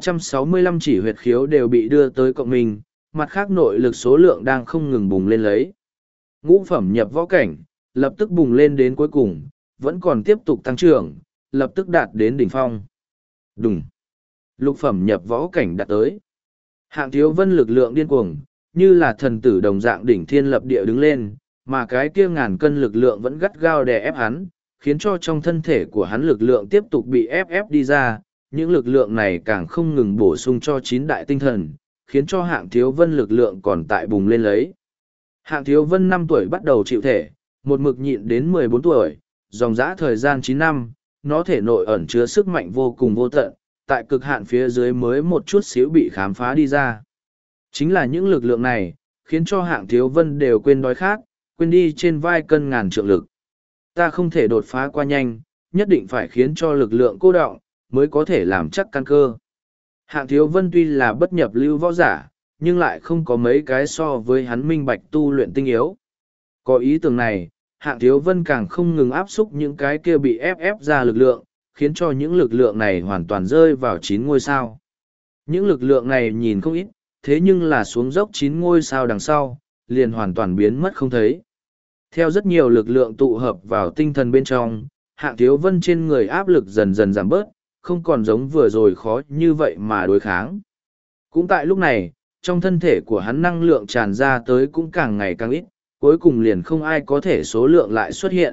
365 chỉ huyệt khiếu đều bị đưa tới cộng mình, mặt khác nội lực số lượng đang không ngừng bùng lên lấy. Ngũ phẩm nhập võ cảnh, lập tức bùng lên đến cuối cùng, vẫn còn tiếp tục tăng trưởng, lập tức đạt đến đỉnh phong. Đùng. Lục phẩm nhập võ cảnh đạt tới. Hạng Thiếu Vân lực lượng điên cuồng, như là thần tử đồng dạng đỉnh thiên lập địa đứng lên, mà cái kia ngàn cân lực lượng vẫn gắt gao đè ép hắn, khiến cho trong thân thể của hắn lực lượng tiếp tục bị ép đi ra, những lực lượng này càng không ngừng bổ sung cho 9 đại tinh thần, khiến cho Hạng Thiếu Vân lực lượng còn tại bùng lên lấy. Hạng Thiếu Vân 5 tuổi bắt đầu chịu thể, một mực nhịn đến 14 tuổi, dòng dã thời gian 9 năm, nó thể nội ẩn chứa sức mạnh vô cùng vô tận, tại cực hạn phía dưới mới một chút xíu bị khám phá đi ra. Chính là những lực lượng này, khiến cho Hạng Thiếu Vân đều quên đói khát, quên đi trên vai cân ngàn trượng lực. Ta không thể đột phá qua nhanh, nhất định phải khiến cho lực lượng cô đọng, mới có thể làm chắc căn cơ. Hạng Thiếu Vân tuy là bất nhập lưu võ giả, nhưng lại không có mấy cái so với hắn minh bạch tu luyện tinh yếu. Có ý tưởng này, Hạng Thiếu Vân càng không ngừng áp xúc những cái kia bị ép ra lực lượng, khiến cho những lực lượng này hoàn toàn rơi vào 9 ngôi sao. Những lực lượng này nhìn không ít, thế nhưng là xuống dốc 9 ngôi sao đằng sau, liền hoàn toàn biến mất không thấy. Theo rất nhiều lực lượng tụ hợp vào tinh thần bên trong, Hạng Thiếu Vân trên người áp lực dần dần giảm bớt, không còn giống vừa rồi khó như vậy mà đối kháng. Cũng tại lúc này, trong thân thể của hắn năng lượng tràn ra tới cũng càng ngày càng ít, cuối cùng liền không ai có thể số lượng lại xuất hiện.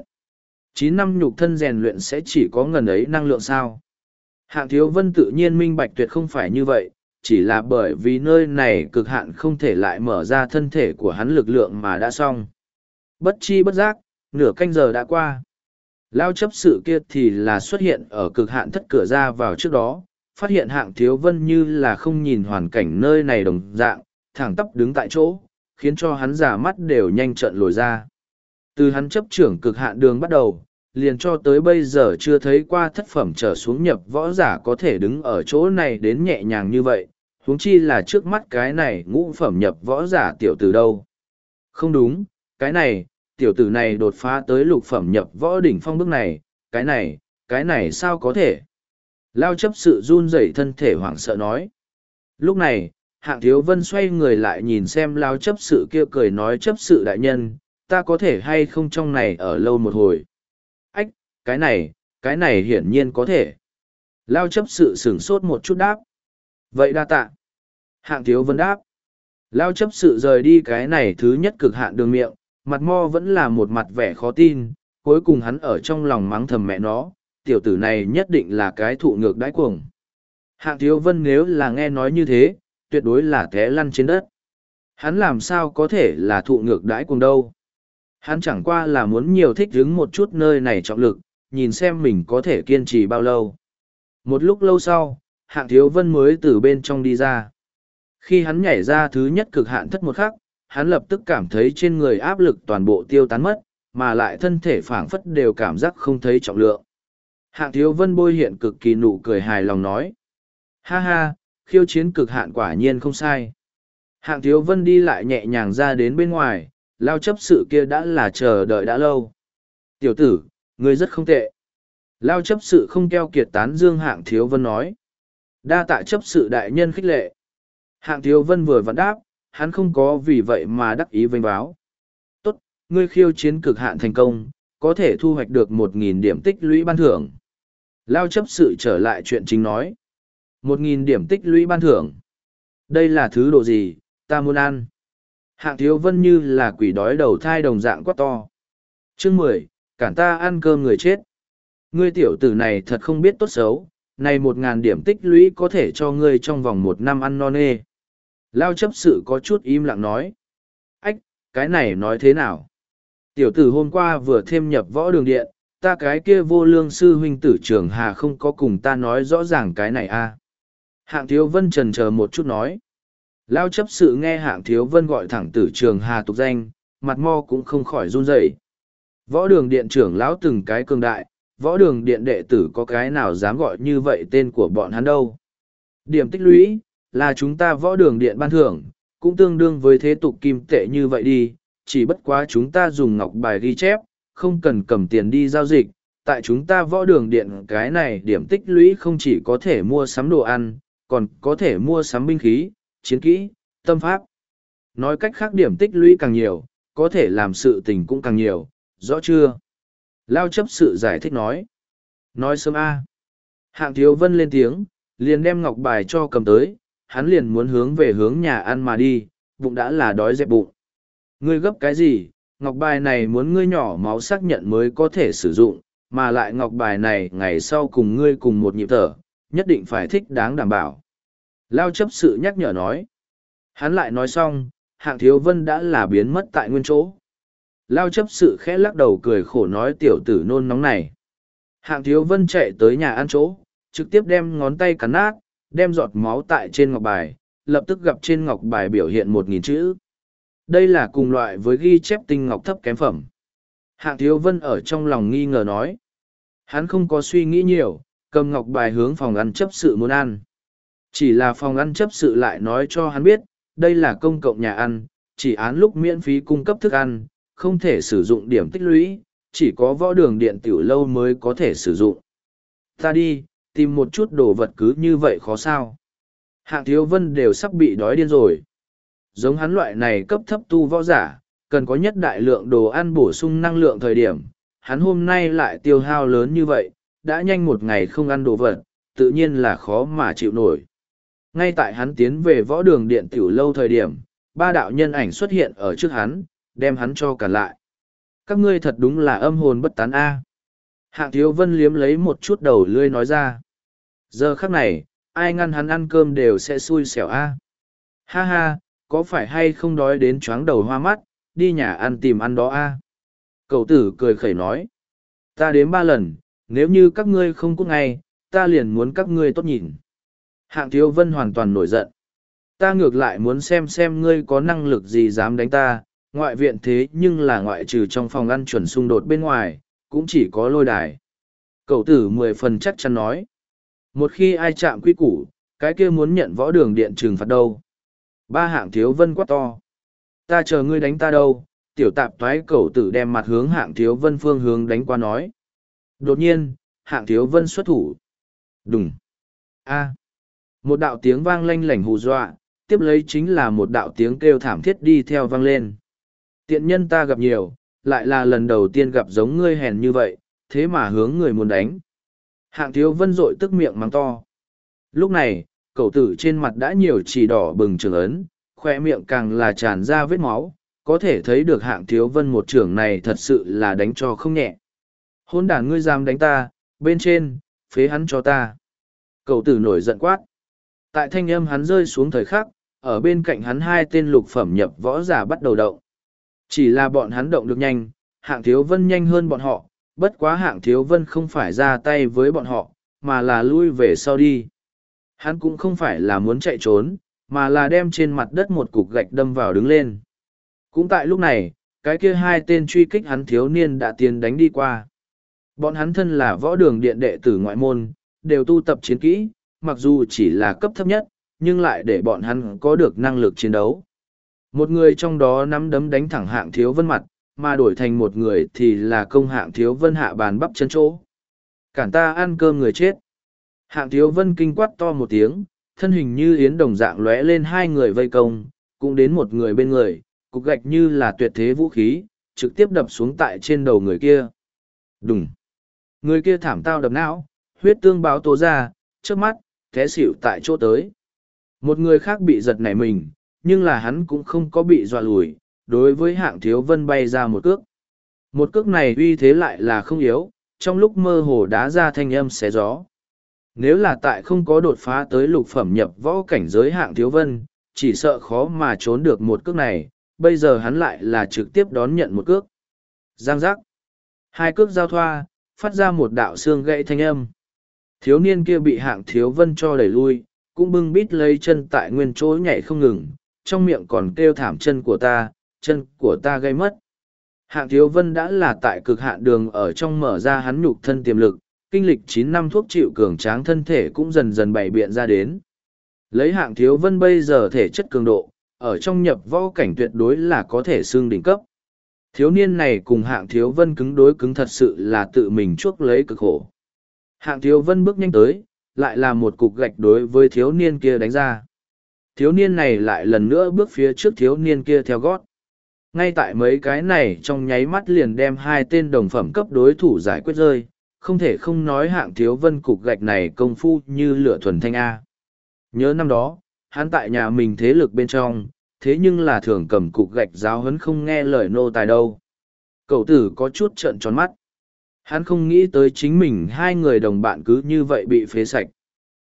9 năm nhục thân rèn luyện sẽ chỉ có ngần ấy năng lượng sao. Hạng Thiếu Vân tự nhiên minh bạch tuyệt không phải như vậy, chỉ là bởi vì nơi này cực hạn không thể lại mở ra thân thể của hắn lực lượng mà đã xong. Bất chi bất giác, nửa canh giờ đã qua. Lao chấp sự kia thì là xuất hiện ở cực hạn thất cửa ra vào trước đó, phát hiện Hạng Thiếu Vân như là không nhìn hoàn cảnh nơi này đồng dạng, thẳng tắp đứng tại chỗ, khiến cho hắn giả mắt đều nhanh trận lồi ra. Từ hắn chấp trưởng cực hạn đường bắt đầu, liền cho tới bây giờ chưa thấy qua thất phẩm trở xuống nhập võ giả có thể đứng ở chỗ này đến nhẹ nhàng như vậy, huống chi là trước mắt cái này ngũ phẩm nhập võ giả tiểu tử đâu. Không đúng, cái này, tiểu tử này đột phá tới lục phẩm nhập võ đỉnh phong bước này, cái này sao có thể? Lao chấp sự run rẩy thân thể hoảng sợ nói. Lúc này, Hạng Thiếu Vân xoay người lại nhìn xem Lao chấp sự kia cười nói chấp sự đại nhân, ta có thể hay không trong này ở lâu một hồi. Ách, cái này hiển nhiên có thể. Lao chấp sự sửng sốt một chút đáp. Vậy đa tạ. Hạng Thiếu Vân đáp. Lao chấp sự rời đi cái này thứ nhất cực hạn đường miệng, mặt mo vẫn là một mặt vẻ khó tin, cuối cùng hắn ở trong lòng mắng thầm mẹ nó, tiểu tử này nhất định là cái thụ ngược đãi cuồng. Hạng Thiếu Vân nếu là nghe nói như thế, tuyệt đối là té lăn trên đất. Hắn làm sao có thể là thụ ngược đãi cuồng đâu. Hắn chẳng qua là muốn nhiều thích hứng một chút nơi này trọng lực, nhìn xem mình có thể kiên trì bao lâu. Một lúc lâu sau, Hạng Thiếu Vân mới từ bên trong đi ra. Khi hắn nhảy ra thứ nhất cực hạn thất một khắc, hắn lập tức cảm thấy trên người áp lực toàn bộ tiêu tán mất, mà lại thân thể phảng phất đều cảm giác không thấy trọng lượng. Hạng Thiếu Vân bôi hiện cực kỳ nụ cười hài lòng nói. Ha ha, khiêu chiến cực hạn quả nhiên không sai. Hạng Thiếu Vân đi lại nhẹ nhàng ra đến bên ngoài, Lao chấp sự kia đã là chờ đợi đã lâu. Tiểu tử, ngươi rất không tệ. Lao chấp sự không keo kiệt tán dương Hạng Thiếu Vân nói. Đa tạ chấp sự đại nhân khích lệ. Hạng Thiếu Vân vừa vặn đáp, hắn không có vì vậy mà đắc ý vênh váo. Tốt, ngươi khiêu chiến cực hạn thành công, có thể thu hoạch được 1.000 điểm tích lũy ban thưởng. Lao chấp sự trở lại chuyện chính nói. 1.000 điểm tích lũy ban thưởng. Đây là thứ độ gì, ta muốn ăn. Hạng Thiếu Vân như là quỷ đói đầu thai đồng dạng quá to. Chương 10, cản ta ăn cơm người chết. Ngươi tiểu tử này thật không biết tốt xấu, này 1.000 điểm tích lũy có thể cho ngươi trong vòng 1 năm ăn no nê. Lao chấp sự có chút im lặng nói. Ách, cái này nói thế nào? Tiểu tử hôm qua vừa thêm nhập võ đường điện, ta cái kia vô lương sư huynh tử Trường Hà không có cùng ta nói rõ ràng cái này à. Hạng Thiếu Vân chần chờ một chút nói. Lao chấp sự nghe Hạng Thiếu Vân gọi thẳng tử Trường Hà tục danh, mặt mo cũng không khỏi run rẩy. Võ đường điện trưởng lão từng cái cường đại, võ đường điện đệ tử có cái nào dám gọi như vậy tên của bọn hắn đâu. Điểm tích lũy, là chúng ta võ đường điện ban thưởng, cũng tương đương với thế tục kim tệ như vậy đi, chỉ bất quá chúng ta dùng ngọc bài ghi chép, không cần cầm tiền đi giao dịch. Tại chúng ta võ đường điện cái này điểm tích lũy không chỉ có thể mua sắm đồ ăn, còn có thể mua sắm binh khí, chiến kỹ, tâm pháp. Nói cách khác điểm tích lũy càng nhiều, có thể làm sự tình cũng càng nhiều, rõ chưa? Lao chấp sự giải thích nói. Nói sớm a. Hạng Thiếu Vân lên tiếng, liền đem ngọc bài cho cầm tới, hắn liền muốn hướng về hướng nhà ăn mà đi, bụng đã là đói dẹp bụng. Ngươi gấp cái gì? Ngọc bài này muốn ngươi nhỏ máu xác nhận mới có thể sử dụng, mà lại ngọc bài này ngày sau cùng ngươi cùng một nhịp thở, nhất định phải thích đáng đảm bảo. Lao chấp sự nhắc nhở nói. Hắn lại nói xong, Hạng Thiếu Vân đã là biến mất tại nguyên chỗ. Lao chấp sự khẽ lắc đầu cười khổ nói tiểu tử nôn nóng này. Hạng Thiếu Vân chạy tới nhà ăn chỗ, trực tiếp đem ngón tay cắn nát, đem giọt máu tại trên ngọc bài, lập tức gặp trên ngọc bài biểu hiện 1.000 chữ. Đây là cùng loại với ghi chép tinh ngọc thấp kém phẩm. Hạng Thiếu Vân ở trong lòng nghi ngờ nói. Hắn không có suy nghĩ nhiều, cầm ngọc bài hướng phòng ăn chấp sự muốn ăn. Chỉ là phòng ăn chấp sự lại nói cho hắn biết, đây là công cộng nhà ăn, chỉ án lúc miễn phí cung cấp thức ăn, không thể sử dụng điểm tích lũy, chỉ có võ đường điện tiểu lâu mới có thể sử dụng. Ta đi, tìm một chút đồ vật cứ như vậy khó sao. Hạng Thiếu Vân đều sắp bị đói điên rồi. Giống hắn loại này cấp thấp tu võ giả, cần có nhất đại lượng đồ ăn bổ sung năng lượng thời điểm. Hắn hôm nay lại tiêu hao lớn như vậy, đã nhanh một ngày không ăn đồ vật, tự nhiên là khó mà chịu nổi. Ngay tại hắn tiến về võ đường điện tiểu lâu thời điểm, ba đạo nhân ảnh xuất hiện ở trước hắn, đem hắn cho cản lại. Các ngươi thật đúng là âm hồn bất tán a. Hạng Thiếu Vân liếm lấy một chút đầu lươi nói ra. Giờ khắc này, ai ngăn hắn ăn cơm đều sẽ xui xẻo a. Ha ha, có phải hay không đói đến choáng đầu hoa mắt, đi nhà ăn tìm ăn đó a. Cậu tử cười khẩy nói. Ta đếm 3 lần, nếu như các ngươi không cút ngay, ta liền muốn các ngươi tốt nhìn. Hạng Thiếu Vân hoàn toàn nổi giận. Ta ngược lại muốn xem ngươi có năng lực gì dám đánh ta, ngoại viện thế nhưng là ngoại trừ trong phòng ăn chuẩn xung đột bên ngoài, cũng chỉ có lôi đài. Cậu tử 10 phần chắc chắn nói. Một khi ai chạm quy củ, cái kia muốn nhận võ đường điện trừng phạt đâu. Ba Hạng Thiếu Vân quát to. Ta chờ ngươi đánh ta đâu, tiểu tạp toái cậu tử đem mặt hướng Hạng Thiếu Vân phương hướng đánh qua nói. Đột nhiên, Hạng Thiếu Vân xuất thủ. Đùng. A. Một đạo tiếng vang lanh lảnh hù dọa, tiếp lấy chính là một đạo tiếng kêu thảm thiết đi theo vang lên. Tiện nhân ta gặp nhiều, lại là lần đầu tiên gặp giống ngươi hèn như vậy, thế mà hướng người muốn đánh. Hạng Thiếu Vân rội tức miệng mắng to. Lúc này, cậu tử trên mặt đã nhiều chỉ đỏ bừng trường ấn, khoe miệng càng là tràn ra vết máu, có thể thấy được Hạng Thiếu Vân một trưởng này thật sự là đánh cho không nhẹ. Hôn đản ngươi dám đánh ta, bên trên, phế hắn cho ta. Cậu tử nổi giận quát. Tại thanh âm hắn rơi xuống thời khắc, ở bên cạnh hắn hai tên lục phẩm nhập võ giả bắt đầu động. Chỉ là bọn hắn động được nhanh, Hạng Thiếu Vân nhanh hơn bọn họ, bất quá Hạng Thiếu Vân không phải ra tay với bọn họ, mà là lui về sau đi. Hắn cũng không phải là muốn chạy trốn, mà là đem trên mặt đất một cục gạch đâm vào đứng lên. Cũng tại lúc này, cái kia hai tên truy kích hắn thiếu niên đã tiến đánh đi qua. Bọn hắn thân là võ đường điện đệ tử ngoại môn, đều tu tập chiến kỹ, mặc dù chỉ là cấp thấp nhất, nhưng lại để bọn hắn có được năng lực chiến đấu. Một người trong đó nắm đấm đánh thẳng Hạng Thiếu Vân mặt, mà đổi thành một người thì là công Hạng Thiếu Vân hạ bàn bắp chân chỗ. Cản ta ăn cơm người chết. Hạng Thiếu Vân kinh quát to một tiếng, thân hình như yến đồng dạng lóe lên hai người vây công, cũng đến một người bên người, cục gạch như là tuyệt thế vũ khí, trực tiếp đập xuống tại trên đầu người kia. Đùng. Người kia thảm tao đập não, huyết tương báo tố ra, trước mắt, té xỉu tại chỗ tới. Một người khác bị giật nảy mình, nhưng là hắn cũng không có bị dọa lùi, đối với Hạng Thiếu Vân bay ra một cước. Một cước này uy thế lại là không yếu, trong lúc mơ hồ đá ra thanh âm xé gió. Nếu là tại không có đột phá tới lục phẩm nhập võ cảnh giới Hạng Thiếu Vân, chỉ sợ khó mà trốn được một cước này, bây giờ hắn lại là trực tiếp đón nhận một cước. Giang giác. Hai cước giao thoa, phát ra một đạo xương gãy thanh âm. Thiếu niên kia bị Hạng Thiếu Vân cho đẩy lui, cũng bưng bít lấy chân tại nguyên chỗ nhảy không ngừng, trong miệng còn kêu thảm chân của ta gây mất. Hạng Thiếu Vân đã là tại cực hạn đường ở trong mở ra hắn nhục thân tiềm lực, kinh lịch 9 năm thuốc chịu cường tráng thân thể cũng dần dần bày biện ra đến. Lấy Hạng Thiếu Vân bây giờ thể chất cường độ, ở trong nhập võ cảnh tuyệt đối là có thể xương đỉnh cấp. Thiếu niên này cùng Hạng Thiếu Vân cứng đối cứng thật sự là tự mình chuốc lấy cực khổ. Hạng Thiếu Vân bước nhanh tới, lại là một cục gạch đối với thiếu niên kia đánh ra. Thiếu niên này lại lần nữa bước phía trước thiếu niên kia theo gót. Ngay tại mấy cái này trong nháy mắt liền đem hai tên đồng phẩm cấp đối thủ giải quyết rơi, không thể không nói Hạng Thiếu Vân cục gạch này công phu như lửa thuần thanh A. Nhớ năm đó, hắn tại nhà mình thế lực bên trong, thế nhưng là thường cầm cục gạch giáo huấn không nghe lời nô tài đâu. Cậu tử có chút trợn tròn mắt. Hắn không nghĩ tới chính mình hai người đồng bạn cứ như vậy bị phế sạch.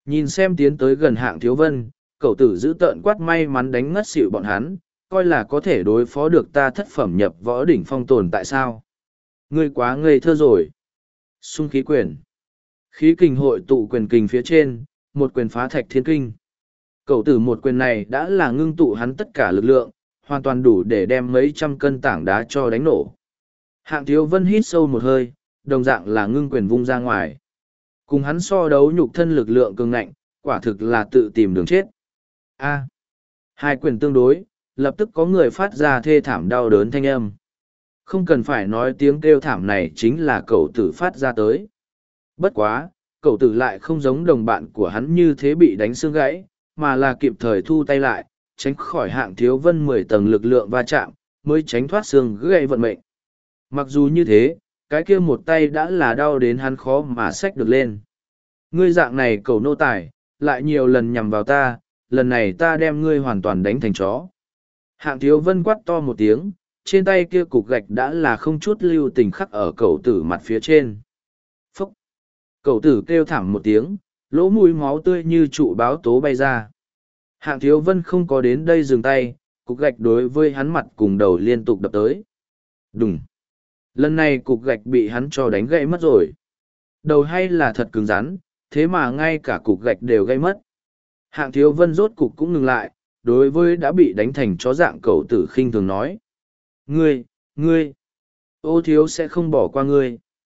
Nhìn xem tiến tới gần Hạng Thiếu Vân, cậu tử giữ tợn quát may mắn đánh ngất xỉu bọn hắn, coi là có thể đối phó được ta thất phẩm nhập võ đỉnh phong tồn tại sao. Ngươi quá ngây thơ rồi. Xung khí quyền. Khí kình hội tụ quyền kình phía trên, một quyền phá thạch thiên kinh. Cậu tử một quyền này đã là ngưng tụ hắn tất cả lực lượng, hoàn toàn đủ để đem mấy trăm cân tảng đá cho đánh nổ. Hạng Thiếu Vân hít sâu một hơi, đồng dạng là ngưng quyền vung ra ngoài. Cùng hắn so đấu nhục thân lực lượng cường ngạnh, quả thực là tự tìm đường chết. A. Hai quyền tương đối, lập tức có người phát ra thê thảm đau đớn thanh âm. Không cần phải nói tiếng kêu thảm này chính là cậu tử phát ra tới. Bất quá, cậu tử lại không giống đồng bạn của hắn như thế bị đánh xương gãy, mà là kịp thời thu tay lại, tránh khỏi Hạng Thiếu Vân 10 tầng lực lượng va chạm, mới tránh thoát xương gãy vận mệnh. Mặc dù như thế, cái kia một tay đã là đau đến hắn khó mà xách được lên. Ngươi dạng này cậu nô tài, lại nhiều lần nhằm vào ta, lần này ta đem ngươi hoàn toàn đánh thành chó. Hạng Thiếu Vân quát to một tiếng, trên tay kia cục gạch đã là không chút lưu tình khắc ở cậu tử mặt phía trên. Phúc! Cậu tử kêu thảm một tiếng, lỗ mũi máu tươi như trụ báo tố bay ra. Hạng Thiếu Vân không có đến đây dừng tay, cục gạch đối với hắn mặt cùng đầu liên tục đập tới. Đùng! Lần này cục gạch bị hắn cho đánh gãy mất rồi. Đầu hay là thật cứng rắn, thế mà ngay cả cục gạch đều gãy mất. Hạng Thiếu Vân rốt cục cũng ngừng lại, đối với đã bị đánh thành chó dạng cậu tử khinh thường nói. Ngươi, ô thiếu sẽ không bỏ qua ngươi.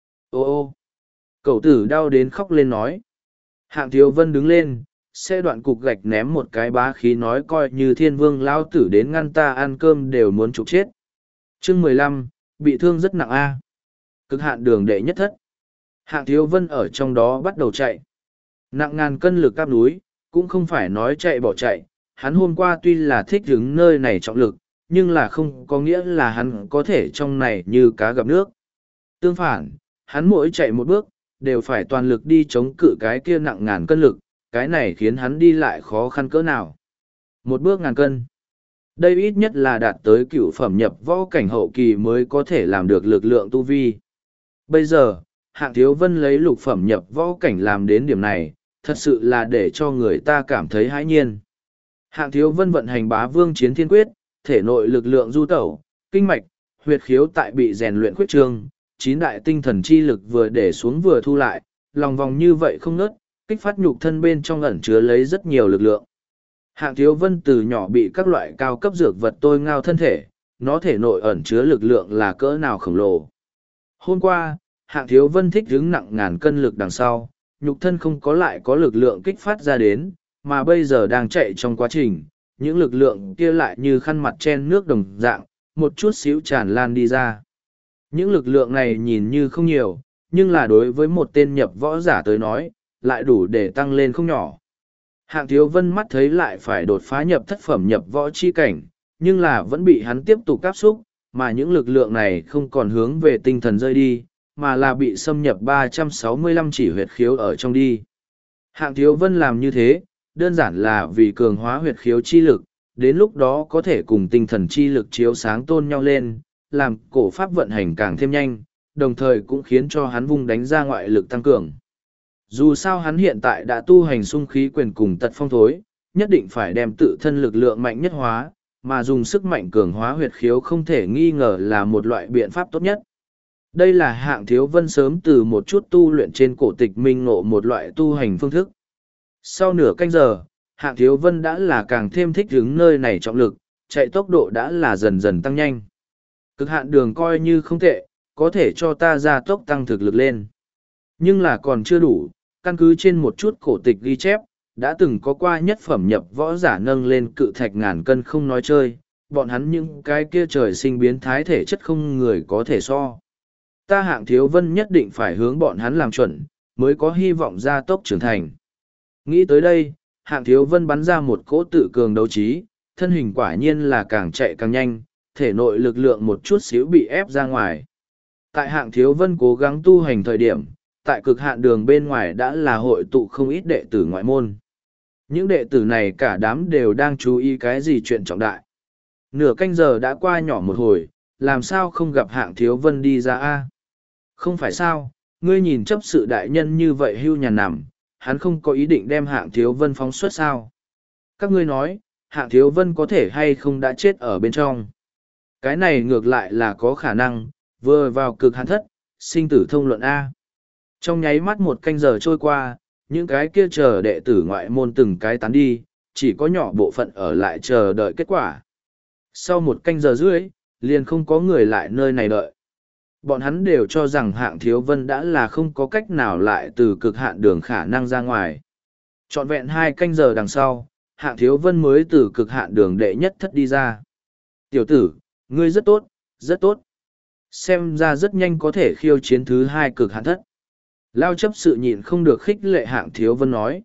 Ô, cậu tử đau đến khóc lên nói. Hạng Thiếu Vân đứng lên, xe đoạn cục gạch ném một cái bá khí nói coi như thiên vương lao tử đến ngăn ta ăn cơm đều muốn trục chết. Chương 15, bị thương rất nặng a. Cực hạn đường đệ nhất thất. Hạng Thiếu Vân ở trong đó bắt đầu chạy. Nặng ngàn cân lực áp núi, cũng không phải nói chạy bỏ chạy. Hắn hôm qua tuy là thích đứng nơi này trọng lực, nhưng là không có nghĩa là hắn có thể trong này như cá gặp nước. Tương phản, hắn mỗi chạy một bước, đều phải toàn lực đi chống cự cái kia nặng ngàn cân lực, cái này khiến hắn đi lại khó khăn cỡ nào. Một bước ngàn cân. Đây ít nhất là đạt tới cửu phẩm nhập võ cảnh hậu kỳ mới có thể làm được lực lượng tu vi. Bây giờ, Hạng Thiếu Vân lấy lục phẩm nhập võ cảnh làm đến điểm này, thật sự là để cho người ta cảm thấy hãi nhiên. Hạng Thiếu Vân vận hành Bá Vương Chiến Thiên Quyết, thể nội lực lượng du tẩu, kinh mạch, huyệt khiếu tại bị rèn luyện khuyết trương, 9 đại tinh thần chi lực vừa để xuống vừa thu lại, lòng vòng như vậy không ngớt, kích phát nhục thân bên trong ẩn chứa lấy rất nhiều lực lượng. Hạng Thiếu Vân từ nhỏ bị các loại cao cấp dược vật tôi ngao thân thể, nó thể nội ẩn chứa lực lượng là cỡ nào khổng lồ. Hôm qua, Hạng Thiếu Vân thích hứng nặng ngàn cân lực đằng sau, nhục thân không có lại có lực lượng kích phát ra đến, mà bây giờ đang chạy trong quá trình, những lực lượng kia lại như khăn mặt chen nước đồng dạng, một chút xíu tràn lan đi ra. Những lực lượng này nhìn như không nhiều, nhưng là đối với một tên nhập võ giả tới nói, lại đủ để tăng lên không nhỏ. Hạng Thiếu Vân mắt thấy lại phải đột phá nhập thất phẩm nhập võ chi cảnh, nhưng là vẫn bị hắn tiếp tục áp xúc, mà những lực lượng này không còn hướng về tinh thần rơi đi, mà là bị xâm nhập 365 chỉ huyệt khiếu ở trong đi. Hạng Thiếu Vân làm như thế, đơn giản là vì cường hóa huyệt khiếu chi lực, đến lúc đó có thể cùng tinh thần chi lực chiếu sáng tôn nhau lên, làm cổ pháp vận hành càng thêm nhanh, đồng thời cũng khiến cho hắn vung đánh ra ngoại lực tăng cường. Dù sao hắn hiện tại đã tu hành xung khí quyền cùng tật phong thối, nhất định phải đem tự thân lực lượng mạnh nhất hóa, mà dùng sức mạnh cường hóa huyệt khiếu không thể nghi ngờ là một loại biện pháp tốt nhất. Đây là Hạng Thiếu Vân sớm từ một chút tu luyện trên cổ tịch minh ngộ một loại tu hành phương thức. Sau nửa canh giờ, Hạng Thiếu Vân đã là càng thêm thích ứng nơi này trọng lực, chạy tốc độ đã là dần dần tăng nhanh. Cực hạn đường coi như không tệ, có thể cho ta gia tốc tăng thực lực lên. Nhưng là còn chưa đủ, căn cứ trên một chút cổ tịch ghi chép, đã từng có qua nhất phẩm nhập võ giả nâng lên cự thạch ngàn cân không nói chơi, bọn hắn những cái kia trời sinh biến thái thể chất không người có thể so. Ta Hạng Thiếu Vân nhất định phải hướng bọn hắn làm chuẩn, mới có hy vọng gia tốc trưởng thành. Nghĩ tới đây, Hạng Thiếu Vân bắn ra một cỗ tự cường đấu trí, thân hình quả nhiên là càng chạy càng nhanh, thể nội lực lượng một chút xíu bị ép ra ngoài. Tại Hạng Thiếu Vân cố gắng tu hành thời điểm, tại cực hạn đường bên ngoài đã là hội tụ không ít đệ tử ngoại môn. Những đệ tử này cả đám đều đang chú ý cái gì chuyện trọng đại. Nửa canh giờ đã qua nhỏ một hồi, làm sao không gặp Hạng Thiếu Vân đi ra a? Không phải sao, ngươi nhìn chấp sự đại nhân như vậy hưu nhàn nằm, hắn không có ý định đem Hạng Thiếu Vân phóng xuất sao. Các ngươi nói, Hạng Thiếu Vân có thể hay không đã chết ở bên trong. Cái này ngược lại là có khả năng, vừa vào cực hạn thất, sinh tử thông luận A. Trong nháy mắt một canh giờ trôi qua, những cái kia chờ đệ tử ngoại môn từng cái tán đi, chỉ có nhỏ bộ phận ở lại chờ đợi kết quả. Sau một canh giờ rưỡi, liền không có người lại nơi này đợi. Bọn hắn đều cho rằng Hạng Thiếu Vân đã là không có cách nào lại từ cực hạn đường khả năng ra ngoài. Trọn vẹn 2 canh giờ đằng sau, Hạng Thiếu Vân mới từ cực hạn đường đệ nhất thất đi ra. Tiểu tử, ngươi rất tốt, rất tốt. Xem ra rất nhanh có thể khiêu chiến thứ 2 cực hạn thất. Lao chấp sự nhịn không được khích lệ Hạng Thiếu Vân nói.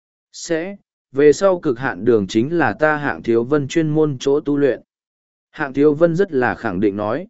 Về sau cực hạn đường chính là ta Hạng Thiếu Vân chuyên môn chỗ tu luyện. Hạng Thiếu Vân rất là khẳng định nói.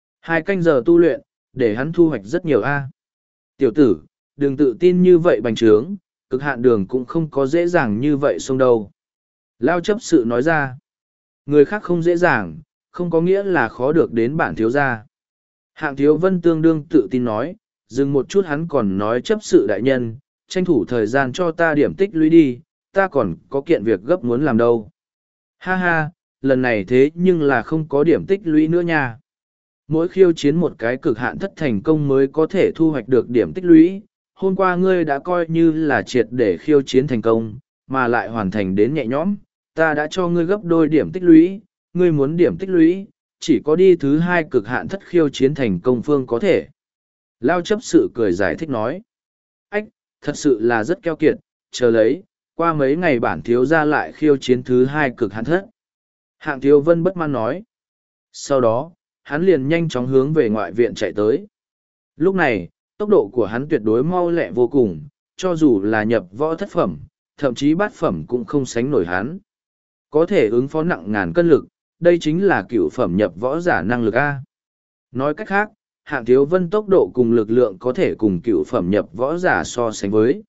2 canh giờ tu luyện, để hắn thu hoạch rất nhiều A. Tiểu tử, đừng tự tin như vậy bành trướng, cực hạn đường cũng không có dễ dàng như vậy xông đâu. Lao chấp sự nói ra. Người khác không dễ dàng, không có nghĩa là khó được đến bản thiếu gia. Hạng Thiếu Vân tương đương tự tin nói, dừng một chút hắn còn nói chấp sự đại nhân, tranh thủ thời gian cho ta điểm tích lũy đi, ta còn có kiện việc gấp muốn làm đâu. Ha ha, lần này thế nhưng là không có điểm tích lũy nữa nha. Mỗi khiêu chiến một cái cực hạn thất thành công mới có thể thu hoạch được điểm tích lũy. Hôm qua ngươi đã coi như là triệt để khiêu chiến thành công, mà lại hoàn thành đến nhẹ nhõm. Ta đã cho ngươi gấp đôi điểm tích lũy, ngươi muốn điểm tích lũy, chỉ có đi thứ 2 cực hạn thất khiêu chiến thành công phương có thể. Lao chấp sự cười giải thích nói. Ách, thật sự là rất keo kiệt, chờ lấy, qua mấy ngày bản thiếu ra lại khiêu chiến thứ 2 cực hạn thất. Hạng Thiếu Vân bất mãn nói. Sau đó, hắn liền nhanh chóng hướng về ngoại viện chạy tới. Lúc này, tốc độ của hắn tuyệt đối mau lẹ vô cùng, cho dù là nhập võ thất phẩm, thậm chí bát phẩm cũng không sánh nổi hắn. Có thể ứng phó nặng ngàn cân lực, đây chính là cựu phẩm nhập võ giả năng lực A. Nói cách khác, Hạng Thiếu Vân tốc độ cùng lực lượng có thể cùng cựu phẩm nhập võ giả so sánh với.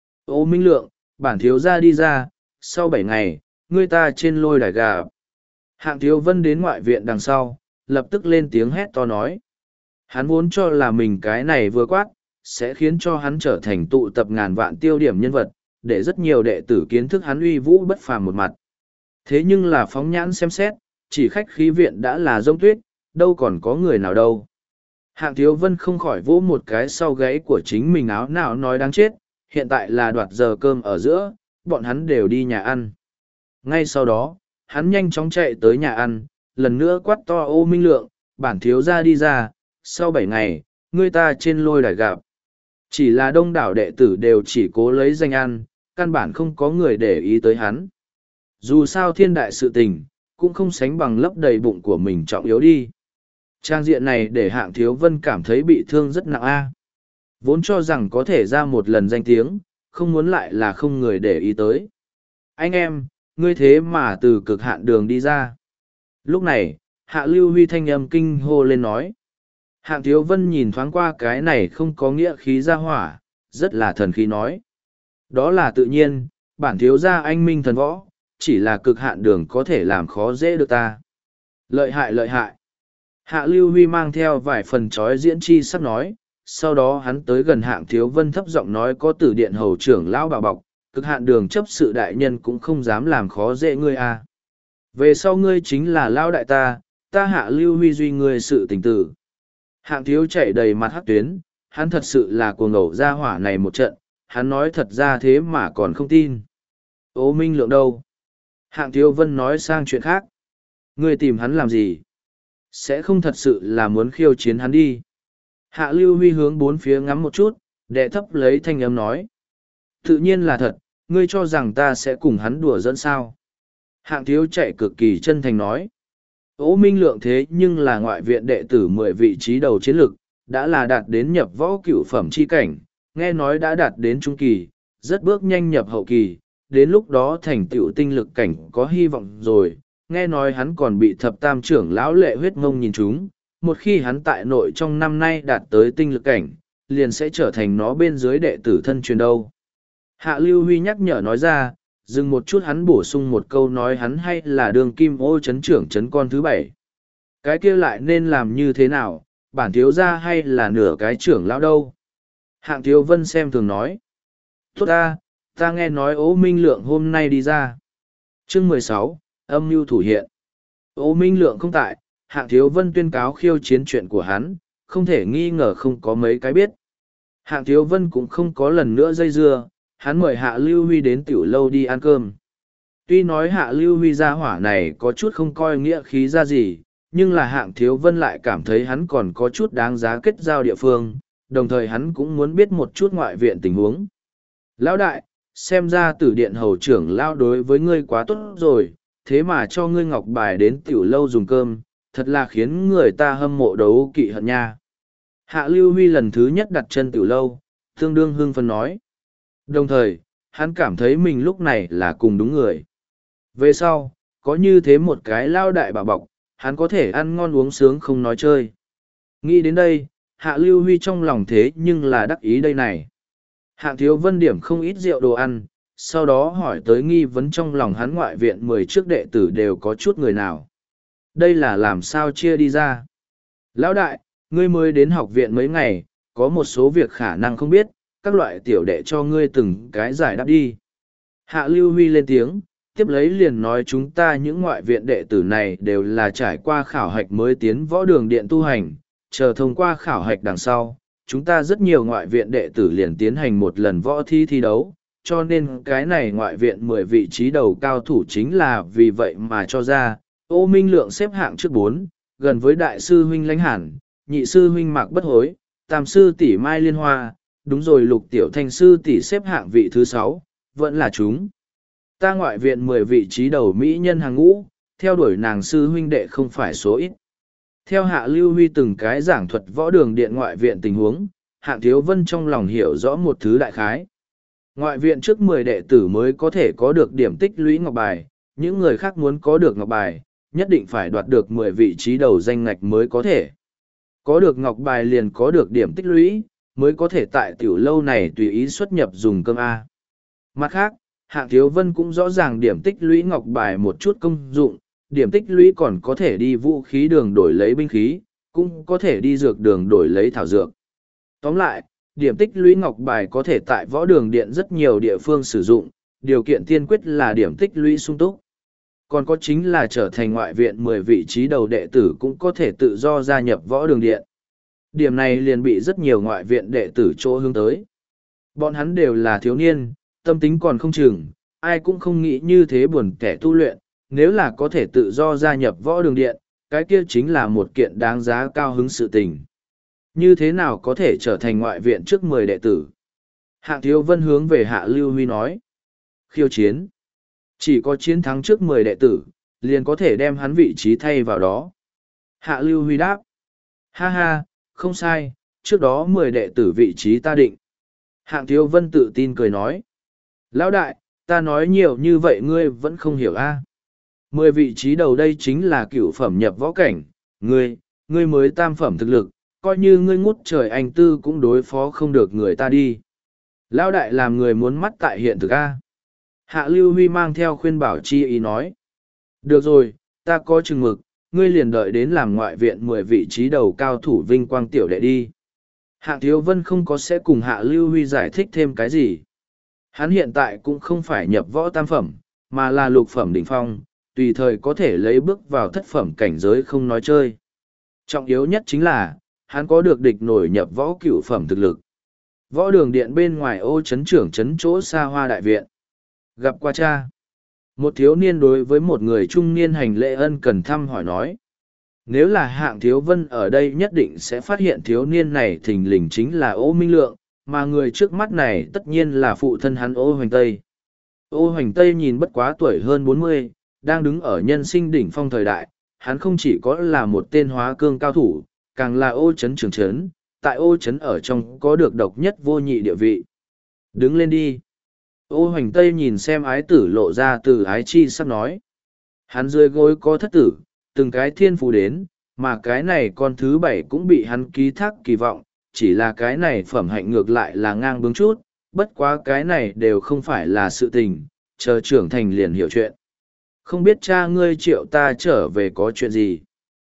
Ô Minh Lượng, bản thiếu gia đi ra, sau 7 ngày, ngươi ta trên lôi đài gà. Hạng Thiếu Vân đến ngoại viện đằng sau, lập tức lên tiếng hét to nói. Hắn vốn cho là mình cái này vừa quát, sẽ khiến cho hắn trở thành tụ tập ngàn vạn tiêu điểm nhân vật, để rất nhiều đệ tử kiến thức hắn uy vũ bất phàm một mặt. Thế nhưng là phóng nhãn xem xét, chỉ khách khí viện đã là rông tuyết, đâu còn có người nào đâu. Hạng Thiếu Vân không khỏi vỗ một cái sau gáy của chính mình áo nào nói đáng chết, hiện tại là đoạt giờ cơm ở giữa, bọn hắn đều đi nhà ăn. Ngay sau đó, hắn nhanh chóng chạy tới nhà ăn, lần nữa quát to Ô Minh Lượng, bản thiếu gia đi ra, sau 7 ngày, ngươi ta trên lôi đài gặp. Chỉ là đông đảo đệ tử đều chỉ cố lấy danh ăn, căn bản không có người để ý tới hắn. Dù sao thiên đại sự tình, cũng không sánh bằng lấp đầy bụng của mình trọng yếu đi. Trang diện này để Hạng Thiếu Vân cảm thấy bị thương rất nặng a. Vốn cho rằng có thể ra một lần danh tiếng, không muốn lại là không người để ý tới. Anh em, ngươi thế mà từ cực hạn đường đi ra. Lúc này, Hạ Lưu Huy thanh âm kinh hô lên nói. Hạng Thiếu Vân nhìn thoáng qua cái này không có nghĩa khí ra hỏa, rất là thần khí nói. Đó là tự nhiên, bản thiếu gia anh minh thần võ, chỉ là cực hạn đường có thể làm khó dễ được ta. Lợi hại lợi hại. Hạ Lưu Huy mang theo vài phần trói diễn chi sắp nói, sau đó hắn tới gần Hạng Thiếu Vân thấp giọng nói có tử điện hầu trưởng lão bảo bọc, cực hạn đường chấp sự đại nhân cũng không dám làm khó dễ ngươi à. Về sau ngươi chính là lão đại ta, ta Hạ Lưu Huy duy ngươi sự tình tử. Hạng Thiếu chảy đầy mặt hắc tuyến, hắn thật sự là cuồng ngầu ra hỏa này một trận, hắn nói thật ra thế mà còn không tin. Ô Minh Lượng đâu? Hạng Thiếu Vân nói sang chuyện khác. Ngươi tìm hắn làm gì? Sẽ không thật sự là muốn khiêu chiến hắn đi. Hạ Lưu Huy hướng bốn phía ngắm một chút, đệ thấp lấy thanh âm nói. Tự nhiên là thật, ngươi cho rằng ta sẽ cùng hắn đùa dẫn sao. Hạng Thiếu chạy cực kỳ chân thành nói. Ô Minh Lượng thế nhưng là ngoại viện đệ tử 10 vị trí đầu chiến lực, đã là đạt đến nhập võ cửu phẩm chi cảnh, nghe nói đã đạt đến trung kỳ, rất bước nhanh nhập hậu kỳ, đến lúc đó thành tựu tinh lực cảnh có hy vọng rồi. Nghe nói hắn còn bị thập tam trưởng lão lệ huyết ngông nhìn chúng, một khi hắn tại nội trong năm nay đạt tới tinh lực cảnh, liền sẽ trở thành nó bên dưới đệ tử thân truyền đâu. Hạ Lưu Huy nhắc nhở nói ra, dừng một chút hắn bổ sung một câu nói hắn hay là đường kim ô chấn trưởng chấn con thứ 7. Cái kia lại nên làm như thế nào, bản thiếu gia hay là nửa cái trưởng lão đâu. Hạng Thiếu Vân xem thường nói. Tốt ta, Ta nghe nói Ô Minh Lượng hôm nay đi ra. Chương 16, âm mưu thủ hiện. Ô Minh Lượng không tại, Hạng Thiếu Vân tuyên cáo khiêu chiến chuyện của hắn, không thể nghi ngờ không có mấy cái biết. Hạng Thiếu Vân cũng không có lần nữa dây dưa, hắn mời Hạ Lưu Huy đến tiểu lâu đi ăn cơm. Tuy nói Hạ Lưu Huy gia hỏa này có chút không coi nghĩa khí ra gì, nhưng là Hạng Thiếu Vân lại cảm thấy hắn còn có chút đáng giá kết giao địa phương, đồng thời hắn cũng muốn biết một chút ngoại viện tình huống. Lão đại, xem ra Tử Điện hầu trưởng lao đối với ngươi quá tốt rồi, thế mà cho ngươi ngọc bài đến tiểu lâu dùng cơm, thật là khiến người ta hâm mộ đấu kỵ hận nha. Hạ Lưu Huy lần thứ nhất đặt chân tiểu lâu, tương đương hưng phấn nói. Đồng thời, hắn cảm thấy mình lúc này là cùng đúng người. Về sau, có như thế một cái lao đại bảo bọc, hắn có thể ăn ngon uống sướng không nói chơi. Nghĩ đến đây, Hạ Lưu Huy trong lòng thế nhưng là đắc ý đây này. Hạng Thiếu Vân điểm không ít rượu đồ ăn, sau đó hỏi tới nghi vấn trong lòng hắn ngoại viện 10 trước đệ tử đều có chút người nào. Đây là làm sao chia đi ra. Lão đại, ngươi mới đến học viện mấy ngày, có một số việc khả năng không biết, các loại tiểu đệ cho ngươi từng cái giải đáp đi. Hạ Lưu Huy lên tiếng, tiếp lấy liền nói chúng ta những ngoại viện đệ tử này đều là trải qua khảo hạch mới tiến võ đường điện tu hành, chờ thông qua khảo hạch đằng sau, chúng ta rất nhiều ngoại viện đệ tử liền tiến hành một lần võ thi thi đấu, cho nên cái này ngoại viện 10 vị trí đầu cao thủ chính là vì vậy mà cho ra, Ô Minh Lượng xếp hạng trước 4, gần với đại sư huynh Lãnh Hàn, nhị sư huynh Mạc Bất Hối, tam sư tỷ Mai Liên Hoa, đúng rồi Lục Tiểu Thanh sư tỷ xếp hạng vị thứ 6, vẫn là chúng. Ta ngoại viện 10 vị trí đầu mỹ nhân hàng ngũ, theo đuổi nàng sư huynh đệ không phải số ít. Theo Hạ Lưu Huy từng cái giảng thuật võ đường điện ngoại viện tình huống, Hạng Thiếu Vân trong lòng hiểu rõ một thứ đại khái. Ngoại viện trước 10 đệ tử mới có thể có được điểm tích lũy ngọc bài, những người khác muốn có được ngọc bài, nhất định phải đoạt được 10 vị trí đầu danh ngạch mới có thể. Có được ngọc bài liền có được điểm tích lũy, mới có thể tại tiểu lâu này tùy ý xuất nhập dùng cơm A. Mặt khác, Hạng Thiếu Vân cũng rõ ràng điểm tích lũy ngọc bài một chút công dụng, điểm tích lũy còn có thể đi vũ khí đường đổi lấy binh khí, cũng có thể đi dược đường đổi lấy thảo dược. Tóm lại, điểm tích lũy ngọc bài có thể tại võ đường điện rất nhiều địa phương sử dụng, điều kiện tiên quyết là điểm tích lũy sung túc. Còn có chính là trở thành ngoại viện 10 vị trí đầu đệ tử cũng có thể tự do gia nhập võ đường điện. Điểm này liền bị rất nhiều ngoại viện đệ tử chỗ hướng tới. Bọn hắn đều là thiếu niên, tâm tính còn không chừng, ai cũng không nghĩ như thế buồn kẻ tu luyện, nếu là có thể tự do gia nhập võ đường điện, cái kia chính là một kiện đáng giá cao hứng sự tình. Như thế nào có thể trở thành ngoại viện trước 10 đệ tử? Hạng Thiếu Vân hướng về Hạ Lưu Huy nói. Khiêu chiến. Chỉ có chiến thắng trước 10 đệ tử, liền có thể đem hắn vị trí thay vào đó. Hạ Lưu Huy đáp. Ha ha, không sai, trước đó 10 đệ tử vị trí ta định. Hạng Thiếu Vân tự tin cười nói. Lão đại, ta nói nhiều như vậy ngươi vẫn không hiểu a? 10 vị trí đầu đây chính là cửu phẩm nhập võ cảnh, ngươi mới tam phẩm thực lực, coi như ngươi ngút trời anh tư cũng đối phó không được người ta đi. Lão đại làm người muốn mắt tại hiện thực a. Hạ Lưu Huy mang theo khuyên bảo chi ý nói. Được rồi, ta có chừng mực, ngươi liền đợi đến làm ngoại viện 10 vị trí đầu cao thủ vinh quang tiểu đệ đi. Hạng Thiếu Vân không có sẽ cùng Hạ Lưu Huy giải thích thêm cái gì. Hắn hiện tại cũng không phải nhập võ tam phẩm, mà là lục phẩm đỉnh phong, tùy thời có thể lấy bước vào thất phẩm cảnh giới không nói chơi. Trọng yếu nhất chính là, hắn có được địch nổi nhập võ cửu phẩm thực lực. Võ đường điện bên ngoài ô trấn trưởng trấn chỗ xa hoa đại viện. Gặp qua cha. Một thiếu niên đối với một người trung niên hành lễ ân cần thăm hỏi nói. Nếu là Hạng Thiếu Vân ở đây nhất định sẽ phát hiện thiếu niên này thình lình chính là Ô Minh Lượng, mà người trước mắt này tất nhiên là phụ thân hắn Ô Hoành Tây. Ô Hoành Tây nhìn bất quá tuổi hơn 40, đang đứng ở nhân sinh đỉnh phong thời đại, hắn không chỉ có là một tên hóa cương cao thủ, càng là ô trấn trưởng trấn, tại ô trấn ở trong có được độc nhất vô nhị địa vị. Đứng lên đi. Ô Hoành Tây nhìn xem ái tử lộ ra từ ái chi sắp nói. Hắn dưới gối có thất tử, từng cái thiên phú đến, mà cái này con thứ 7 cũng bị hắn ký thác kỳ vọng, chỉ là cái này phẩm hạnh ngược lại là ngang bướng chút, bất quá cái này đều không phải là sự tình, chờ trưởng thành liền hiểu chuyện. Không biết cha ngươi triệu ta trở về có chuyện gì?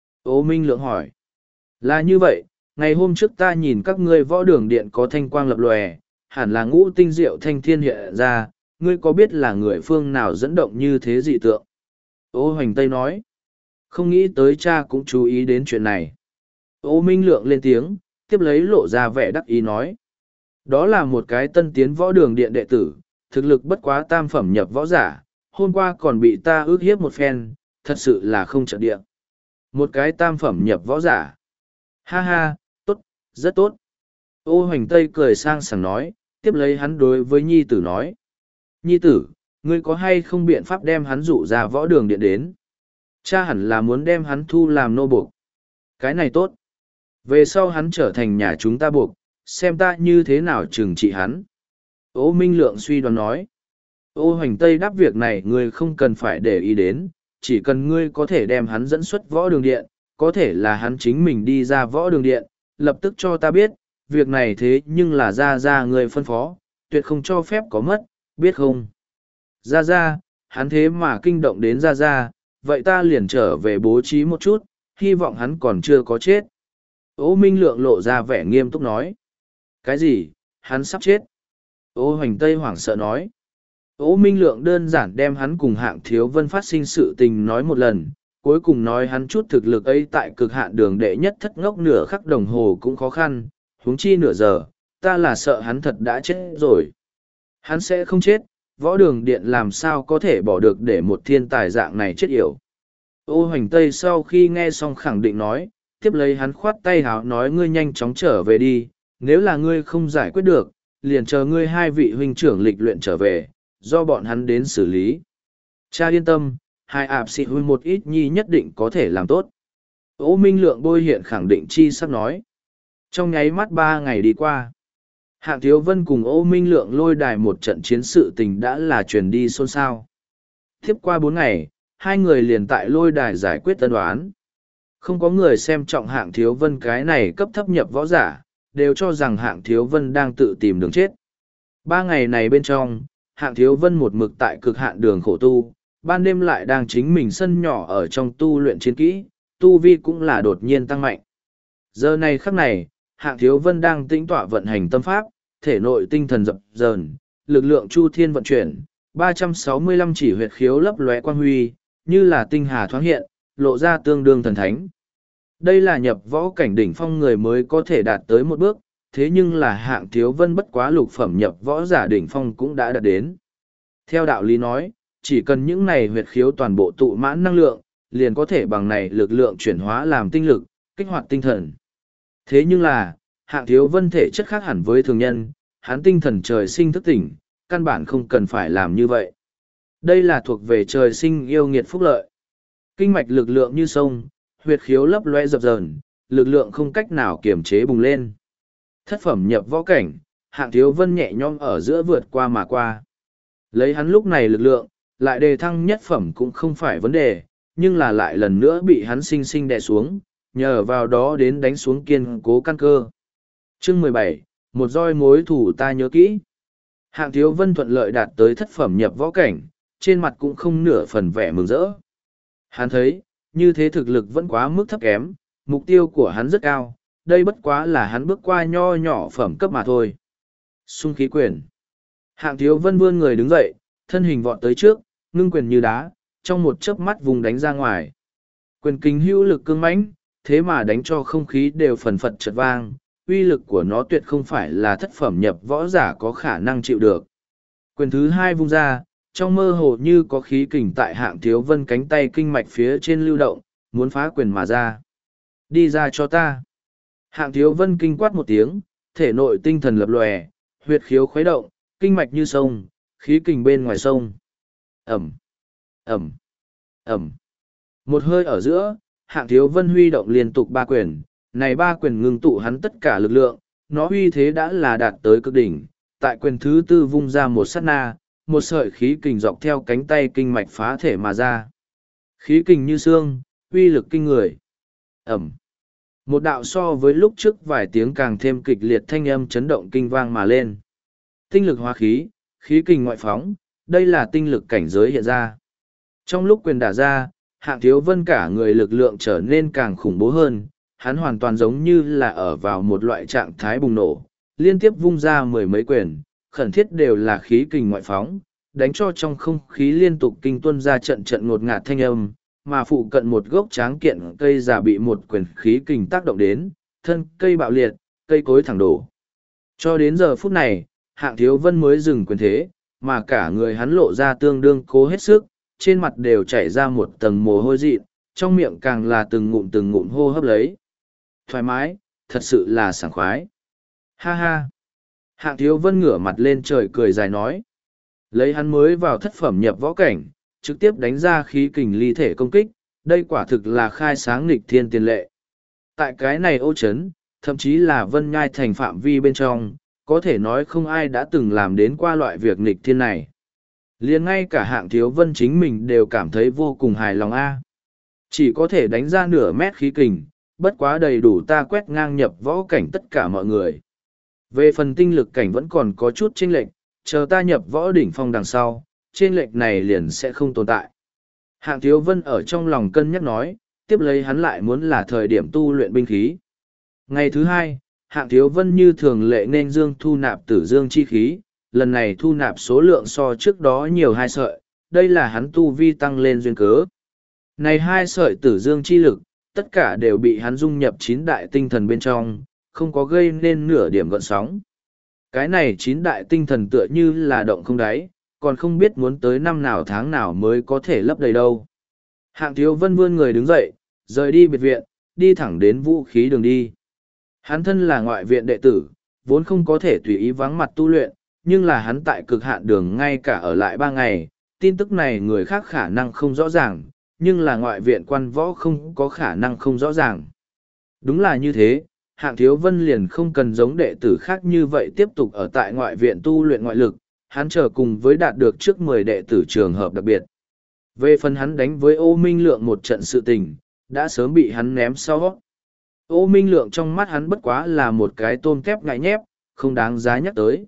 Ô Minh Lượng hỏi. Là như vậy, ngày hôm trước ta nhìn các ngươi võ đường điện có thanh quang lập lòe, hẳn là ngũ tinh diệu thanh thiên hiện ra, ngươi có biết là người phương nào dẫn động như thế dị tượng? Ô Hoành Tây nói, không nghĩ tới cha cũng chú ý đến chuyện này. Ô Minh Lượng lên tiếng, tiếp lấy lộ ra vẻ đắc ý nói. Đó là một cái tân tiến võ đường điện đệ tử, thực lực bất quá tam phẩm nhập võ giả, hôm qua còn bị ta ước hiếp một phen, thật sự là không trợ địa. Một cái tam phẩm nhập võ giả. Ha ha, tốt, rất tốt. Ô Hoành Tây cười sang sảng nói, tiếp lấy hắn đối với nhi tử nói. Nhi tử, ngươi có hay không biện pháp đem hắn dụ ra võ đường điện đến? Cha hẳn là muốn đem hắn thu làm nô buộc. Cái này tốt. Về sau hắn trở thành nhà chúng ta buộc, xem ta như thế nào trừng trị hắn. Ô Minh Lượng suy đoán nói. Ô Hoành Tây đáp việc này ngươi không cần phải để ý đến, chỉ cần ngươi có thể đem hắn dẫn xuất võ đường điện, có thể là hắn chính mình đi ra võ đường điện, lập tức cho ta biết, việc này thế nhưng là ra người phân phó, tuyệt không cho phép có mất, biết không? Ra, hắn thế mà kinh động đến ra, vậy ta liền trở về bố trí một chút, hy vọng hắn còn chưa có chết. Ô Minh Lượng lộ ra vẻ nghiêm túc nói. Cái gì, hắn sắp chết? Ô Hoành Tây hoảng sợ nói. Ô Minh Lượng đơn giản đem hắn cùng Hạng Thiếu Vân phát sinh sự tình nói một lần, cuối cùng nói hắn chút thực lực ấy tại cực hạn đường đệ nhất thất ngốc nửa khắc đồng hồ cũng khó khăn, huống chi nửa giờ, ta là sợ hắn thật đã chết rồi. Hắn sẽ không chết, võ đường điện làm sao có thể bỏ được để một thiên tài dạng này chết yểu. Ô Hoành Tây sau khi nghe xong khẳng định nói, tiếp lấy hắn khoát tay háo nói ngươi nhanh chóng trở về đi, nếu là ngươi không giải quyết được, liền chờ ngươi hai vị huynh trưởng lịch luyện trở về, do bọn hắn đến xử lý. Cha yên tâm, hai ạp xị huynh một ít nhi nhất định có thể làm tốt. Ô Minh Lượng bôi hiện khẳng định chi sắp nói. Trong nháy mắt 3 ngày đi qua, Hạng Thiếu Vân cùng Ô Minh Lượng lôi đài một trận chiến sự tình đã là truyền đi xôn xao. Tiếp qua 4 ngày, hai người liền tại lôi đài giải quyết tân đoán. Không có người xem trọng Hạng Thiếu Vân cái này cấp thấp nhập võ giả, đều cho rằng Hạng Thiếu Vân đang tự tìm đường chết. 3 ngày này bên trong, Hạng Thiếu Vân một mực tại cực hạn đường khổ tu, ban đêm lại đang chính mình sân nhỏ ở trong tu luyện chiến kỹ, tu vi cũng là đột nhiên tăng mạnh. Giờ này khắc này, Hạng Thiếu Vân đang tĩnh tọa vận hành tâm pháp, thể nội tinh thần dập dờn, lực lượng chu thiên vận chuyển, 365 chỉ huyệt khiếu lấp lóe quang huy, như là tinh hà thoáng hiện, lộ ra tương đương thần thánh. Đây là nhập võ cảnh đỉnh phong người mới có thể đạt tới một bước, thế nhưng là Hạng Thiếu Vân bất quá lục phẩm nhập võ giả đỉnh phong cũng đã đạt đến. Theo đạo lý nói, chỉ cần những này huyệt khiếu toàn bộ tụ mãn năng lượng, liền có thể bằng này lực lượng chuyển hóa làm tinh lực, kích hoạt tinh thần. Thế nhưng là, Hạng Thiếu Vân thể chất khác hẳn với thường nhân, hắn tinh thần trời sinh thức tỉnh, căn bản không cần phải làm như vậy. Đây là thuộc về trời sinh yêu nghiệt phúc lợi. Kinh mạch lực lượng như sông, huyệt khiếu lấp loe dập dờn, lực lượng không cách nào kiềm chế bùng lên. Thất phẩm nhập võ cảnh, Hạng Thiếu Vân nhẹ nhõm ở giữa vượt qua mà qua. Lấy hắn lúc này lực lượng, lại đề thăng nhất phẩm cũng không phải vấn đề, nhưng là lại lần nữa bị hắn sinh sinh đè xuống, nhờ vào đó đến đánh xuống kiên cố căn cơ. Chương 17, một roi mối thủ ta nhớ kỹ. Hạng Thiếu Vân thuận lợi đạt tới thất phẩm nhập võ cảnh, trên mặt cũng không nửa phần vẻ mừng rỡ. Hắn thấy, như thế thực lực vẫn quá mức thấp kém, mục tiêu của hắn rất cao, đây bất quá là hắn bước qua nho nhỏ phẩm cấp mà thôi. Xung khí quyền. Hạng Thiếu Vân vươn người đứng dậy, thân hình vọt tới trước, ngưng quyền như đá, trong một chớp mắt vùng đánh ra ngoài. Quyền kính hữu lực cương mãnh, thế mà đánh cho không khí đều phần phật chợt vang, uy lực của nó tuyệt không phải là thất phẩm nhập võ giả có khả năng chịu được. Quyền thứ hai vung ra, trong mơ hồ như có khí kình tại Hạng Thiếu Vân cánh tay kinh mạch phía trên lưu động, muốn phá quyền mà ra. Đi ra cho ta. Hạng Thiếu Vân kinh quát một tiếng, thể nội tinh thần lập lòe, huyệt khiếu khuấy động, kinh mạch như sông, khí kình bên ngoài sông. Ẩm, Ẩm, Ẩm. Một hơi ở giữa, Hạng Thiếu Vân huy động liên tục 3 quyền, này 3 quyền ngừng tụ hắn tất cả lực lượng, nó uy thế đã là đạt tới cực đỉnh. Tại quyền thứ tư vung ra một sát na, một sợi khí kình dọc theo cánh tay kinh mạch phá thể mà ra. Khí kình như xương, uy lực kinh người. Ẩm. Một đạo so với lúc trước vài tiếng càng thêm kịch liệt thanh âm chấn động kinh vang mà lên. Tinh lực hóa khí, khí kình ngoại phóng, đây là tinh lực cảnh giới hiện ra. Trong lúc quyền đả ra, Hạng Thiếu Vân cả người lực lượng trở nên càng khủng bố hơn, hắn hoàn toàn giống như là ở vào một loại trạng thái bùng nổ, liên tiếp vung ra 10 mấy quyền, khẩn thiết đều là khí kình ngoại phóng, đánh cho trong không khí liên tục kinh tuân ra trận trận ngột ngạt thanh âm, mà phụ cận một gốc tráng kiện cây già bị một quyền khí kình tác động đến, thân cây bạo liệt, cây cối thẳng đổ. Cho đến giờ phút này, Hạng Thiếu Vân mới dừng quyền thế, mà cả người hắn lộ ra tương đương cố hết sức, trên mặt đều chảy ra một tầng mồ hôi dị, trong miệng càng là từng ngụm hô hấp lấy. Thoải mái, thật sự là sảng khoái. Ha ha. Hạng Thiếu Vân ngửa mặt lên trời cười dài nói. Lấy hắn mới vào thất phẩm nhập võ cảnh, trực tiếp đánh ra khí kình ly thể công kích, đây quả thực là khai sáng nghịch thiên tiền lệ. Tại cái này ô chấn, thậm chí là Vân Nhai thành phạm vi bên trong, có thể nói không ai đã từng làm đến qua loại việc nghịch thiên này. Liền ngay cả Hạng Thiếu Vân chính mình đều cảm thấy vô cùng hài lòng a. Chỉ có thể đánh ra nửa mét khí kình, bất quá đầy đủ ta quét ngang nhập võ cảnh tất cả mọi người. Về phần tinh lực cảnh vẫn còn có chút chênh lệch, chờ ta nhập võ đỉnh phong đằng sau, chênh lệch này liền sẽ không tồn tại. Hạng Thiếu Vân ở trong lòng cân nhắc nói, tiếp lấy hắn lại muốn là thời điểm tu luyện binh khí. Ngày thứ hai, Hạng Thiếu Vân như thường lệ nên dương thu nạp tử dương chi khí, lần này thu nạp số lượng so trước đó nhiều 2 sợi, đây là hắn tu vi tăng lên duyên cớ. Này 2 sợi tử dương chi lực, tất cả đều bị hắn dung nhập 9 đại tinh thần bên trong, không có gây nên nửa điểm gợn sóng. Cái này 9 đại tinh thần tựa như là động không đáy, còn không biết muốn tới năm nào tháng nào mới có thể lấp đầy đâu. Hạng Thiếu Vân vươn người đứng dậy, rời đi biệt viện, đi thẳng đến vũ khí đường đi. Hắn thân là ngoại viện đệ tử, vốn không có thể tùy ý vắng mặt tu luyện, nhưng là hắn tại cực hạn đường ngay cả ở lại 3 ngày, tin tức này người khác khả năng không rõ ràng, nhưng là ngoại viện quan võ không có khả năng không rõ ràng. Đúng là như thế, Hạng Thiếu Vân liền không cần giống đệ tử khác như vậy tiếp tục ở tại ngoại viện tu luyện ngoại lực, hắn chờ cùng với đạt được trước 10 đệ tử trường hợp đặc biệt. Về phần hắn đánh với Ô Minh Lượng một trận sự tình, đã sớm bị hắn ném sau. Ô Minh Lượng trong mắt hắn bất quá là một cái tôm kép ngại nhép, không đáng giá nhắc tới.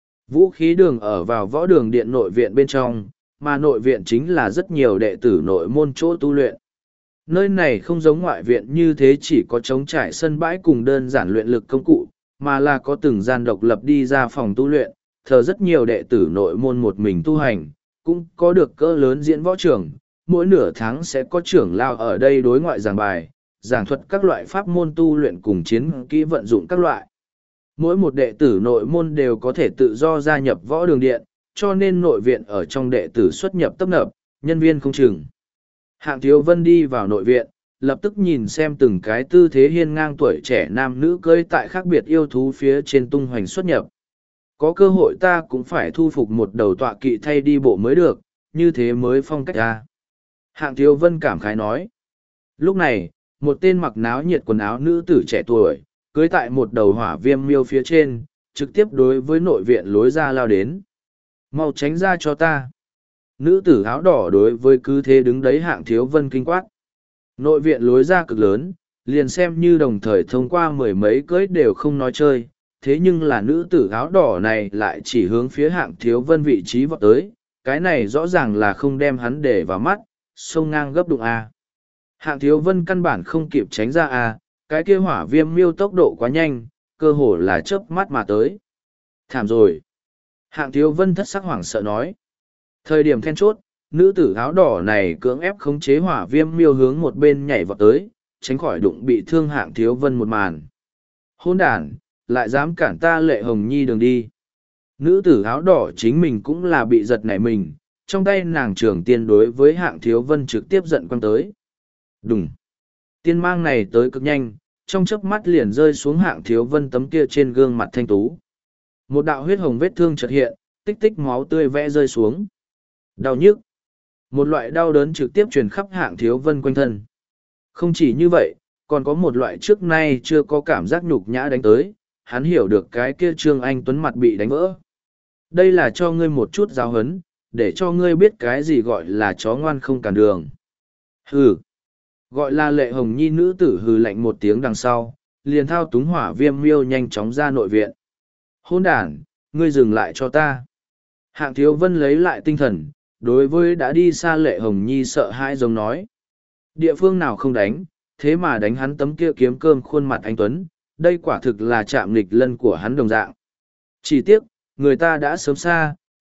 Vũ khí đường ở vào võ đường điện nội viện bên trong, mà nội viện chính là rất nhiều đệ tử nội môn chỗ tu luyện. Nơi này không giống ngoại viện như thế chỉ có trống trải sân bãi cùng đơn giản luyện lực công cụ, mà là có từng gian độc lập đi ra phòng tu luyện, thờ rất nhiều đệ tử nội môn một mình tu hành, cũng có được cỡ lớn diễn võ trường, mỗi nửa tháng sẽ có trưởng lao ở đây đối ngoại giảng bài, giảng thuật các loại pháp môn tu luyện cùng chiến kỹ vận dụng các loại. Mỗi một đệ tử nội môn đều có thể tự do gia nhập võ đường điện, cho nên nội viện ở trong đệ tử xuất nhập tấp nập, nhân viên không chừng. Hạng Thiếu Vân đi vào nội viện, lập tức nhìn xem từng cái tư thế hiên ngang tuổi trẻ nam nữ cưỡi tại khác biệt yêu thú phía trên tung hoành xuất nhập. Có cơ hội ta cũng phải thu phục một đầu tọa kỵ thay đi bộ mới được, như thế mới phong cách ra. Hạng Thiếu Vân cảm khái nói. Lúc này, một tên mặc náo nhiệt quần áo nữ tử trẻ tuổi, cưỡi tại một đầu hỏa viêm miêu phía trên, trực tiếp đối với nội viện lối ra lao đến. Mau tránh ra cho ta. Nữ tử áo đỏ đối với cứ thế đứng đấy Hạng Thiếu Vân kinh quát. Nội viện lối ra cực lớn, liền xem như đồng thời thông qua 10 mấy cưỡi đều không nói chơi, thế nhưng là nữ tử áo đỏ này lại chỉ hướng phía Hạng Thiếu Vân vị trí vọt tới, cái này rõ ràng là không đem hắn để vào mắt, xông ngang gấp đụng A. Hạng Thiếu Vân căn bản không kịp tránh ra A, cái kia hỏa viêm miêu tốc độ quá nhanh, cơ hồ là chớp mắt mà tới. Thảm rồi. Hạng Thiếu Vân thất sắc hoảng sợ nói. Thời điểm then chốt, nữ tử áo đỏ này cưỡng ép khống chế hỏa viêm miêu hướng một bên nhảy vọt tới, tránh khỏi đụng bị thương Hạng Thiếu Vân một màn. Hôn đàn, lại dám cản ta Lệ Hồng Nhi đường đi. Nữ tử áo đỏ chính mình cũng là bị giật nảy mình, trong tay nàng trưởng tiên đối với Hạng Thiếu Vân trực tiếp giận quăng tới. Đùng. Tiên mang này tới cực nhanh, trong chớp mắt liền rơi xuống Hạng Thiếu Vân tấm kia trên gương mặt thanh tú. Một đạo huyết hồng vết thương chợt hiện, tích tích máu tươi vẽ rơi xuống. Đau nhức. Một loại đau đớn trực tiếp truyền khắp Hạng Thiếu Vân quanh thân. Không chỉ như vậy, còn có một loại trước nay chưa có cảm giác nhục nhã đánh tới, hắn hiểu được cái kia Trương Anh Tuấn mặt bị đánh vỡ. Đây là cho ngươi một chút giáo hấn, để cho ngươi biết cái gì gọi là chó ngoan không cản đường. Hừ. Gọi là Lệ Hồng Nhi nữ tử hừ lạnh một tiếng đằng sau, liền thao túng hỏa viêm miêu nhanh chóng ra nội viện. Hôn đàn, ngươi dừng lại cho ta. Hạng Thiếu Vân lấy lại tinh thần, đối với đã đi xa Lệ Hồng Nhi sợ hãi giống nói. Địa phương nào không đánh, thế mà đánh hắn tấm kia kiếm cơm khuôn mặt anh Tuấn, đây quả thực là chạm nghịch lân của hắn đồng dạng. Chỉ tiếc, người ta đã sớm xa,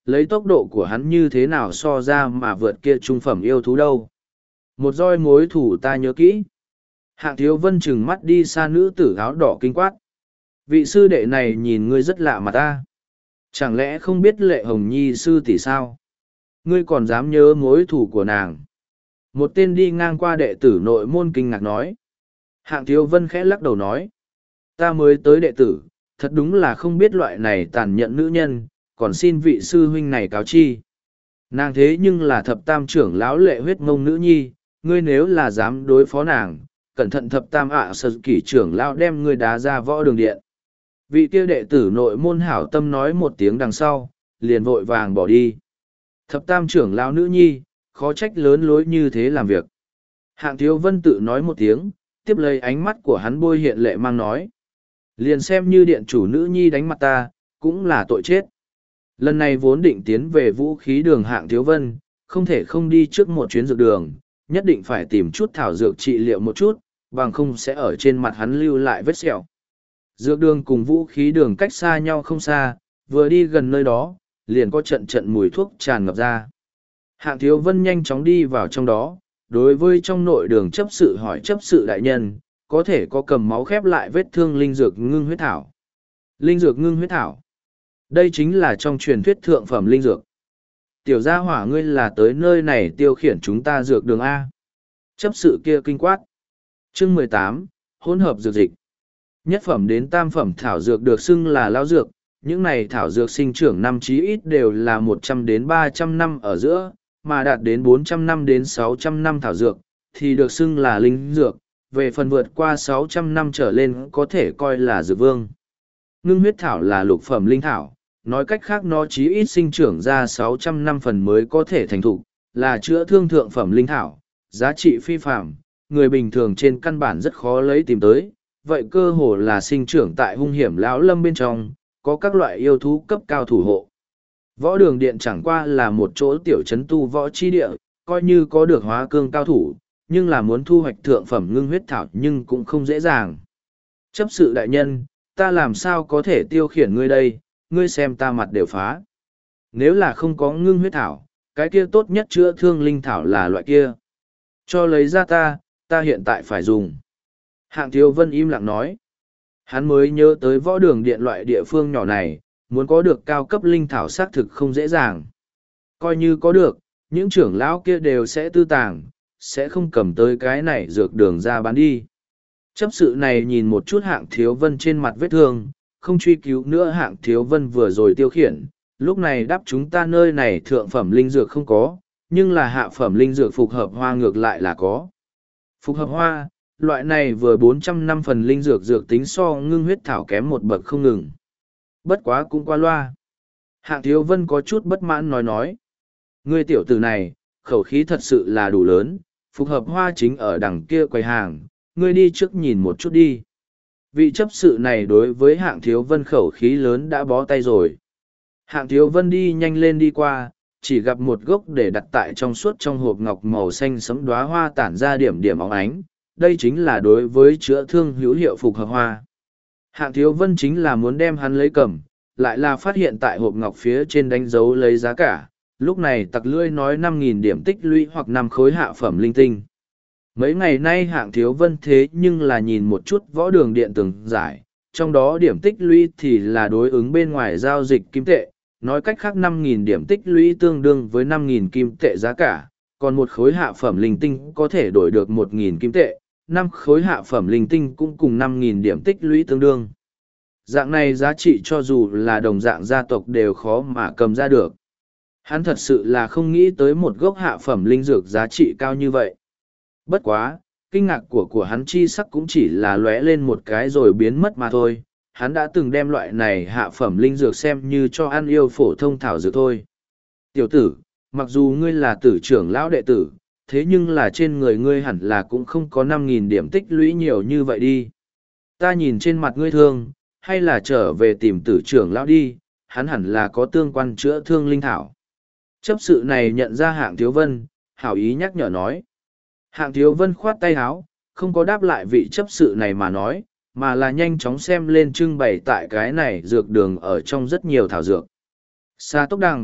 lấy tốc độ của hắn như thế nào so ra mà vượt kia trung phẩm yêu thú đâu. Một roi mối thủ ta nhớ kỹ. Hạng Thiếu Vân trừng mắt đi xa nữ tử áo đỏ kinh quát. Vị sư đệ này nhìn ngươi rất lạ mà ta. Chẳng lẽ không biết Lệ Hồng Nhi sư tỷ sao? Ngươi còn dám nhớ mối thủ của nàng? Một tên đi ngang qua đệ tử nội môn kinh ngạc nói. Hạng Thiếu Vân khẽ lắc đầu nói. Ta mới tới đệ tử, thật đúng là không biết loại này tàn nhẫn nữ nhân, còn xin vị sư huynh này cáo chi. Nàng thế nhưng là thập tam trưởng lão Lệ Huyết Ngông nữ nhi, ngươi nếu là dám đối phó nàng, cẩn thận thập tam sơ kỷ trưởng lão đem ngươi đá ra võ đường điện. Vị kia đệ tử nội môn hảo tâm nói một tiếng đằng sau, liền vội vàng bỏ đi. Thập tam trưởng lão nữ nhi, khó trách lớn lối như thế làm việc. Hạng Thiếu Vân tự nói một tiếng, tiếp lấy ánh mắt của hắn bôi hiện lệ mang nói. Liền xem như điện chủ nữ nhi đánh mặt ta, cũng là tội chết. Lần này vốn định tiến về vũ khí đường Hạng Thiếu Vân, không thể không đi trước một chuyến dược đường, nhất định phải tìm chút thảo dược trị liệu một chút, bằng không sẽ ở trên mặt hắn lưu lại vết sẹo. Dược đường cùng vũ khí đường cách xa nhau không xa, vừa đi gần nơi đó, liền có trận trận mùi thuốc tràn ngập ra. Hạng Thiếu Vân nhanh chóng đi vào trong đó, đối với trong nội đường chấp sự hỏi chấp sự đại nhân, có thể có cầm máu khép lại vết thương linh dược ngưng huyết thảo. Linh dược ngưng huyết thảo. Đây chính là trong truyền thuyết thượng phẩm linh dược. Tiểu gia hỏa ngươi là tới nơi này tiêu khiển chúng ta dược đường A. Chấp sự kia kinh quát. Chương 18, hỗn hợp dược dịch. Nhất phẩm đến tam phẩm thảo dược được xưng là lao dược, những này thảo dược sinh trưởng năm chí ít đều là 100 đến 300 năm ở giữa, mà đạt đến 400 năm đến 600 năm thảo dược, thì được xưng là linh dược, về phần vượt qua 600 năm trở lên có thể coi là dược vương. Ngưng huyết thảo là lục phẩm linh thảo, nói cách khác nó chí ít sinh trưởng ra 600 năm phần mới có thể thành thục, là chữa thương thượng phẩm linh thảo, giá trị phi phàm, người bình thường trên căn bản rất khó lấy tìm tới, vậy cơ hồ là sinh trưởng tại hung hiểm lão lâm bên trong, có các loại yêu thú cấp cao thủ hộ. Võ đường điện chẳng qua là một chỗ tiểu trấn tu võ chi địa, coi như có được hóa cương cao thủ, nhưng là muốn thu hoạch thượng phẩm ngưng huyết thảo nhưng cũng không dễ dàng. Chấp sự đại nhân, ta làm sao có thể tiêu khiển ngươi đây, ngươi xem ta mặt đều phá. Nếu là không có ngưng huyết thảo, cái kia tốt nhất chữa thương linh thảo là loại kia. Cho lấy ra ta hiện tại phải dùng. Hạng Thiếu Vân im lặng nói. Hắn mới nhớ tới võ đường điện loại địa phương nhỏ này, muốn có được cao cấp linh thảo xác thực không dễ dàng. Coi như có được, những trưởng lão kia đều sẽ tư tàng, sẽ không cầm tới cái này dược đường ra bán đi. Chấp sự này nhìn một chút Hạng Thiếu Vân trên mặt vết thương, không truy cứu nữa Hạng Thiếu Vân vừa rồi tiêu khiển. Lúc này đáp chúng ta nơi này thượng phẩm linh dược không có, nhưng là hạ phẩm linh dược phục hợp hoa ngược lại là có. Phục hợp hoa, loại này vừa 400 năm phần linh dược dược tính so ngưng huyết thảo kém một bậc không ngừng. Bất quá cũng qua loa. Hạng Thiếu Vân có chút bất mãn nói. Ngươi tiểu tử này, khẩu khí thật sự là đủ lớn, phục hợp hoa chính ở đằng kia quầy hàng, ngươi đi trước nhìn một chút đi. Vị chấp sự này đối với Hạng Thiếu Vân khẩu khí lớn đã bó tay rồi. Hạng Thiếu Vân đi nhanh lên đi qua, chỉ gặp một gốc để đặt tại trong suốt trong hộp ngọc màu xanh sẫm đóa hoa tản ra điểm điểm óng ánh. Đây chính là đối với chữa thương hữu hiệu phục hợp hoa. Hạng Thiếu Vân chính là muốn đem hắn lấy cầm, lại là phát hiện tại hộp ngọc phía trên đánh dấu lấy giá cả. Lúc này tặc lưỡi nói 5.000 điểm tích lũy hoặc 5 khối hạ phẩm linh tinh. Mấy ngày nay Hạng Thiếu Vân thế nhưng là nhìn một chút võ đường điện tường giải, trong đó điểm tích lũy thì là đối ứng bên ngoài giao dịch kim tệ, nói cách khác 5.000 điểm tích lũy tương đương với 5.000 kim tệ giá cả, còn một khối hạ phẩm linh tinh có thể đổi được 1.000 kim tệ, 5 khối hạ phẩm linh tinh cũng cùng 5.000 điểm tích lũy tương đương. Dạng này giá trị cho dù là đồng dạng gia tộc đều khó mà cầm ra được. Hắn thật sự là không nghĩ tới một gốc hạ phẩm linh dược giá trị cao như vậy. Bất quá, kinh ngạc của hắn chi sắc cũng chỉ là lóe lên một cái rồi biến mất mà thôi. Hắn đã từng đem loại này hạ phẩm linh dược xem như cho ăn yêu phổ thông thảo dược thôi. Tiểu tử, mặc dù ngươi là tử trưởng lão đệ tử, thế nhưng là trên người ngươi hẳn là cũng không có 5.000 điểm tích lũy nhiều như vậy đi. Ta nhìn trên mặt ngươi thương, hay là trở về tìm tử trưởng lão đi, hắn hẳn là có tương quan chữa thương linh thảo. Chấp sự này nhận ra Hạng Thiếu Vân, hảo ý nhắc nhở nói. Hạng Thiếu Vân khoát tay áo, không có đáp lại vị chấp sự này mà nói, mà là nhanh chóng xem lên trưng bày tại cái này dược đường ở trong rất nhiều thảo dược. Sa tốc đằng,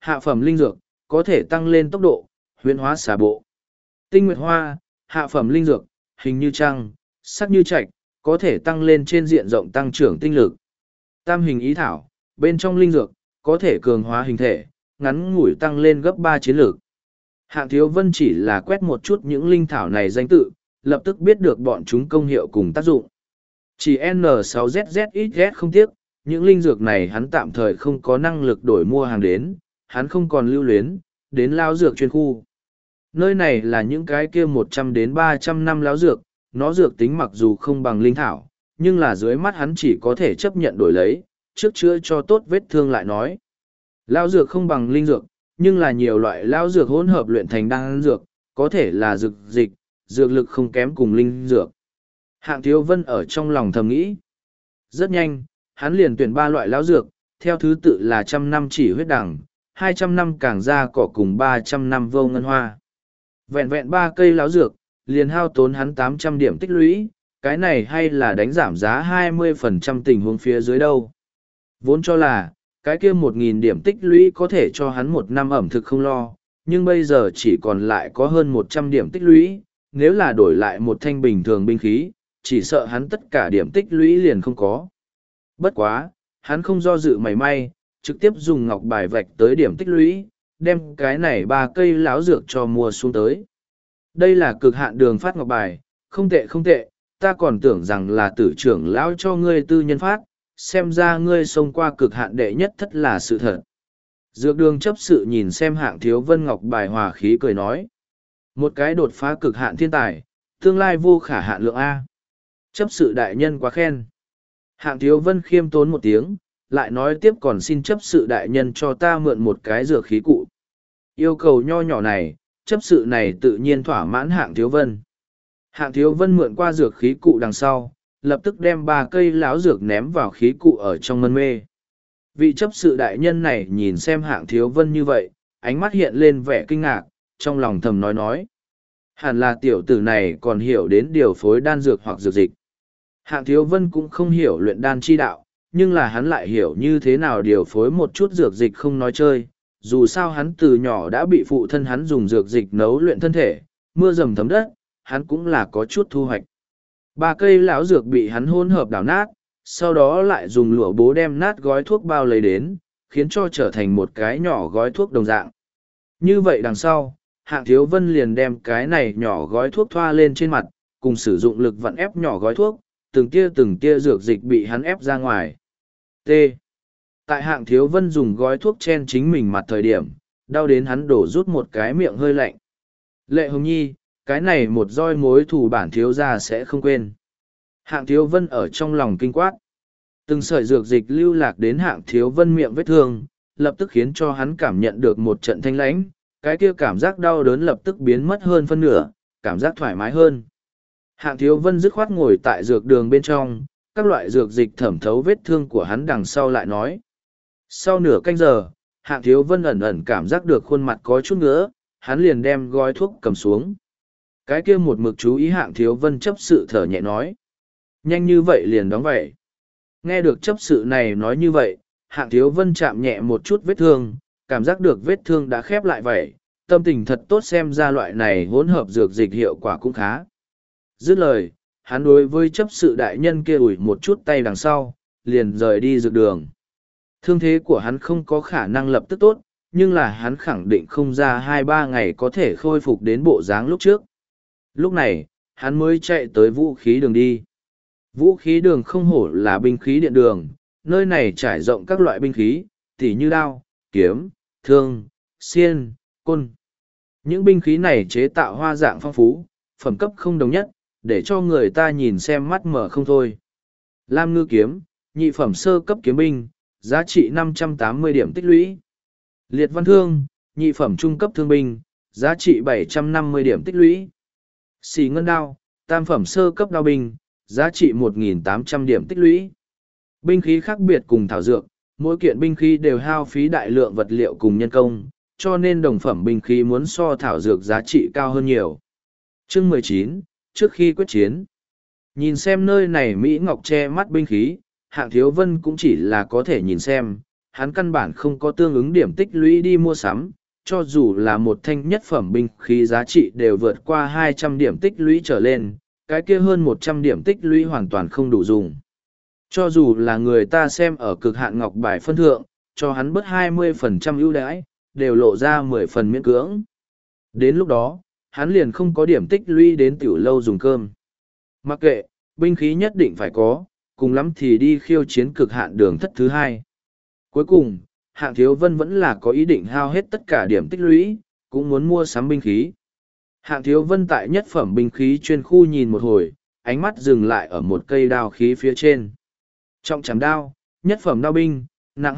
hạ phẩm linh dược, có thể tăng lên tốc độ, huyễn hóa xà bộ. Tinh nguyệt hoa, hạ phẩm linh dược, hình như trăng, sắc như trạch, có thể tăng lên trên diện rộng tăng trưởng tinh lực. Tam hình ý thảo, bên trong linh dược, có thể cường hóa hình thể, ngắn ngủi tăng lên gấp 3 chiến lược. Hạng Thiếu Vân chỉ là quét một chút những linh thảo này danh tự, lập tức biết được bọn chúng công hiệu cùng tác dụng. Chỉ N6ZZXZ không tiếc, những linh dược này hắn tạm thời không có năng lực đổi mua hàng đến, hắn không còn lưu luyến, đến lao dược chuyên khu. Nơi này là những cái kia 100 đến 300 năm láo dược, nó dược tính mặc dù không bằng linh thảo, nhưng là dưới mắt hắn chỉ có thể chấp nhận đổi lấy, trước chữa cho tốt vết thương lại nói. Lao dược không bằng linh dược, nhưng là nhiều loại lao dược hỗn hợp luyện thành đan dược, có thể là dược dịch, dược lực không kém cùng linh dược. Hạng Thiếu Vân ở trong lòng thầm nghĩ. Rất nhanh, hắn liền tuyển 3 loại lao dược, theo thứ tự là 100 năm chỉ huyết đằng, 200 năm cảng da cỏ cùng 300 năm vô ngân hoa. Vẹn vẹn 3 cây láo dược, liền hao tốn hắn 800 điểm tích lũy, cái này hay là đánh giảm giá 20% tình huống phía dưới đâu. Vốn cho là, cái kia 1.000 điểm tích lũy có thể cho hắn 1 năm ẩm thực không lo, nhưng bây giờ chỉ còn lại có hơn 100 điểm tích lũy, nếu là đổi lại một thanh bình thường binh khí, chỉ sợ hắn tất cả điểm tích lũy liền không có. Bất quá, hắn không do dự mảy may, trực tiếp dùng ngọc bài vạch tới điểm tích lũy, đem cái này 3 cây láo dược cho mua xuống tới. Đây là cực hạn đường phát ngọc bài, không tệ không tệ, ta còn tưởng rằng là tử trưởng lão cho ngươi tư nhân phát, xem ra ngươi xông qua cực hạn đệ nhất thất là sự thật. Dược đường chấp sự nhìn xem Hạng Thiếu Vân ngọc bài hòa khí cười nói. Một cái đột phá cực hạn thiên tài, tương lai vô khả hạn lượng A. Chấp sự đại nhân quá khen. Hạng Thiếu Vân khiêm tốn một tiếng, lại nói tiếp còn xin chấp sự đại nhân cho ta mượn một cái dược khí cụ. Yêu cầu nho nhỏ này, chấp sự này tự nhiên thỏa mãn Hạng Thiếu Vân. Hạng Thiếu Vân mượn qua dược khí cụ đằng sau, lập tức đem 3 cây láo dược ném vào khí cụ ở trong mân mê. Vị chấp sự đại nhân này nhìn xem Hạng Thiếu Vân như vậy, ánh mắt hiện lên vẻ kinh ngạc, trong lòng thầm nói. Hẳn là tiểu tử này còn hiểu đến điều phối đan dược hoặc dược dịch. Hạng Thiếu Vân cũng không hiểu luyện đan chi đạo, nhưng là hắn lại hiểu như thế nào điều phối một chút dược dịch không nói chơi. Dù sao hắn từ nhỏ đã bị phụ thân hắn dùng dược dịch nấu luyện thân thể, mưa dầm thấm đất, hắn cũng là có chút thu hoạch. 3 cây lão dược bị hắn hỗn hợp đảo nát, sau đó lại dùng lụa bố đem nát gói thuốc bao lấy đến, khiến cho trở thành một cái nhỏ gói thuốc đồng dạng. Như vậy đằng sau, Hạng Thiếu Vân liền đem cái này nhỏ gói thuốc thoa lên trên mặt, cùng sử dụng lực vặn ép nhỏ gói thuốc, từng tia dược dịch bị hắn ép ra ngoài. T. Tại Hạng Thiếu Vân dùng gói thuốc chen chính mình mặt thời điểm, đau đến hắn đổ rút một cái miệng hơi lạnh. Lệ Hồng Nhi, cái này một roi mối thù bản thiếu gia sẽ không quên. Hạng Thiếu Vân ở trong lòng kinh quát. Từng sợi dược dịch lưu lạc đến Hạng Thiếu Vân miệng vết thương, lập tức khiến cho hắn cảm nhận được một trận thanh lãnh, cái kia cảm giác đau đớn lập tức biến mất hơn phân nửa, cảm giác thoải mái hơn. Hạng Thiếu Vân dứt khoát ngồi tại dược đường bên trong, các loại dược dịch thẩm thấu vết thương của hắn đằng sau lại nói. Sau nửa canh giờ, Hạng Thiếu Vân ẩn ẩn cảm giác được khuôn mặt có chút ngứa, hắn liền đem gói thuốc cầm xuống. Cái kia một mực chú ý Hạng Thiếu Vân chấp sự thở nhẹ nói. Nhanh như vậy liền đóng vậy. Nghe được chấp sự này nói như vậy, Hạng Thiếu Vân chạm nhẹ một chút vết thương, cảm giác được vết thương đã khép lại vậy, tâm tình thật tốt xem ra loại này hỗn hợp dược dịch hiệu quả cũng khá. Dứt lời, hắn đối với chấp sự đại nhân kia ủi một chút tay đằng sau, liền rời đi dược đường. Thương thế của hắn không có khả năng lập tức tốt, nhưng là hắn khẳng định không ra 2-3 ngày có thể khôi phục đến bộ dáng lúc trước. Lúc này, hắn mới chạy tới vũ khí đường đi. Vũ khí đường không hổ là binh khí điện đường, nơi này trải rộng các loại binh khí, tỉ như đao, kiếm, thương, xiên, côn. Những binh khí này chế tạo hoa dạng phong phú, phẩm cấp không đồng nhất, để cho người ta nhìn xem mắt mở không thôi. Lam ngư kiếm, nhị phẩm sơ cấp kiếm binh, giá trị 580 điểm tích lũy. Liệt văn thương, nhị phẩm trung cấp thương binh, giá trị 750 điểm tích lũy. Xì ngân đao, tam phẩm sơ cấp đao binh, giá trị 1.800 điểm tích lũy. Binh khí khác biệt cùng thảo dược, mỗi kiện binh khí đều hao phí đại lượng vật liệu cùng nhân công, cho nên đồng phẩm binh khí muốn so thảo dược giá trị cao hơn nhiều. Chương 19, trước khi quyết chiến. Nhìn xem nơi này Mỹ Ngọc che mắt binh khí, Hạng Thiếu Vân cũng chỉ là có thể nhìn xem, hắn căn bản không có tương ứng điểm tích lũy đi mua sắm, cho dù là một thanh nhất phẩm binh khí giá trị đều vượt qua 200 điểm tích lũy trở lên, cái kia hơn 100 điểm tích lũy hoàn toàn không đủ dùng. Cho dù là người ta xem ở cực hạn ngọc bài phân thượng, cho hắn bớt 20% ưu đãi, đều lộ ra 10 phần miễn cưỡng. Đến lúc đó, hắn liền không có điểm tích lũy đến tiểu lâu dùng cơm. Mặc kệ, binh khí nhất định phải có, cùng lắm thì đi khiêu chiến cực hạn đường thất thứ hai. Cuối cùng, Hạng Thiếu Vân vẫn là có ý định hao hết tất cả điểm tích lũy, cũng muốn mua sắm binh khí. Hạng Thiếu Vân tại nhất phẩm binh khí chuyên khu nhìn một hồi, ánh mắt dừng lại ở một cây đao khí phía trên. Trọng chảm đao, nhất phẩm đao binh, nặng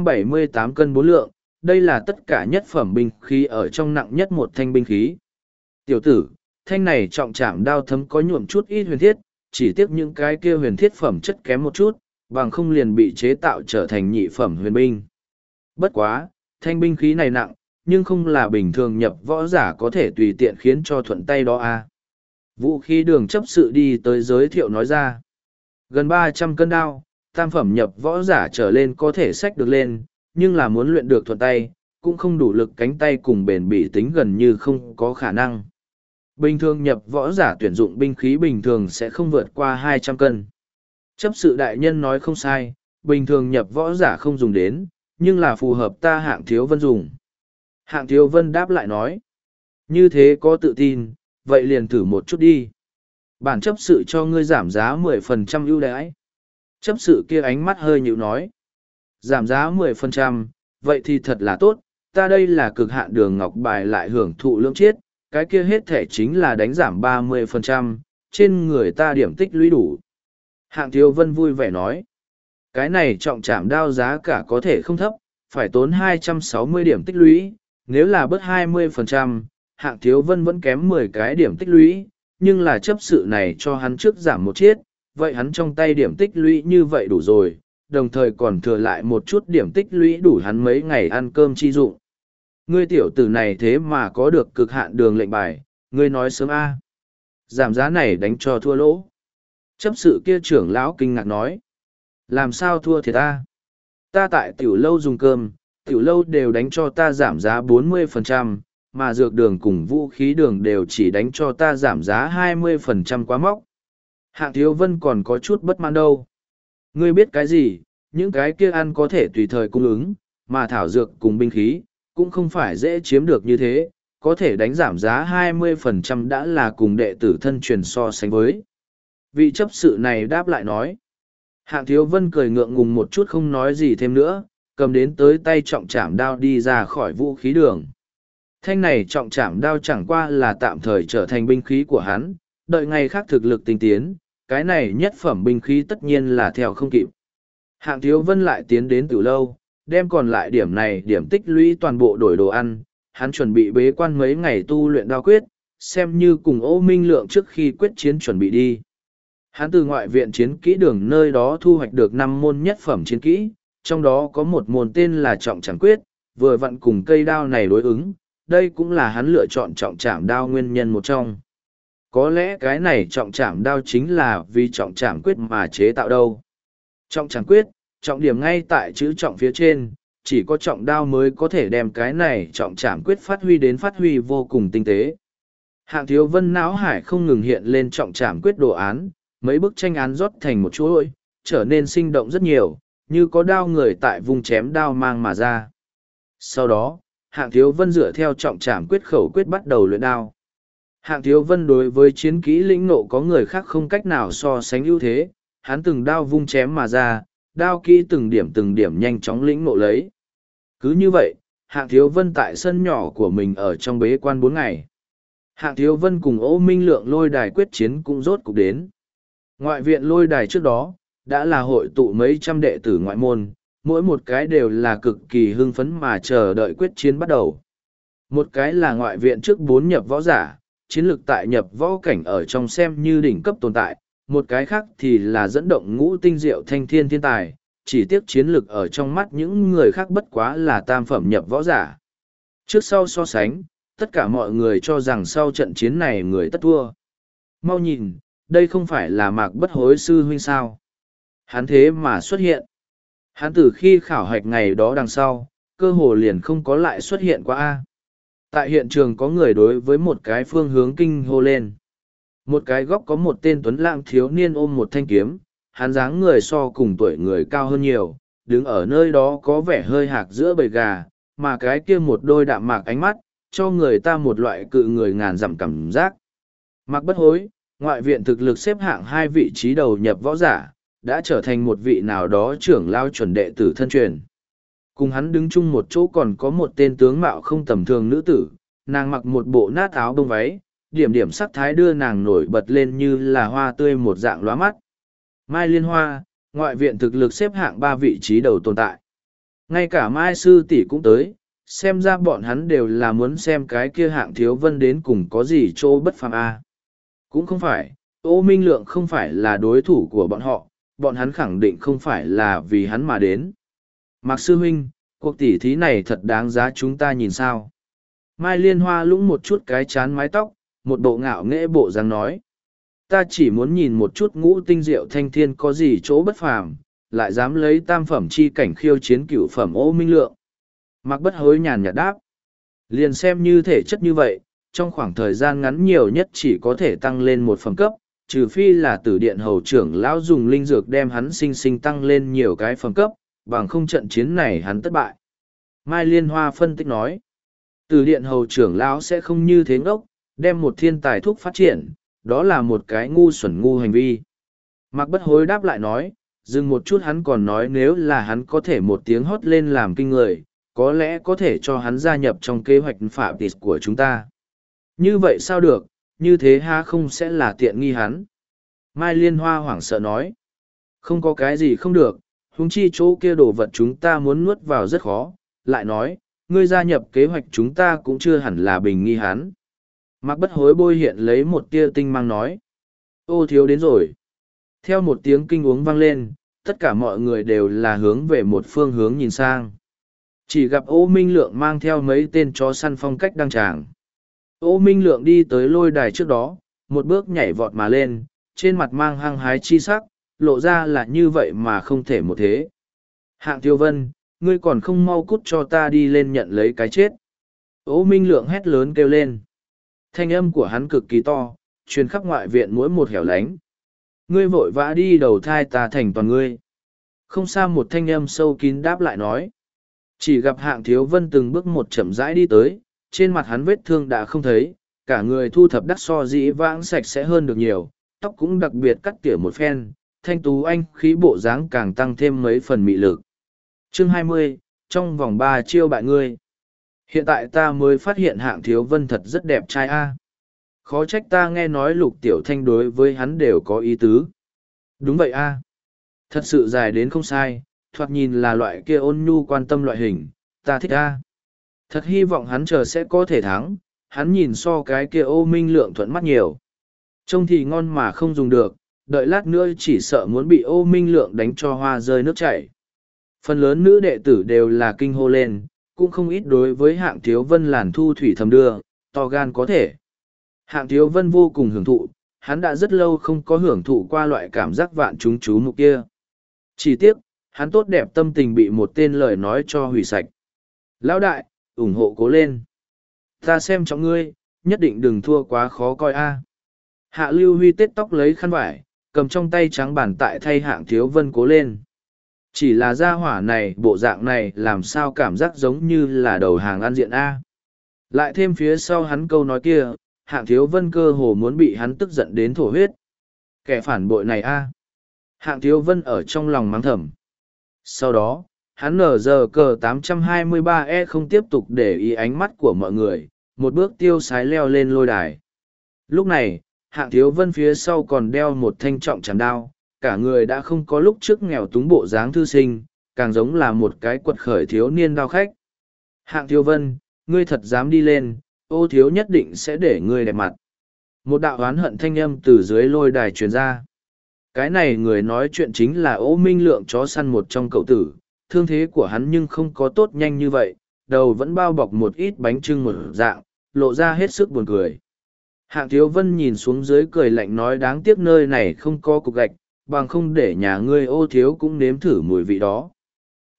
278 cân 4 lượng, đây là tất cả nhất phẩm binh khí ở trong nặng nhất một thanh binh khí. Tiểu tử, thanh này trọng chảm đao thấm có nhuộm chút ít huyền thiết, chỉ tiếc những cái kia huyền thiết phẩm chất kém một chút, bằng không liền bị chế tạo trở thành nhị phẩm huyền binh. Bất quá, thanh binh khí này nặng, nhưng không là bình thường nhập võ giả có thể tùy tiện khiến cho thuận tay đó a. Vũ khí đường chấp sự đi tới giới thiệu nói ra. Gần 300 cân đao, tam phẩm nhập võ giả trở lên có thể xách được lên, nhưng là muốn luyện được thuận tay, cũng không đủ lực cánh tay cùng bền bỉ tính gần như không có khả năng. Bình thường nhập võ giả tuyển dụng binh khí bình thường sẽ không vượt qua 200 cân. Chấp sự đại nhân nói không sai, bình thường nhập võ giả không dùng đến, nhưng là phù hợp ta Hạng Thiếu Vân dùng. Hạng Thiếu Vân đáp lại nói, như thế có tự tin, vậy liền thử một chút đi. Bản chấp sự cho ngươi giảm giá 10% ưu đãi. Chấp sự kia ánh mắt hơi nhíu nói, giảm giá 10%, vậy thì thật là tốt, ta đây là cực hạn đường ngọc bài lại hưởng thụ lưỡng chiết, cái kia hết thể chính là đánh giảm 30%, trên người ta điểm tích lũy đủ. Hạng Thiếu Vân vui vẻ nói, cái này trọng trảm đao giá cả có thể không thấp, phải tốn 260 điểm tích lũy, nếu là bớt 20%, Hạng Thiếu Vân vẫn kém 10 cái điểm tích lũy, nhưng là chấp sự này cho hắn trước giảm một chiết, vậy hắn trong tay điểm tích lũy như vậy đủ rồi, đồng thời còn thừa lại một chút điểm tích lũy đủ hắn mấy ngày ăn cơm chi dụng. Ngươi tiểu tử này thế mà có được cực hạn đường lệnh bài, ngươi nói sớm a. Giảm giá này đánh cho thua lỗ. Chấp sự kia trưởng lão kinh ngạc nói. Làm sao thua thiệt ta? Ta tại tiểu lâu dùng cơm, tiểu lâu đều đánh cho ta giảm giá 40%, mà dược đường cùng vũ khí đường đều chỉ đánh cho ta giảm giá 20% quá móc. Hạng Thiếu Vân còn có chút bất mãn đâu. Ngươi biết cái gì, những cái kia ăn có thể tùy thời cung ứng, mà thảo dược cùng binh khí, cũng không phải dễ chiếm được như thế, có thể đánh giảm giá 20% đã là cùng đệ tử thân truyền so sánh với. Vị chấp sự này đáp lại nói. Hạng Thiếu Vân cười ngượng ngùng một chút không nói gì thêm nữa, cầm đến tới tay trọng trảm đao đi ra khỏi vũ khí đường. Thanh này trọng trảm đao chẳng qua là tạm thời trở thành binh khí của hắn, đợi ngày khác thực lực tinh tiến, cái này nhất phẩm binh khí tất nhiên là theo không kịp. Hạng Thiếu Vân lại tiến đến từ lâu, đem còn lại điểm này điểm tích lũy toàn bộ đổi đồ ăn, hắn chuẩn bị bế quan mấy ngày tu luyện đao quyết, xem như cùng Ô Minh Lượng trước khi quyết chiến chuẩn bị đi. Hắn từ ngoại viện chiến kỹ đường nơi đó thu hoạch được 5 môn nhất phẩm chiến kỹ, trong đó có một môn tên là trọng trảm quyết, vừa vặn cùng cây đao này đối ứng, đây cũng là hắn lựa chọn trọng trảm đao nguyên nhân một trong. Có lẽ cái này trọng trảm đao chính là vì trọng trảm quyết mà chế tạo đâu. Trọng trảm quyết, trọng điểm ngay tại chữ trọng phía trên, chỉ có trọng đao mới có thể đem cái này trọng trảm quyết phát huy vô cùng tinh tế. Hạng Thiếu Vân não hải không ngừng hiện lên trọng trảm quyết đồ án, mấy bức tranh án rót thành một chuỗi, trở nên sinh động rất nhiều, như có đao người tại vùng chém đao mang mà ra. Sau đó, Hạng Thiếu Vân dựa theo trọng trảm quyết khẩu quyết bắt đầu luyện đao. Hạng Thiếu Vân đối với chiến kỹ lĩnh nộ có người khác không cách nào so sánh ưu thế, hắn từng đao vung chém mà ra, đao kỹ từng điểm nhanh chóng lĩnh nộ lấy. Cứ như vậy, Hạng Thiếu Vân tại sân nhỏ của mình ở trong bế quan 4 ngày. Hạng Thiếu Vân cùng Ô Minh Lượng lôi đài quyết chiến cũng rốt cục đến. Ngoại viện lôi đài trước đó, đã là hội tụ mấy trăm đệ tử ngoại môn, mỗi một cái đều là cực kỳ hưng phấn mà chờ đợi quyết chiến bắt đầu. Một cái là ngoại viện trước 4 nhập võ giả, chiến lược tại nhập võ cảnh ở trong xem như đỉnh cấp tồn tại, một cái khác thì là dẫn động ngũ tinh diệu thanh thiên thiên tài, chỉ tiếc chiến lược ở trong mắt những người khác bất quá là tam phẩm nhập võ giả. Trước sau so sánh, tất cả mọi người cho rằng sau trận chiến này người tất thua. Mau nhìn, đây không phải là Mạc Bất Hối sư huynh sao? Hắn thế mà xuất hiện. Hắn từ khi khảo hạch ngày đó đằng sau, cơ hồ liền không có lại xuất hiện qua A. Tại hiện trường có người đối với một cái phương hướng kinh hô lên. Một cái góc có một tên tuấn lãng thiếu niên ôm một thanh kiếm, hắn dáng người so cùng tuổi người cao hơn nhiều, đứng ở nơi đó có vẻ hơi hạc giữa bầy gà, mà cái kia một đôi đạm mạc ánh mắt, cho người ta một loại cự người ngàn dặm cảm giác. Mạc Bất Hối, ngoại viện thực lực xếp hạng 2 vị trí đầu nhập võ giả, đã trở thành một vị nào đó trưởng lao chuẩn đệ tử thân truyền. Cùng hắn đứng chung một chỗ còn có một tên tướng mạo không tầm thường nữ tử, nàng mặc một bộ nát áo bông váy, điểm điểm sắc thái đưa nàng nổi bật lên như là hoa tươi một dạng lóa mắt. Mai Liên Hoa, ngoại viện thực lực xếp hạng 3 vị trí đầu tồn tại. Ngay cả Mai Sư tỷ cũng tới, xem ra bọn hắn đều là muốn xem cái kia Hạng Thiếu Vân đến cùng có gì chỗ bất phàm a. Cũng không phải, Ô Minh Lượng không phải là đối thủ của bọn hắn khẳng định không phải là vì hắn mà đến. Mạc Sư Huynh, cuộc tỉ thí này thật đáng giá chúng ta nhìn sao. Mai Liên Hoa lũng một chút cái chán mái tóc, một bộ ngạo nghễ bộ dáng nói. Ta chỉ muốn nhìn một chút ngũ tinh diệu thanh thiên có gì chỗ bất phàm, lại dám lấy tam phẩm chi cảnh khiêu chiến cửu phẩm Ô Minh Lượng. Mạc Bất Hối nhàn nhạt đáp. Liền xem như thể chất như vậy, trong khoảng thời gian ngắn nhiều nhất chỉ có thể tăng lên một phẩm cấp, trừ phi là Tử Điện hầu trưởng lão dùng linh dược đem hắn sinh sinh tăng lên nhiều cái phẩm cấp, bằng không trận chiến này hắn thất bại. Mai Liên Hoa phân tích nói, Tử Điện hầu trưởng lão sẽ không như thế ngốc, đem một thiên tài thúc phát triển, đó là một cái ngu xuẩn ngu hành vi. Mạc Bất Hối đáp lại nói, dừng một chút hắn còn nói nếu là hắn có thể một tiếng hót lên làm kinh người, có lẽ có thể cho hắn gia nhập trong kế hoạch phạm tịt của chúng ta. Như vậy sao được, như thế ha không sẽ là tiện nghi hắn. Mai Liên Hoa hoảng sợ nói, không có cái gì không được, huống chi chỗ kia đồ vật chúng ta muốn nuốt vào rất khó, lại nói, ngươi gia nhập kế hoạch chúng ta cũng chưa hẳn là bình nghi hắn. Mạc Bất Hối bôi hiện lấy một tia tinh mang nói, Ô Thiếu đến rồi. Theo một tiếng kinh uống vang lên, tất cả mọi người đều là hướng về một phương hướng nhìn sang. Chỉ gặp Ô Minh Lượng mang theo mấy tên chó săn phong cách đăng tràng. Ô Minh Lượng đi tới lôi đài trước đó, một bước nhảy vọt mà lên, trên mặt mang hăng hái chi sắc, lộ ra là như vậy mà không thể một thế. Hạng Tiêu Vân, ngươi còn không mau cút cho ta đi lên nhận lấy cái chết. Ô Minh Lượng hét lớn kêu lên. Thanh âm của hắn cực kỳ to, truyền khắp ngoại viện mỗi một hẻo lánh. Ngươi vội vã đi đầu thai ta thành toàn ngươi. Không xa một thanh âm sâu kín đáp lại nói. Chỉ gặp Hạng Thiếu Vân từng bước một chậm rãi đi tới, trên mặt hắn vết thương đã không thấy, cả người thu thập đắc so dĩ vãng sạch sẽ hơn được nhiều, tóc cũng đặc biệt cắt tỉa một phen, thanh tú anh khí bộ dáng càng tăng thêm mấy phần mị lực. Chương 20, trong vòng 3 chiêu bại ngươi. Hiện tại ta mới phát hiện Hạng Thiếu Vân thật rất đẹp trai a. Khó trách ta nghe nói Lục Tiểu Thanh đối với hắn đều có ý tứ. Đúng vậy a. Thật sự dài đến không sai, thoạt nhìn là loại kia ôn nhu quan tâm loại hình, ta thích a. Thật hy vọng hắn chờ sẽ có thể thắng, hắn nhìn so cái kia Ô Minh Lượng thuận mắt nhiều. Trông thì ngon mà không dùng được, đợi lát nữa chỉ sợ muốn bị Ô Minh Lượng đánh cho hoa rơi nước chảy. Phần lớn nữ đệ tử đều là kinh hô lên, cũng không ít đối với Hạng Thiếu Vân làn thu thủy thầm đưa, to gan có thể. Hạng Thiếu Vân vô cùng hưởng thụ, hắn đã rất lâu không có hưởng thụ qua loại cảm giác vạn chúng chú mục kia. Chỉ tiếc, hắn tốt đẹp tâm tình bị một tên lời nói cho hủy sạch. Lão đại, ủng hộ cố lên. Ta xem trọng ngươi, nhất định đừng thua quá khó coi a. Hạ Lưu Huy tết tóc lấy khăn vải, cầm trong tay trắng bàn tại thay Hạng Thiếu Vân cố lên. Chỉ là gia hỏa này, bộ dạng này làm sao cảm giác giống như là đầu hàng ăn diện a. Lại thêm phía sau hắn câu nói kia, Hạng Thiếu Vân cơ hồ muốn bị hắn tức giận đến thổ huyết. Kẻ phản bội này a. Hạng Thiếu Vân ở trong lòng mắng thầm. Sau đó, hắn nở giờ cờ 823E không tiếp tục để ý ánh mắt của mọi người, một bước tiêu sái leo lên lôi đài. Lúc này, Hạng Thiếu Vân phía sau còn đeo một thanh trọng chảm đao, cả người đã không có lúc trước nghèo túng bộ dáng thư sinh, càng giống là một cái quật khởi thiếu niên đao khách. Hạng Thiếu Vân, ngươi thật dám đi lên, Ô Thiếu nhất định sẽ để ngươi đẹp mặt. Một đạo oán hận thanh âm từ dưới lôi đài truyền ra. Cái này người nói chuyện chính là Ô Minh Lượng chó săn một trong cậu tử, thương thế của hắn nhưng không có tốt nhanh như vậy, đầu vẫn bao bọc một ít bánh trưng một dạng, lộ ra hết sức buồn cười. Hạng Thiếu Vân nhìn xuống dưới cười lạnh nói đáng tiếc nơi này không có cục gạch, bằng không để nhà ngươi Ô Thiếu cũng nếm thử mùi vị đó.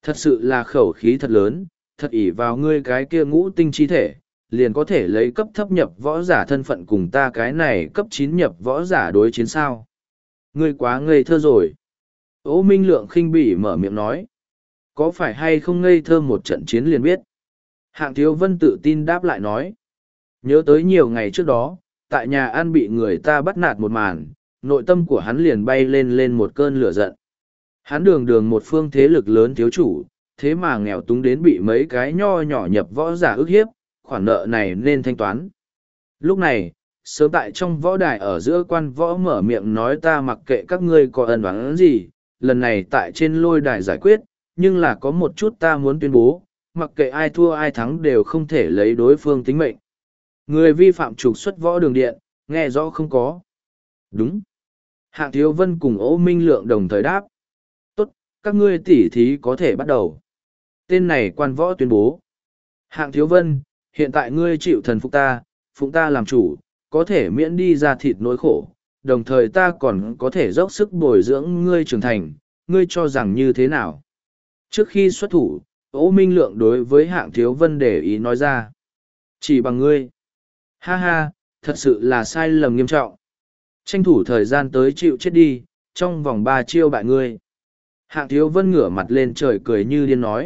Thật sự là khẩu khí thật lớn, thật ỷ vào ngươi cái kia ngũ tinh chi thể, liền có thể lấy cấp thấp nhập võ giả thân phận cùng ta cái này cấp 9 nhập võ giả đối chiến sao. Ngươi quá ngây thơ rồi. Ô Minh Lượng khinh bỉ mở miệng nói. Có phải hay không ngây thơ một trận chiến liền biết. Hạng Thiếu Vân tự tin đáp lại nói. Nhớ tới nhiều ngày trước đó, tại nhà ăn bị người ta bắt nạt một màn, nội tâm của hắn liền bay lên một cơn lửa giận. Hắn đường một phương thế lực lớn thiếu chủ, thế mà nghèo túng đến bị mấy cái nho nhỏ nhập võ giả ức hiếp, khoản nợ này nên thanh toán. Lúc này, sớm tại trong võ đài ở giữa quan võ mở miệng nói ta mặc kệ các ngươi có ân oán gì, lần này tại trên lôi đài giải quyết, nhưng là có một chút ta muốn tuyên bố, mặc kệ ai thua ai thắng đều không thể lấy đối phương tính mệnh. Người vi phạm trục xuất võ đường điện, nghe rõ không có. Đúng. Hạng Thiếu Vân cùng Ô Minh Lượng đồng thời đáp. Tốt, các ngươi tỉ thí có thể bắt đầu. Tên này quan võ tuyên bố. Hạng Thiếu Vân, hiện tại ngươi chịu thần phục ta, phụng ta làm chủ, có thể miễn đi ra thịt nỗi khổ, đồng thời ta còn có thể dốc sức bồi dưỡng ngươi trưởng thành, ngươi cho rằng như thế nào? Trước khi xuất thủ, Ô Minh Lượng đối với Hạng Thiếu Vân để ý nói ra. Chỉ bằng ngươi. Ha ha, thật sự là sai lầm nghiêm trọng. Tranh thủ thời gian tới chịu chết đi, trong vòng 3 chiêu bại ngươi. Hạng Thiếu Vân ngửa mặt lên trời cười như điên nói.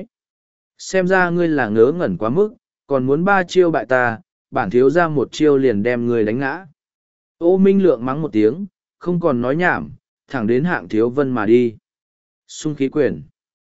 Xem ra ngươi là ngớ ngẩn quá mức, còn muốn 3 chiêu bại ta, bản thiếu ra 1 chiêu liền đem ngươi đánh ngã. Ô Minh Lượng mắng một tiếng, không còn nói nhảm, thẳng đến Hạng Thiếu Vân mà đi. Xung khí quyền.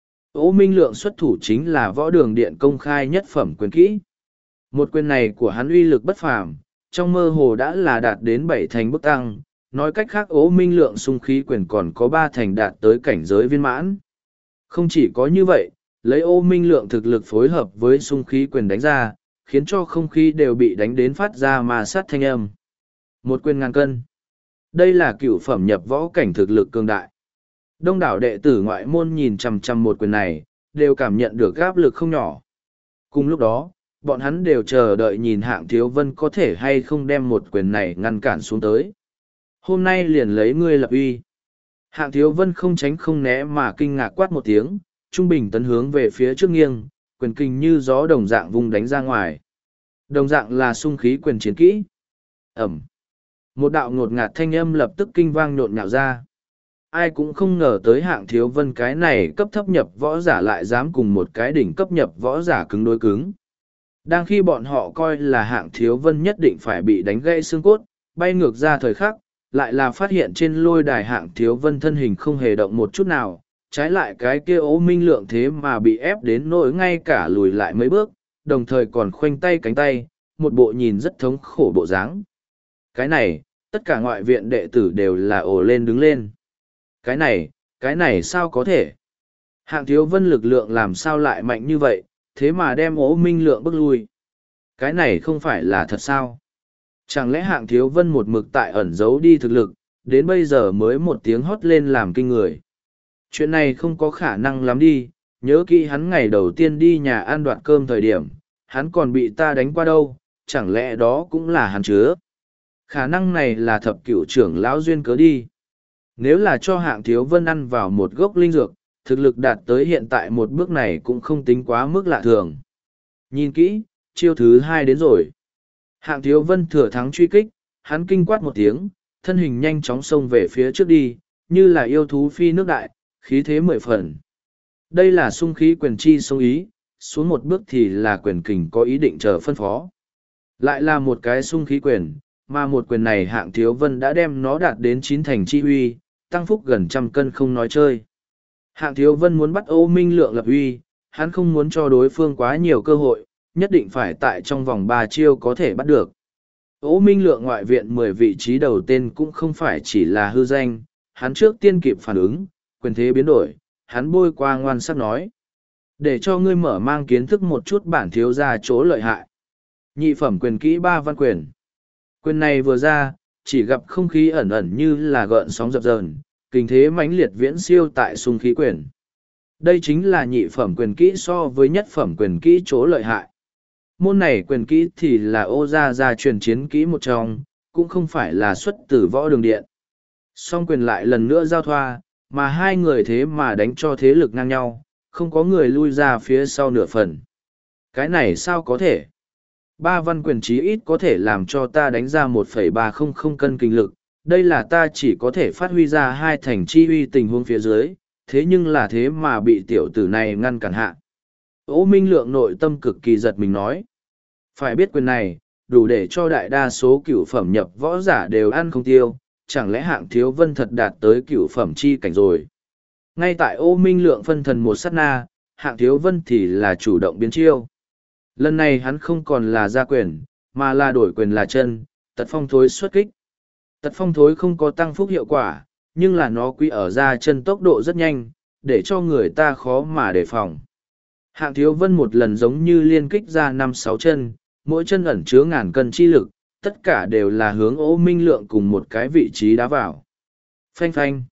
Ô Minh Lượng xuất thủ chính là võ đường điện công khai nhất phẩm quyền kỹ. Một quyền này của hắn uy lực bất phàm, trong mơ hồ đã là đạt đến 7 thành bức tăng, nói cách khác Ô Minh Lượng xung khí quyền còn có 3 thành đạt tới cảnh giới viên mãn. Không chỉ có như vậy, lấy Ô Minh Lượng thực lực phối hợp với xung khí quyền đánh ra, khiến cho không khí đều bị đánh đến phát ra mà sát thanh âm. Một quyền ngàn cân. Đây là cựu phẩm nhập võ cảnh thực lực cường đại. Đông đảo đệ tử ngoại môn nhìn chằm chằm một quyền này, đều cảm nhận được áp lực không nhỏ. Cùng lúc đó, bọn hắn đều chờ đợi nhìn Hạng Thiếu Vân có thể hay không đem một quyền này ngăn cản xuống tới. Hôm nay liền lấy ngươi lập uy. Hạng Thiếu Vân không tránh không né mà kinh ngạc quát một tiếng, trung bình tấn hướng về phía trước nghiêng, quyền kinh như gió đồng dạng vung đánh ra ngoài. Đồng dạng là xung khí quyền chiến kỹ. Ẩm. Một đạo ngột ngạt thanh âm lập tức kinh vang nhộn nhạo ra. Ai cũng không ngờ tới Hạng Thiếu Vân cái này cấp thấp nhập võ giả lại dám cùng một cái đỉnh cấp nhập võ giả cứng đối cứng. Đang khi bọn họ coi là Hạng Thiếu Vân nhất định phải bị đánh gãy xương cốt, bay ngược ra thời khắc, lại là phát hiện trên lôi đài Hạng Thiếu Vân thân hình không hề động một chút nào, trái lại cái kia Ô Minh Lượng thế mà bị ép đến nỗi ngay cả lùi lại mấy bước, đồng thời còn khoanh tay cánh tay, một bộ nhìn rất thống khổ bộ dáng. Cái này, tất cả ngoại viện đệ tử đều là ồ lên đứng lên. Cái này sao có thể? Hạng Thiếu Vân lực lượng làm sao lại mạnh như vậy, thế mà đem Ô Minh Lượng bước lui. Cái này không phải là thật sao? Chẳng lẽ Hạng Thiếu Vân một mực tại ẩn giấu đi thực lực, đến bây giờ mới một tiếng hót lên làm kinh người. Chuyện này không có khả năng lắm đi, nhớ kỹ hắn ngày đầu tiên đi nhà ăn đoạt cơm thời điểm, hắn còn bị ta đánh qua đâu, chẳng lẽ đó cũng là hắn chứa. Khả năng này là thập cửu trưởng lão duyên cớ đi. Nếu là cho Hạng Thiếu Vân ăn vào một gốc linh dược, thực lực đạt tới hiện tại một bước này cũng không tính quá mức lạ thường. Nhìn kỹ, chiêu thứ 2 đến rồi. Hạng Thiếu Vân thừa thắng truy kích, hắn kinh quát một tiếng, thân hình nhanh chóng xông về phía trước đi, như là yêu thú phi nước đại, khí thế 10 phần. Đây là xung khí quyền chi xông ý, xuống một bước thì là quyền kình có ý định chờ phân phó. Lại là một cái xung khí quyền, mà một quyền này Hạng Thiếu Vân đã đem nó đạt đến 9 thành chi uy, tăng phúc gần 100 cân không nói chơi. Hạng Thiếu Vân muốn bắt Ô Minh Lượng lập uy, hắn không muốn cho đối phương quá nhiều cơ hội, nhất định phải tại trong vòng 3 chiêu có thể bắt được. Ô Minh Lượng ngoại viện 10 vị trí đầu tên cũng không phải chỉ là hư danh, hắn trước tiên kịp phản ứng, quyền thế biến đổi, hắn bôi qua ngoan sắc nói. Để cho ngươi mở mang kiến thức một chút bản thiếu ra chỗ lợi hại. Nhị phẩm quyền kỹ 3 văn quyền. Quyền này vừa ra, chỉ gặp không khí ẩn ẩn như là gợn sóng dập dờn, kinh thế mãnh liệt viễn siêu tại xung khí quyền. Đây chính là nhị phẩm quyền kỹ so với nhất phẩm quyền kỹ chỗ lợi hại. Môn này quyền kỹ thì là Ô gia truyền chiến kỹ một trong, cũng không phải là xuất từ võ đường điện. Song quyền lại lần nữa giao thoa, mà hai người thế mà đánh cho thế lực ngang nhau, không có người lui ra phía sau nửa phần. Cái này sao có thể? Ba văn quyền chí ít có thể làm cho ta đánh ra 1,300 cân kinh lực, đây là ta chỉ có thể phát huy ra hai thành chi uy tình huống phía dưới, thế nhưng là thế mà bị tiểu tử này ngăn cản hạ. Ô Minh Lượng nội tâm cực kỳ giật mình nói. Phải biết quyền này, đủ để cho đại đa số cửu phẩm nhập võ giả đều ăn không tiêu, chẳng lẽ Hạng Thiếu Vân thật đạt tới cửu phẩm chi cảnh rồi. Ngay tại Ô Minh Lượng phân thần một sát na, Hạng Thiếu Vân thì là chủ động biến chiêu. Lần này hắn không còn là ra quyền, mà là đổi quyền là chân, tật phong thối xuất kích. Tật phong thối không có tăng phúc hiệu quả, nhưng là nó quy ở ra chân tốc độ rất nhanh, để cho người ta khó mà đề phòng. Hạng Thiếu Vân một lần giống như liên kích ra 5-6 chân, mỗi chân ẩn chứa ngàn cân chi lực, tất cả đều là hướng Ô Minh Lượng cùng một cái vị trí đá vào. Phanh phanh.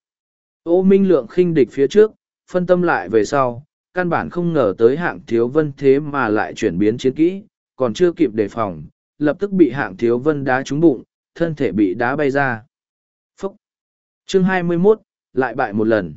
Ô Minh Lượng khinh địch phía trước, phân tâm lại về sau, căn bản không ngờ tới Hạng Thiếu Vân thế mà lại chuyển biến chiến kỹ, còn chưa kịp đề phòng, lập tức bị Hạng Thiếu Vân đá trúng bụng, thân thể bị đá bay ra. Phúc! Chương 21, lại bại một lần.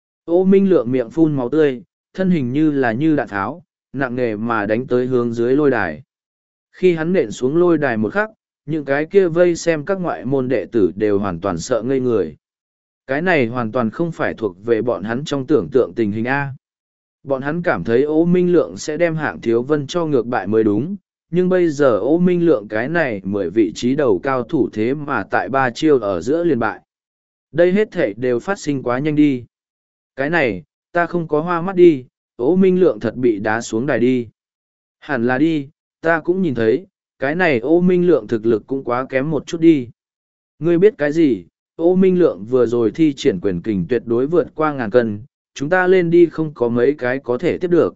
Ô Minh Lượng miệng phun máu tươi, thân hình như đạn tháo, nặng nề mà đánh tới hướng dưới lôi đài. Khi hắn nện xuống lôi đài một khắc, những cái kia vây xem các ngoại môn đệ tử đều hoàn toàn sợ ngây người. Cái này hoàn toàn không phải thuộc về bọn hắn trong tưởng tượng tình hình A. Bọn hắn cảm thấy Ô Minh Lượng sẽ đem Hạng Thiếu Vân cho ngược bại mới đúng, nhưng bây giờ Ô Minh Lượng cái này 10 vị trí đầu cao thủ thế mà tại 3 chiêu ở giữa liền bại. Đây hết thể đều phát sinh quá nhanh đi. Cái này, ta không có hoa mắt đi, Ô Minh Lượng thật bị đá xuống đài đi. Hẳn là đi, ta cũng nhìn thấy, cái này Ô Minh Lượng thực lực cũng quá kém một chút đi. Ngươi biết cái gì, Ô Minh Lượng vừa rồi thi triển quyền kình tuyệt đối vượt qua 1000 cân, chúng ta lên đi không có mấy cái có thể tiếp được.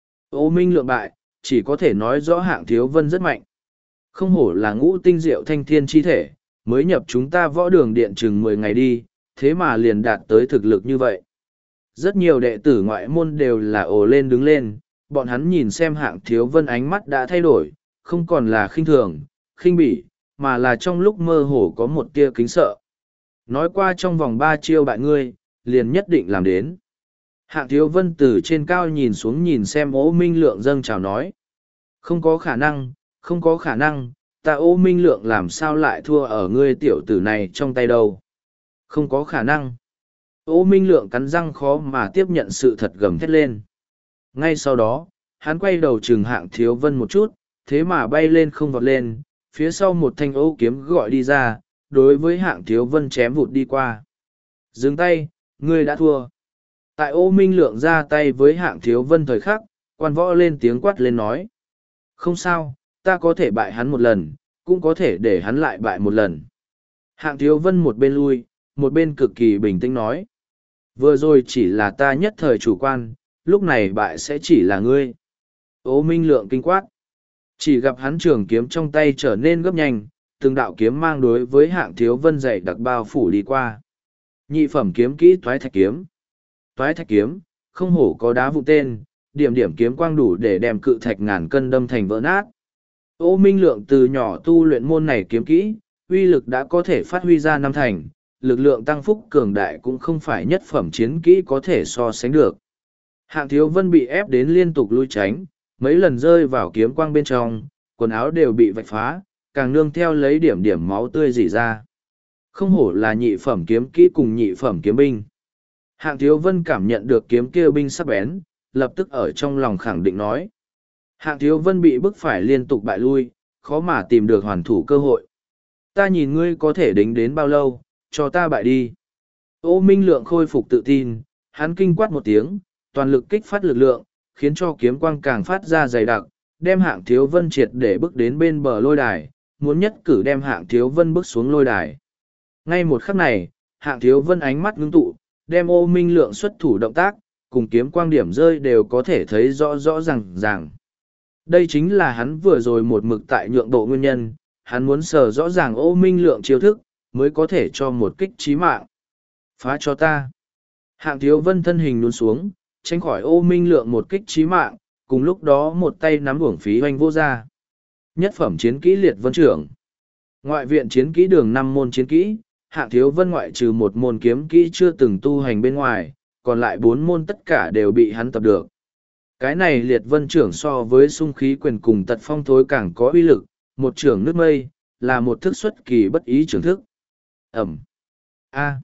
Ô Minh Lượng bại, chỉ có thể nói rõ Hạng Thiếu Vân rất mạnh. Không hổ là ngũ tinh diệu thanh thiên chi thể, mới nhập chúng ta võ đường điện chừng 10 ngày đi, thế mà liền đạt tới thực lực như vậy. Rất nhiều đệ tử ngoại môn đều là ồ lên đứng lên, bọn hắn nhìn xem Hạng Thiếu Vân ánh mắt đã thay đổi, không còn là khinh thường, khinh bỉ, mà là trong lúc mơ hồ có một tia kính sợ. Nói qua trong vòng 3 chiêu bại ngươi, liền nhất định làm đến. Hạng Thiếu Vân từ trên cao nhìn xuống nhìn xem Ô Minh Lượng dâng chào nói. Không có khả năng, không có khả năng, ta Ô Minh Lượng làm sao lại thua ở ngươi tiểu tử này trong tay đâu. Không có khả năng. Ô Minh Lượng cắn răng khó mà tiếp nhận sự thật gầm thét lên. Ngay sau đó, hắn quay đầu chừng Hạng Thiếu Vân một chút, thế mà bay lên không vọt lên, phía sau một thanh ô kiếm gọi đi ra, đối với Hạng Thiếu Vân chém vụt đi qua. Dừng tay, ngươi đã thua. Tại Ô Minh Lượng ra tay với Hạng Thiếu Vân thời khắc, quan võ lên tiếng quát lên nói. Không sao, ta có thể bại hắn một lần, cũng có thể để hắn lại bại một lần. Hạng Thiếu Vân một bên lui, một bên cực kỳ bình tĩnh nói. Vừa rồi chỉ là ta nhất thời chủ quan, lúc này bại sẽ chỉ là ngươi. Ô Minh Lượng kinh quát. Chỉ gặp hắn trường kiếm trong tay trở nên gấp nhanh, từng đạo kiếm mang đối với Hạng Thiếu Vân dày đặc bao phủ đi qua. Nhị phẩm kiếm kỹ Toái Thạch Kiếm. Toái Thạch Kiếm, không hổ có đá vụ tên, điểm điểm kiếm quang đủ để đem cự thạch ngàn cân đâm thành vỡ nát. Ô Minh Lượng từ nhỏ tu luyện môn này kiếm kỹ, uy lực đã có thể phát huy ra 5 thành, lực lượng tăng phúc cường đại cũng không phải nhất phẩm chiến kỹ có thể so sánh được. Hạng Thiếu Vân bị ép đến liên tục lui tránh, mấy lần rơi vào kiếm quang bên trong, quần áo đều bị vạch phá, càng nương theo lấy điểm điểm máu tươi rỉ ra. Không hổ là nhị phẩm kiếm kỹ cùng nhị phẩm kiếm binh. Hạng Thiếu Vân cảm nhận được kiếm kia binh sắc bén, lập tức ở trong lòng khẳng định nói. Hạng Thiếu Vân bị bức phải liên tục bại lui, khó mà tìm được hoàn thủ cơ hội. Ta nhìn ngươi có thể đính đến bao lâu, cho ta bại đi. Ô Minh Lượng khôi phục tự tin, hắn kinh quát một tiếng, toàn lực kích phát lực lượng, khiến cho kiếm quang càng phát ra dày đặc, đem Hạng Thiếu Vân triệt để bước đến bên bờ lôi đài, muốn nhất cử đem Hạng Thiếu Vân bước xuống lôi đài. Ngay một khắc này, Hạng Thiếu Vân ánh mắt ngưng tụ, đem Ô Minh Lượng xuất thủ động tác, cùng kiếm quang điểm rơi đều có thể thấy rõ rõ ràng. Đây chính là hắn vừa rồi một mực tại nhượng độ nguyên nhân, hắn muốn sờ rõ ràng Ô Minh Lượng chiêu thức, mới có thể cho một kích chí mạng. Phá cho ta. Hạng Thiếu Vân thân hình nhún xuống, tránh khỏi Ô Minh Lượng một kích chí mạng, cùng lúc đó một tay nắm uổng phí hoành vô ra. Nhất phẩm chiến kỹ Liệt Vân Trưởng. Ngoại viện chiến kỹ đường 5 môn chiến kỹ, Hạng Thiếu Vân ngoại trừ một môn kiếm kỹ chưa từng tu hành bên ngoài, còn lại 4 môn tất cả đều bị hắn tập được. Cái này liệt vân trưởng so với sung khí quyền cùng tật phong thối càng có uy lực, một trưởng nước mây, là một thức xuất kỳ bất ý trưởng thức. Ẩm. A.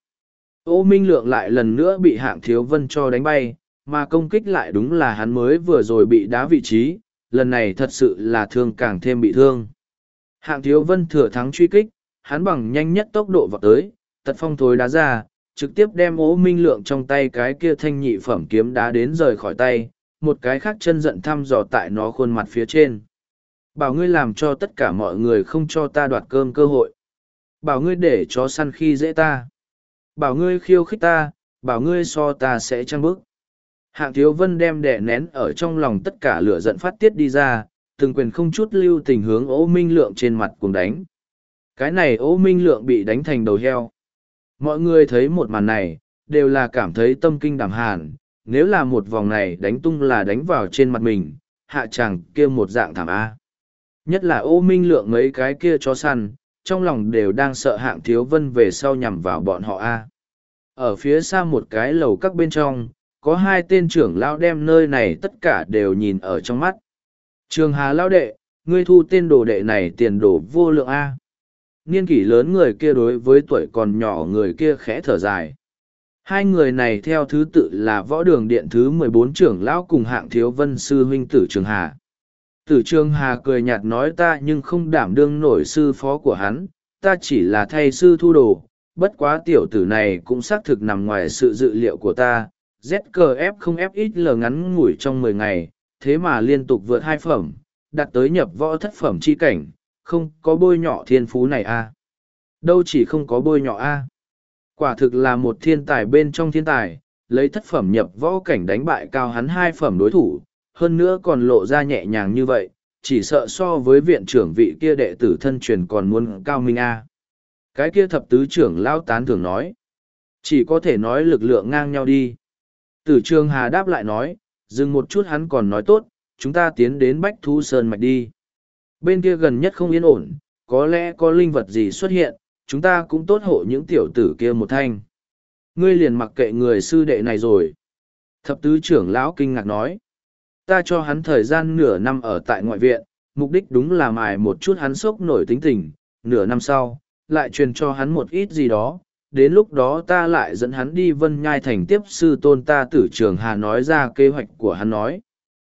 Ô Minh Lượng lại lần nữa bị Hạng Thiếu Vân cho đánh bay, mà công kích lại đúng là hắn mới vừa rồi bị đá vị trí, lần này thật sự là thương càng thêm bị thương. Hạng Thiếu Vân thừa thắng truy kích, hắn bằng nhanh nhất tốc độ vọt tới, tật phong thối đá ra, trực tiếp đem Ô Minh Lượng trong tay cái kia thanh nhị phẩm kiếm đá đến rời khỏi tay, một cái khác chân giận thăm dò tại nó khuôn mặt phía trên. Bảo ngươi làm cho tất cả mọi người không cho ta đoạt cơm cơ hội. Bảo ngươi để chó săn khi dễ ta. Bảo ngươi khiêu khích ta, bảo ngươi so ta sẽ trăng bức. Hạng Thiếu Vân đem đè nén ở trong lòng tất cả lửa giận phát tiết đi ra, từng quyền không chút lưu tình hướng Ô Minh Lượng trên mặt cùng đánh. Cái này Ô Minh Lượng bị đánh thành đầu heo. Mọi người thấy một màn này, đều là cảm thấy tâm kinh đảm hàn, nếu là một vòng này đánh tung là đánh vào trên mặt mình, hạ chàng kia một dạng thảm A. Nhất là Ô Minh Lượng mấy cái kia chó săn, trong lòng đều đang sợ Hạng Thiếu Vân về sau nhằm vào bọn họ A. Ở phía xa một cái lầu các bên trong, có hai tên trưởng lão đem nơi này tất cả đều nhìn ở trong mắt. Trường Hà lão đệ, ngươi thu tên đồ đệ này tiền đồ vô lượng A. Niên kỷ lớn người kia đối với tuổi còn nhỏ người kia khẽ thở dài. Hai người này theo thứ tự là Võ Đường Điện thứ 14 trưởng lão cùng Hạng Thiếu Vân sư huynh Tử Trường Hà. Tử Trường Hà cười nhạt nói ta nhưng không đảm đương nổi sư phó của hắn, ta chỉ là thay sư thu đồ, bất quá tiểu tử này cũng xác thực nằm ngoài sự dự liệu của ta. ZKF không FXL ngắn ngủi trong 10 ngày, thế mà liên tục vượt 2 phẩm, đạt tới nhập võ thất phẩm chi cảnh, không có bôi nhọ thiên phú này a. Đâu chỉ không có bôi nhọ a. Quả thực là một thiên tài bên trong thiên tài, lấy thất phẩm nhập võ cảnh đánh bại cao hắn 2 phẩm đối thủ, hơn nữa còn lộ ra nhẹ nhàng như vậy, chỉ sợ so với viện trưởng vị kia đệ tử thân truyền còn muốn cao minh a. Cái kia thập tứ trưởng lão tán thường nói, chỉ có thể nói lực lượng ngang nhau đi. Tử Trường Hà đáp lại nói, dừng một chút hắn còn nói tốt, chúng ta tiến đến Bách Thú Sơn Mạch đi. Bên kia gần nhất không yên ổn, có lẽ có linh vật gì xuất hiện, chúng ta cũng tốt hộ những tiểu tử kia một thanh. Ngươi liền mặc kệ người sư đệ này rồi. Thập tứ trưởng lão kinh ngạc nói, ta cho hắn thời gian nửa năm ở tại ngoại viện, mục đích đúng là mài một chút hắn sốc nổi tính tình, nửa năm sau, lại truyền cho hắn một ít gì đó. Đến lúc đó ta lại dẫn hắn đi Vân Nhai Thành tiếp sư tôn ta. Tử Trường Hà nói ra kế hoạch của hắn nói.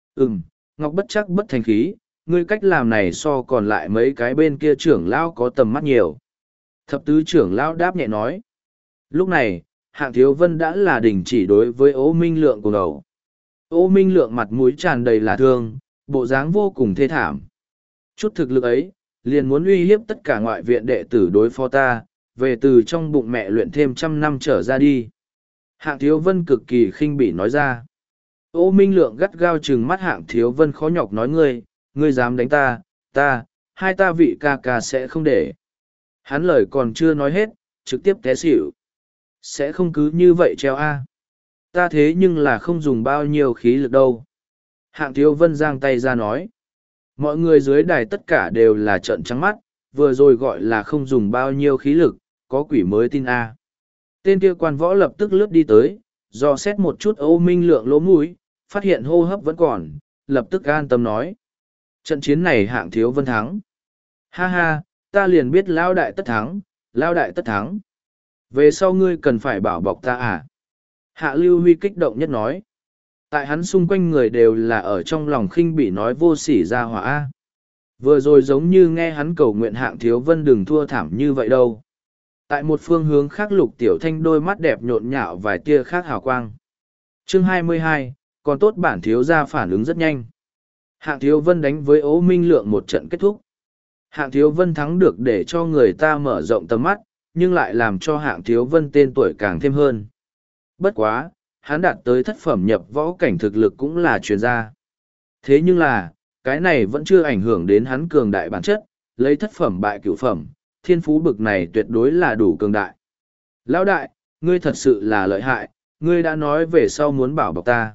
Ngọc bất chắc bất thành khí, ngươi cách làm này so còn lại mấy cái bên kia trưởng lão có tầm mắt nhiều. Thập tứ trưởng lão đáp nhẹ nói. Lúc này, Hạng Thiếu Vân đã là đình chỉ đối với Ô Minh Lượng của đầu. Ô Minh Lượng mặt mũi tràn đầy là thương, bộ dáng vô cùng thê thảm. Chút thực lực ấy, liền muốn uy hiếp tất cả ngoại viện đệ tử đối phó ta, về từ trong bụng mẹ luyện thêm 100 năm trở ra đi. Hạng Thiếu Vân cực kỳ khinh bỉ nói ra. Ô Minh Lượng gắt gao trừng mắt Hạng Thiếu Vân khó nhọc nói ngươi dám đánh ta, hai ta vị ca ca sẽ không để. Hắn lời còn chưa nói hết, trực tiếp té xỉu. Sẽ không cứ như vậy treo a. Ta thế nhưng là không dùng bao nhiêu khí lực đâu. Hạng Thiếu Vân giang tay ra nói. Mọi người dưới đài tất cả đều là trợn trắng mắt, vừa rồi gọi là không dùng bao nhiêu khí lực, có quỷ mới tin a. Tên kia quan võ lập tức lướt đi tới, dò xét một chút Ô Minh Lượng lỗ mũi, phát hiện hô hấp vẫn còn, lập tức an tâm nói. Trận chiến này Hạng Thiếu Vân thắng. Ha ha, ta liền biết lao đại tất thắng, lao đại tất thắng. Về sau ngươi cần phải bảo bọc ta à? Hạ Lưu Huy kích động nhất nói. Tại hắn xung quanh người đều là ở trong lòng khinh bỉ nói vô sỉ ra hỏa a. Vừa rồi giống như nghe hắn cầu nguyện Hạng Thiếu Vân đừng thua thảm như vậy đâu. Tại một phương hướng khác Lục Tiểu Thanh đôi mắt đẹp nhộn nhạo vài tia khác hào quang. Chương 22, còn tốt bản thiếu gia phản ứng rất nhanh. Hạng Thiếu Vân đánh với Ô Minh Lượng một trận kết thúc. Hạng Thiếu Vân thắng được để cho người ta mở rộng tầm mắt, nhưng lại làm cho Hạng Thiếu Vân tên tuổi càng thêm hơn. Bất quá, hắn đạt tới thất phẩm nhập võ cảnh thực lực cũng là chuyên gia. Thế nhưng là, cái này vẫn chưa ảnh hưởng đến hắn cường đại bản chất, lấy thất phẩm bại cửu phẩm, thiên phú bực này tuyệt đối là đủ cường đại. Lão đại, ngươi thật sự là lợi hại, ngươi đã nói về sau muốn bảo bọc ta.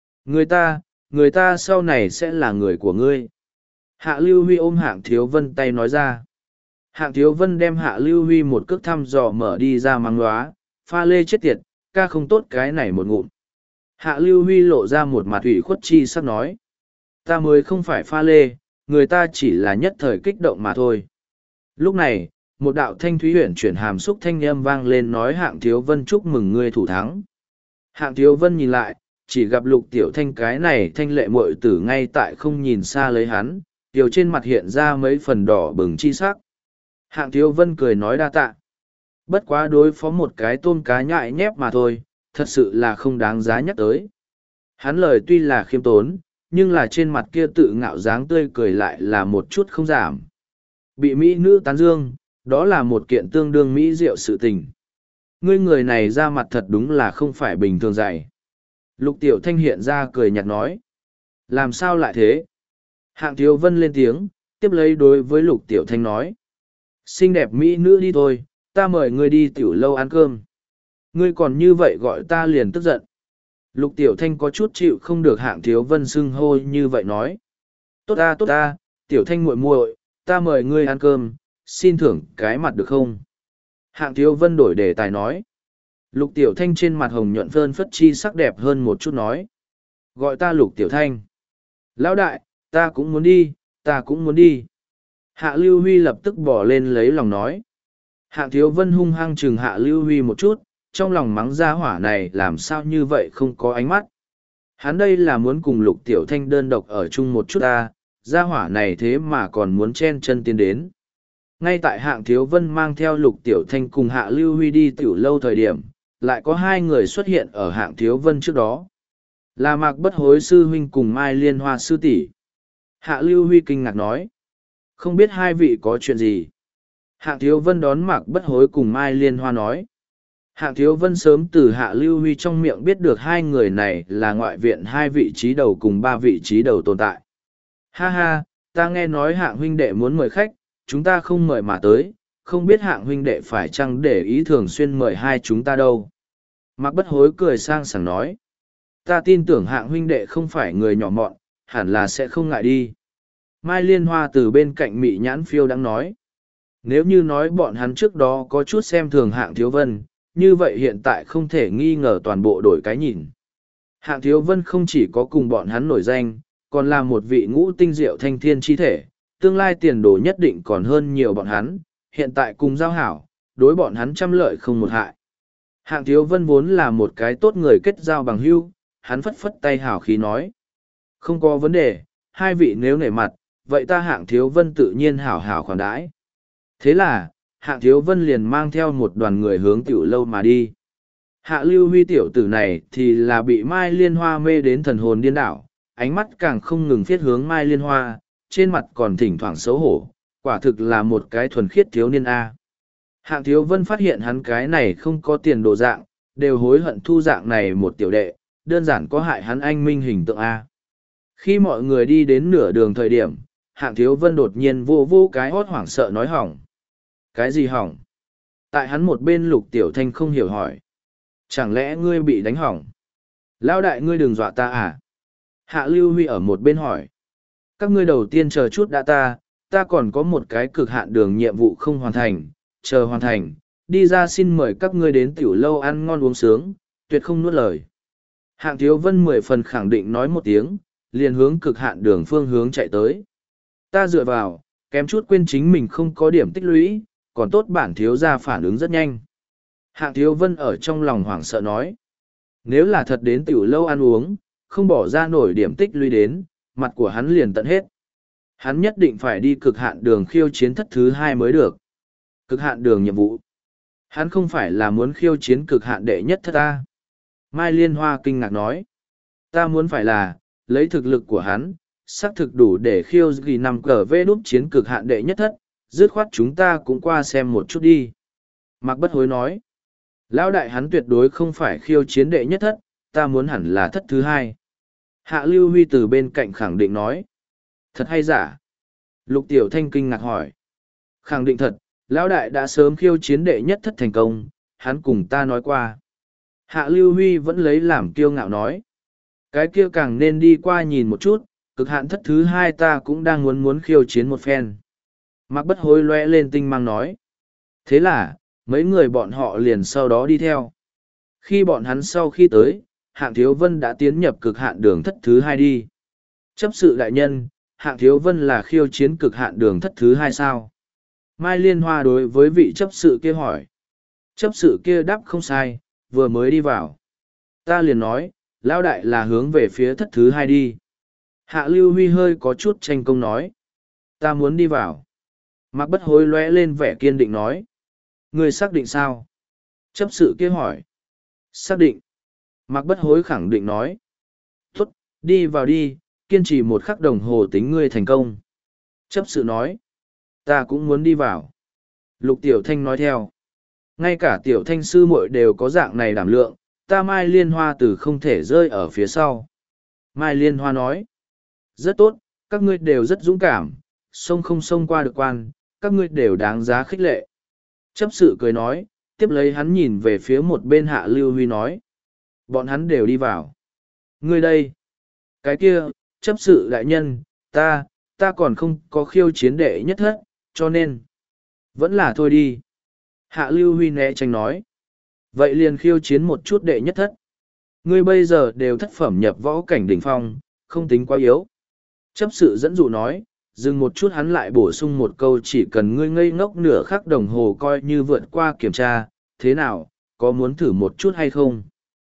Người ta sau này sẽ là người của ngươi. Hạ Lưu Huy ôm Hạng Thiếu Vân tay nói ra. Hạng Thiếu Vân đem Hạ Lưu Huy một cước thăm dò mở đi ra mắng lóa, pha lê chết tiệt, ca không tốt cái này một ngụm. Hạ Lưu Huy lộ ra một mặt ủy khuất chi sắc nói. Ta mới không phải pha lê, người ta chỉ là nhất thời kích động mà thôi. Lúc này, một đạo thanh thúy huyền chuyển hàm xúc thanh âm vang lên nói Hạng Thiếu Vân chúc mừng ngươi thủ thắng. Hạng Thiếu Vân nhìn lại, chỉ gặp Lục Tiểu Thanh cái này thanh lệ muội tử ngay tại không nhìn xa lấy hắn, tiểu trên mặt hiện ra mấy phần đỏ bừng chi sắc. Hạng Thiếu Vân cười nói đa tạ. Bất quá đối phó một cái tôm cá nhại nhép mà thôi, thật sự là không đáng giá nhắc tới. Hắn lời tuy là khiêm tốn, nhưng là trên mặt kia tự ngạo dáng tươi cười lại là một chút không giảm. Bị mỹ nữ tán dương, đó là một kiện tương đương mỹ diệu sự tình. Ngươi người này ra mặt thật đúng là không phải bình thường dày. Lục Tiểu Thanh hiện ra cười nhạt nói. Làm sao lại thế? Hạng Thiếu Vân lên tiếng, tiếp lấy đối với Lục Tiểu Thanh nói. Xinh đẹp mỹ nữ đi thôi, ta mời ngươi đi tiểu lâu ăn cơm. Ngươi còn như vậy gọi ta liền tức giận. Lục Tiểu Thanh có chút chịu không được Hạng Thiếu Vân xưng hô như vậy nói. Tốt ta, Tiểu Thanh muội muội, ta mời ngươi ăn cơm, xin thưởng cái mặt được không? Hạng Thiếu Vân đổi đề tài nói. Lục Tiểu Thanh trên mặt hồng nhuận phơn phất chi sắc đẹp hơn một chút nói. Gọi ta Lục Tiểu Thanh. Lão đại, ta cũng muốn đi. Hạ Lưu Huy lập tức bỏ lên lấy lòng nói. Hạng Thiếu Vân hung hăng chừng Hạ Lưu Huy một chút, trong lòng mắng ra hỏa này làm sao như vậy không có ánh mắt. Hắn đây là muốn cùng Lục Tiểu Thanh đơn độc ở chung một chút ta, ra hỏa này thế mà còn muốn chen chân tiến đến. Ngay tại Hạng Thiếu Vân mang theo Lục Tiểu Thanh cùng Hạ Lưu Huy đi tiểu lâu thời điểm, lại có hai người xuất hiện ở Hạng Thiếu Vân trước đó. Là Mạc Bất Hối sư huynh cùng Mai Liên Hoa sư tỷ. Hạ Lưu Huy kinh ngạc nói. Không biết hai vị có chuyện gì. Hạng Thiếu Vân đón Mạc Bất Hối cùng Mai Liên Hoa nói. Hạng Thiếu Vân sớm từ Hạ Lưu Huy trong miệng biết được hai người này là ngoại viện hai vị trí đầu cùng ba vị trí đầu tồn tại. Ha ha, ta nghe nói Hạng huynh đệ muốn mời khách, chúng ta không mời mà tới, không biết Hạng huynh đệ phải chăng để ý thường xuyên mời hai chúng ta đâu. Mạc Bất Hối cười sang sảng nói. Ta tin tưởng Hạng huynh đệ không phải người nhỏ mọn, hẳn là sẽ không ngại đi. Mai Liên Hoa từ bên cạnh Mị Nhãn Phiêu đang nói. Nếu như nói bọn hắn trước đó có chút xem thường Hạng Thiếu Vân, như vậy hiện tại không thể nghi ngờ toàn bộ đổi cái nhìn. Hạng Thiếu Vân không chỉ có cùng bọn hắn nổi danh, còn là một vị ngũ tinh diệu thanh thiên chi thể, tương lai tiền đồ nhất định còn hơn nhiều bọn hắn, hiện tại cùng giao hảo, đối bọn hắn trăm lợi không một hại. Hạng Thiếu Vân vốn là một cái tốt người kết giao bằng hữu, hắn phất phất tay hảo khí nói. Không có vấn đề, hai vị nếu nể mặt, vậy ta Hạng Thiếu Vân tự nhiên hảo hảo khoản đãi. Thế là, Hạng Thiếu Vân liền mang theo một đoàn người hướng tiểu lâu mà đi. Hạ Lưu Huy tiểu tử này thì là bị Mai Liên Hoa mê đến thần hồn điên đảo, ánh mắt càng không ngừng phiết hướng Mai Liên Hoa, trên mặt còn thỉnh thoảng xấu hổ, quả thực là một cái thuần khiết thiếu niên A. Hạng Thiếu Vân phát hiện hắn cái này không có tiền đồ dạng, đều hối hận thu dạng này một tiểu đệ, đơn giản có hại hắn anh minh hình tượng A. Khi mọi người đi đến nửa đường thời điểm, Hạng Thiếu Vân đột nhiên vô vô cái hót hoảng sợ nói hỏng. Cái gì hỏng? Tại hắn một bên Lục Tiểu Thanh không hiểu hỏi. Chẳng lẽ ngươi bị đánh hỏng? Lão đại ngươi đừng dọa ta à? Hạ Lưu Huy ở một bên hỏi. Các ngươi đầu tiên chờ chút đã ta còn có một cái cực hạn đường nhiệm vụ không hoàn thành, chờ hoàn thành, đi ra xin mời các ngươi đến tiểu lâu ăn ngon uống sướng, tuyệt không nuốt lời. Hạng Thiếu Vân 10 phần khẳng định nói một tiếng, liền hướng cực hạn đường phương hướng chạy tới. Ta dựa vào, kém chút quên chính mình không có điểm tích lũy, còn tốt bản thiếu gia phản ứng rất nhanh. Hạng Thiếu Vân ở trong lòng hoảng sợ nói. Nếu là thật đến tiểu lâu ăn uống, không bỏ ra nổi điểm tích lũy đến, mặt của hắn liền tận hết. Hắn nhất định phải đi cực hạn đường khiêu chiến thất thứ 2 mới được. Cực hạn đường nhiệm vụ. Hắn không phải là muốn khiêu chiến cực hạn đệ nhất thất ta. Mai Liên Hoa kinh ngạc nói. Ta muốn phải là, lấy thực lực của hắn, xác thực đủ để khiêu ghi 5 cờ vê đúp chiến cực hạn đệ nhất thất, dứt khoát chúng ta cũng qua xem một chút đi. Mạc Bất Hối nói. Lão đại hắn tuyệt đối không phải khiêu chiến đệ nhất thất, ta muốn hẳn là thất thứ 2. Hạ Lưu Huy từ bên cạnh khẳng định nói. Thật hay giả? Lục Tiểu Thanh kinh ngạc hỏi. Khẳng định thật, lão đại đã sớm khiêu chiến đệ nhất thất thành công, hắn cùng ta nói qua. Hạ Lưu Huy vẫn lấy làm kiêu ngạo nói. Cái kia càng nên đi qua nhìn một chút, cực hạn thất thứ 2 ta cũng đang muốn khiêu chiến một phen. Mạc Bất Hối lóe lên tinh mang nói. Thế là, mấy người bọn họ liền sau đó đi theo. Khi bọn hắn sau khi tới, Hạng Thiếu Vân đã tiến nhập cực hạn đường thất thứ hai đi. Chấp sự đại nhân, Hạng Thiếu Vân là khiêu chiến cực hạn đường thất thứ hai sao? Mai Liên Hoa đối với vị chấp sự kia hỏi. Chấp sự kia đáp không sai, vừa mới đi vào. Ta liền nói, Lão đại là hướng về phía thất thứ hai đi. Hạ Lưu Huy hơi có chút tranh công nói. Ta muốn đi vào. Mạc Bất Hối lóe lên vẻ kiên định nói. Ngươi xác định sao? Chấp sự kia hỏi. Xác định. Mạc Bất Hối khẳng định nói. Tốt, đi vào đi, kiên trì một khắc đồng hồ tính ngươi thành công. Chấp sự nói. Ta cũng muốn đi vào. Lục Tiểu Thanh nói theo. Ngay cả Tiểu Thanh sư muội đều có dạng này đảm lượng, ta Mai Liên Hoa từ không thể rơi ở phía sau. Mai Liên Hoa nói. Rất tốt, các ngươi đều rất dũng cảm, xông không xông qua được quan, các ngươi đều đáng giá khích lệ. Chấp sự cười nói, tiếp lấy hắn nhìn về phía một bên Hạ Lưu Huy nói. Bọn hắn đều đi vào. Ngươi đây. Cái kia, chấp sự đại nhân, ta còn không có khiêu chiến đệ nhất thất, cho nên. Vẫn là thôi đi. Hạ Lưu Huy né tránh nói. Vậy liền khiêu chiến một chút đệ nhất thất. Ngươi bây giờ đều thất phẩm nhập võ cảnh đỉnh phong, không tính quá yếu. Chấp sự dẫn dụ nói, dừng một chút hắn lại bổ sung một câu chỉ cần ngươi ngây ngốc nửa khắc đồng hồ coi như vượt qua kiểm tra, thế nào, có muốn thử một chút hay không?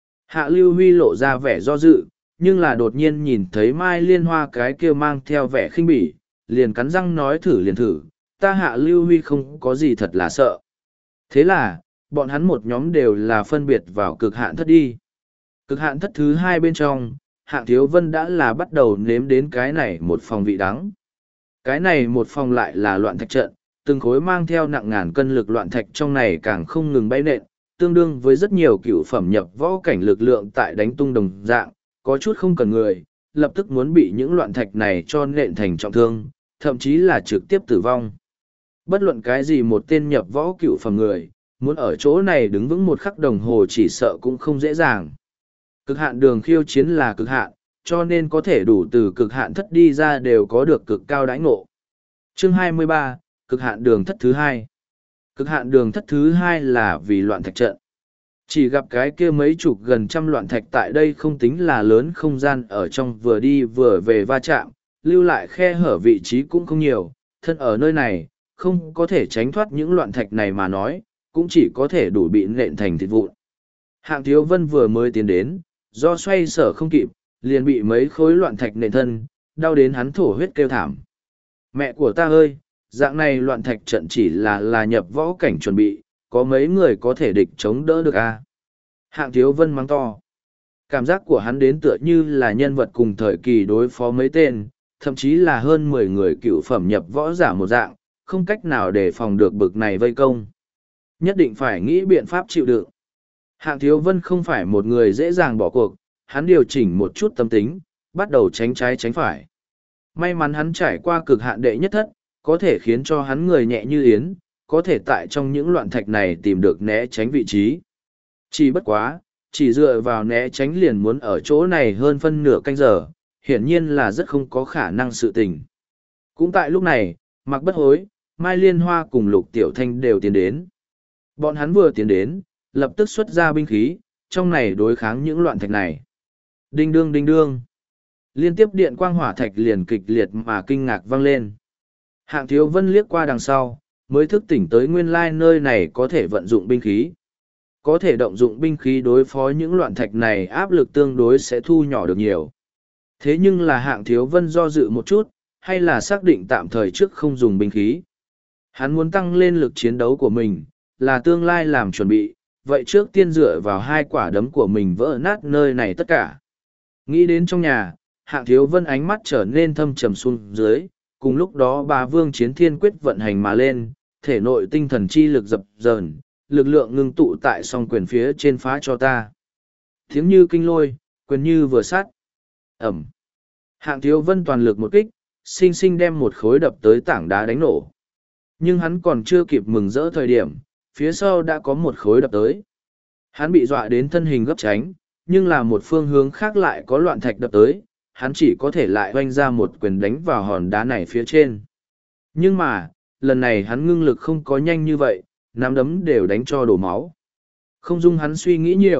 Hạ Lưu Huy lộ ra vẻ do dự, nhưng là đột nhiên nhìn thấy Mai Liên Hoa cái kia mang theo vẻ khinh bỉ, liền cắn răng nói thử liền thử, ta Hạ Lưu Huy không có gì thật là sợ. Thế là, bọn hắn một nhóm đều là phân biệt vào cực hạn thất đi. Cực hạn thất thứ hai bên trong, Hạng Thiếu Vân đã là bắt đầu nếm đến cái này một phòng vị đắng. Cái này một phòng lại là loạn thạch trận, từng khối mang theo nặng ngàn cân lực loạn thạch trong này càng không ngừng bay nện, tương đương với rất nhiều cựu phẩm nhập võ cảnh lực lượng tại đánh tung đồng dạng, có chút không cần người, lập tức muốn bị những loạn thạch này cho nện thành trọng thương, thậm chí là trực tiếp tử vong. Bất luận cái gì một tên nhập võ cựu phẩm người, muốn ở chỗ này đứng vững một khắc đồng hồ chỉ sợ cũng không dễ dàng. Cực hạn đường khiêu chiến là cực hạn, cho nên có thể đủ từ cực hạn thất đi ra đều có được cực cao đãi ngộ. Chương 23, cực hạn đường thất thứ hai. Cực hạn đường thất thứ hai là vì loạn thạch trận. Chỉ gặp cái kia mấy chục gần trăm loạn thạch tại đây không tính là lớn không gian ở trong vừa đi vừa về va chạm, lưu lại khe hở vị trí cũng không nhiều, thân ở nơi này, không có thể tránh thoát những loạn thạch này mà nói, cũng chỉ có thể đủ bị nện thành thịt vụn. Hạng Thiếu Vân vừa mới tiến đến, do xoay sở không kịp, liền bị mấy khối loạn thạch nện thân, đau đến hắn thổ huyết kêu thảm. Mẹ của ta ơi, dạng này loạn thạch trận chỉ là nhập võ cảnh chuẩn bị, có mấy người có thể địch chống đỡ được à? Hạng Thiếu Vân mắng to. Cảm giác của hắn đến tựa như là nhân vật cùng thời kỳ đối phó mấy tên, thậm chí là hơn 10 người cựu phẩm nhập võ giả một dạng, không cách nào để phòng được bực này vây công. Nhất định phải nghĩ biện pháp chịu đựng. Hạng Thiếu Vân không phải một người dễ dàng bỏ cuộc, hắn điều chỉnh một chút tâm tính, bắt đầu tránh trái tránh phải. May mắn hắn trải qua cực hạn đệ nhất thất, có thể khiến cho hắn người nhẹ như yến, có thể tại trong những loạn thạch này tìm được né tránh vị trí. Chỉ bất quá, chỉ dựa vào né tránh liền muốn ở chỗ này hơn phân nửa canh giờ, hiển nhiên là rất không có khả năng sự tình. Cũng tại lúc này, Mạc Bất Hối, Mai Liên Hoa cùng Lục Tiểu Thanh đều tiến đến. Bọn hắn vừa tiến đến, lập tức xuất ra binh khí, trong này đối kháng những loạn thạch này. Đinh đương đinh đương. Liên tiếp điện quang hỏa thạch liền kịch liệt mà kinh ngạc vang lên. Hạng Thiếu Vân liếc qua đằng sau, mới thức tỉnh tới nguyên lai nơi này có thể vận dụng binh khí. Có thể động dụng binh khí đối phó những loạn thạch này áp lực tương đối sẽ thu nhỏ được nhiều. Thế nhưng là Hạng Thiếu Vân do dự một chút, hay là xác định tạm thời trước không dùng binh khí. Hắn muốn tăng lên lực chiến đấu của mình, là tương lai làm chuẩn bị, vậy trước tiên dựa vào hai quả đấm của mình vỡ nát nơi này tất cả. Nghĩ đến trong nhà, Hạng Thiếu Vân ánh mắt trở nên thâm trầm xuống dưới, cùng lúc đó Bá Vương Chiến Thiên Quyết vận hành mà lên, thể nội tinh thần chi lực dập dờn, lực lượng ngưng tụ tại song quyền phía trên phá cho ta. Tiếng như kinh lôi, quyền như vừa sát. Ẩm. Hạng Thiếu Vân toàn lực một kích, sinh sinh đem một khối đập tới tảng đá đánh nổ. Nhưng hắn còn chưa kịp mừng rỡ thời điểm, phía sau đã có một khối đập tới. Hắn bị dọa đến thân hình gấp tránh, nhưng là một phương hướng khác lại có loạn thạch đập tới, hắn chỉ có thể lại oanh ra một quyền đánh vào hòn đá này phía trên. Nhưng mà, lần này hắn ngưng lực không có nhanh như vậy, nắm đấm đều đánh cho đổ máu. Không dung hắn suy nghĩ nhiều,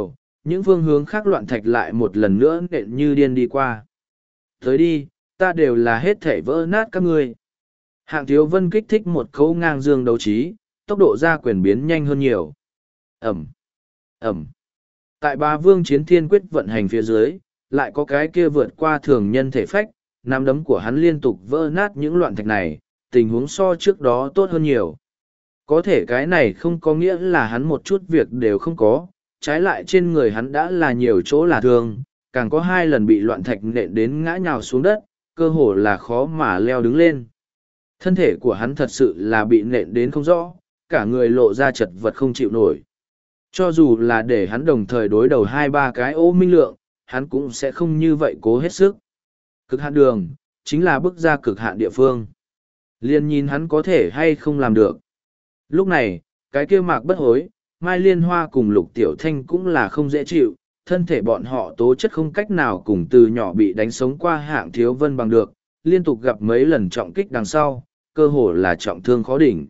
Những phương hướng khác loạn thạch lại một lần nữa nện như điên đi qua. Tới đi, ta đều là hết thể vỡ nát các ngươi. Hạng Thiếu Vân kích thích một cấu ngang dương đấu trí, tốc độ ra quyền biến nhanh hơn nhiều. Ẩm, Ẩm. Tại Bá Vương Chiến Thiên Quyết vận hành phía dưới, lại có cái kia vượt qua thường nhân thể phách, nắm đấm của hắn liên tục vỡ nát những loạn thạch này, tình huống so trước đó tốt hơn nhiều. Có thể cái này không có nghĩa là hắn một chút việc đều không có, trái lại trên người hắn đã là nhiều chỗ là thương, càng có 2 lần bị loạn thạch nện đến ngã nhào xuống đất, cơ hồ là khó mà leo đứng lên. Thân thể của hắn thật sự là bị nện đến không rõ, cả người lộ ra chật vật không chịu nổi. Cho dù là để hắn đồng thời đối đầu 2-3 cái ô minh lượng, hắn cũng sẽ không như vậy cố hết sức. Cực hạn đường, chính là bước ra cực hạn địa phương. Liên nhìn hắn có thể hay không làm được. Lúc này, cái kia Mạc Bất Hối, Mai Liên Hoa cùng Lục Tiểu Thanh cũng là không dễ chịu, thân thể bọn họ tố chất không cách nào cùng từ nhỏ bị đánh sống qua Hạng Thiếu Vân bằng được, liên tục gặp mấy lần trọng kích đằng sau, cơ hồ là trọng thương khó đỉnh.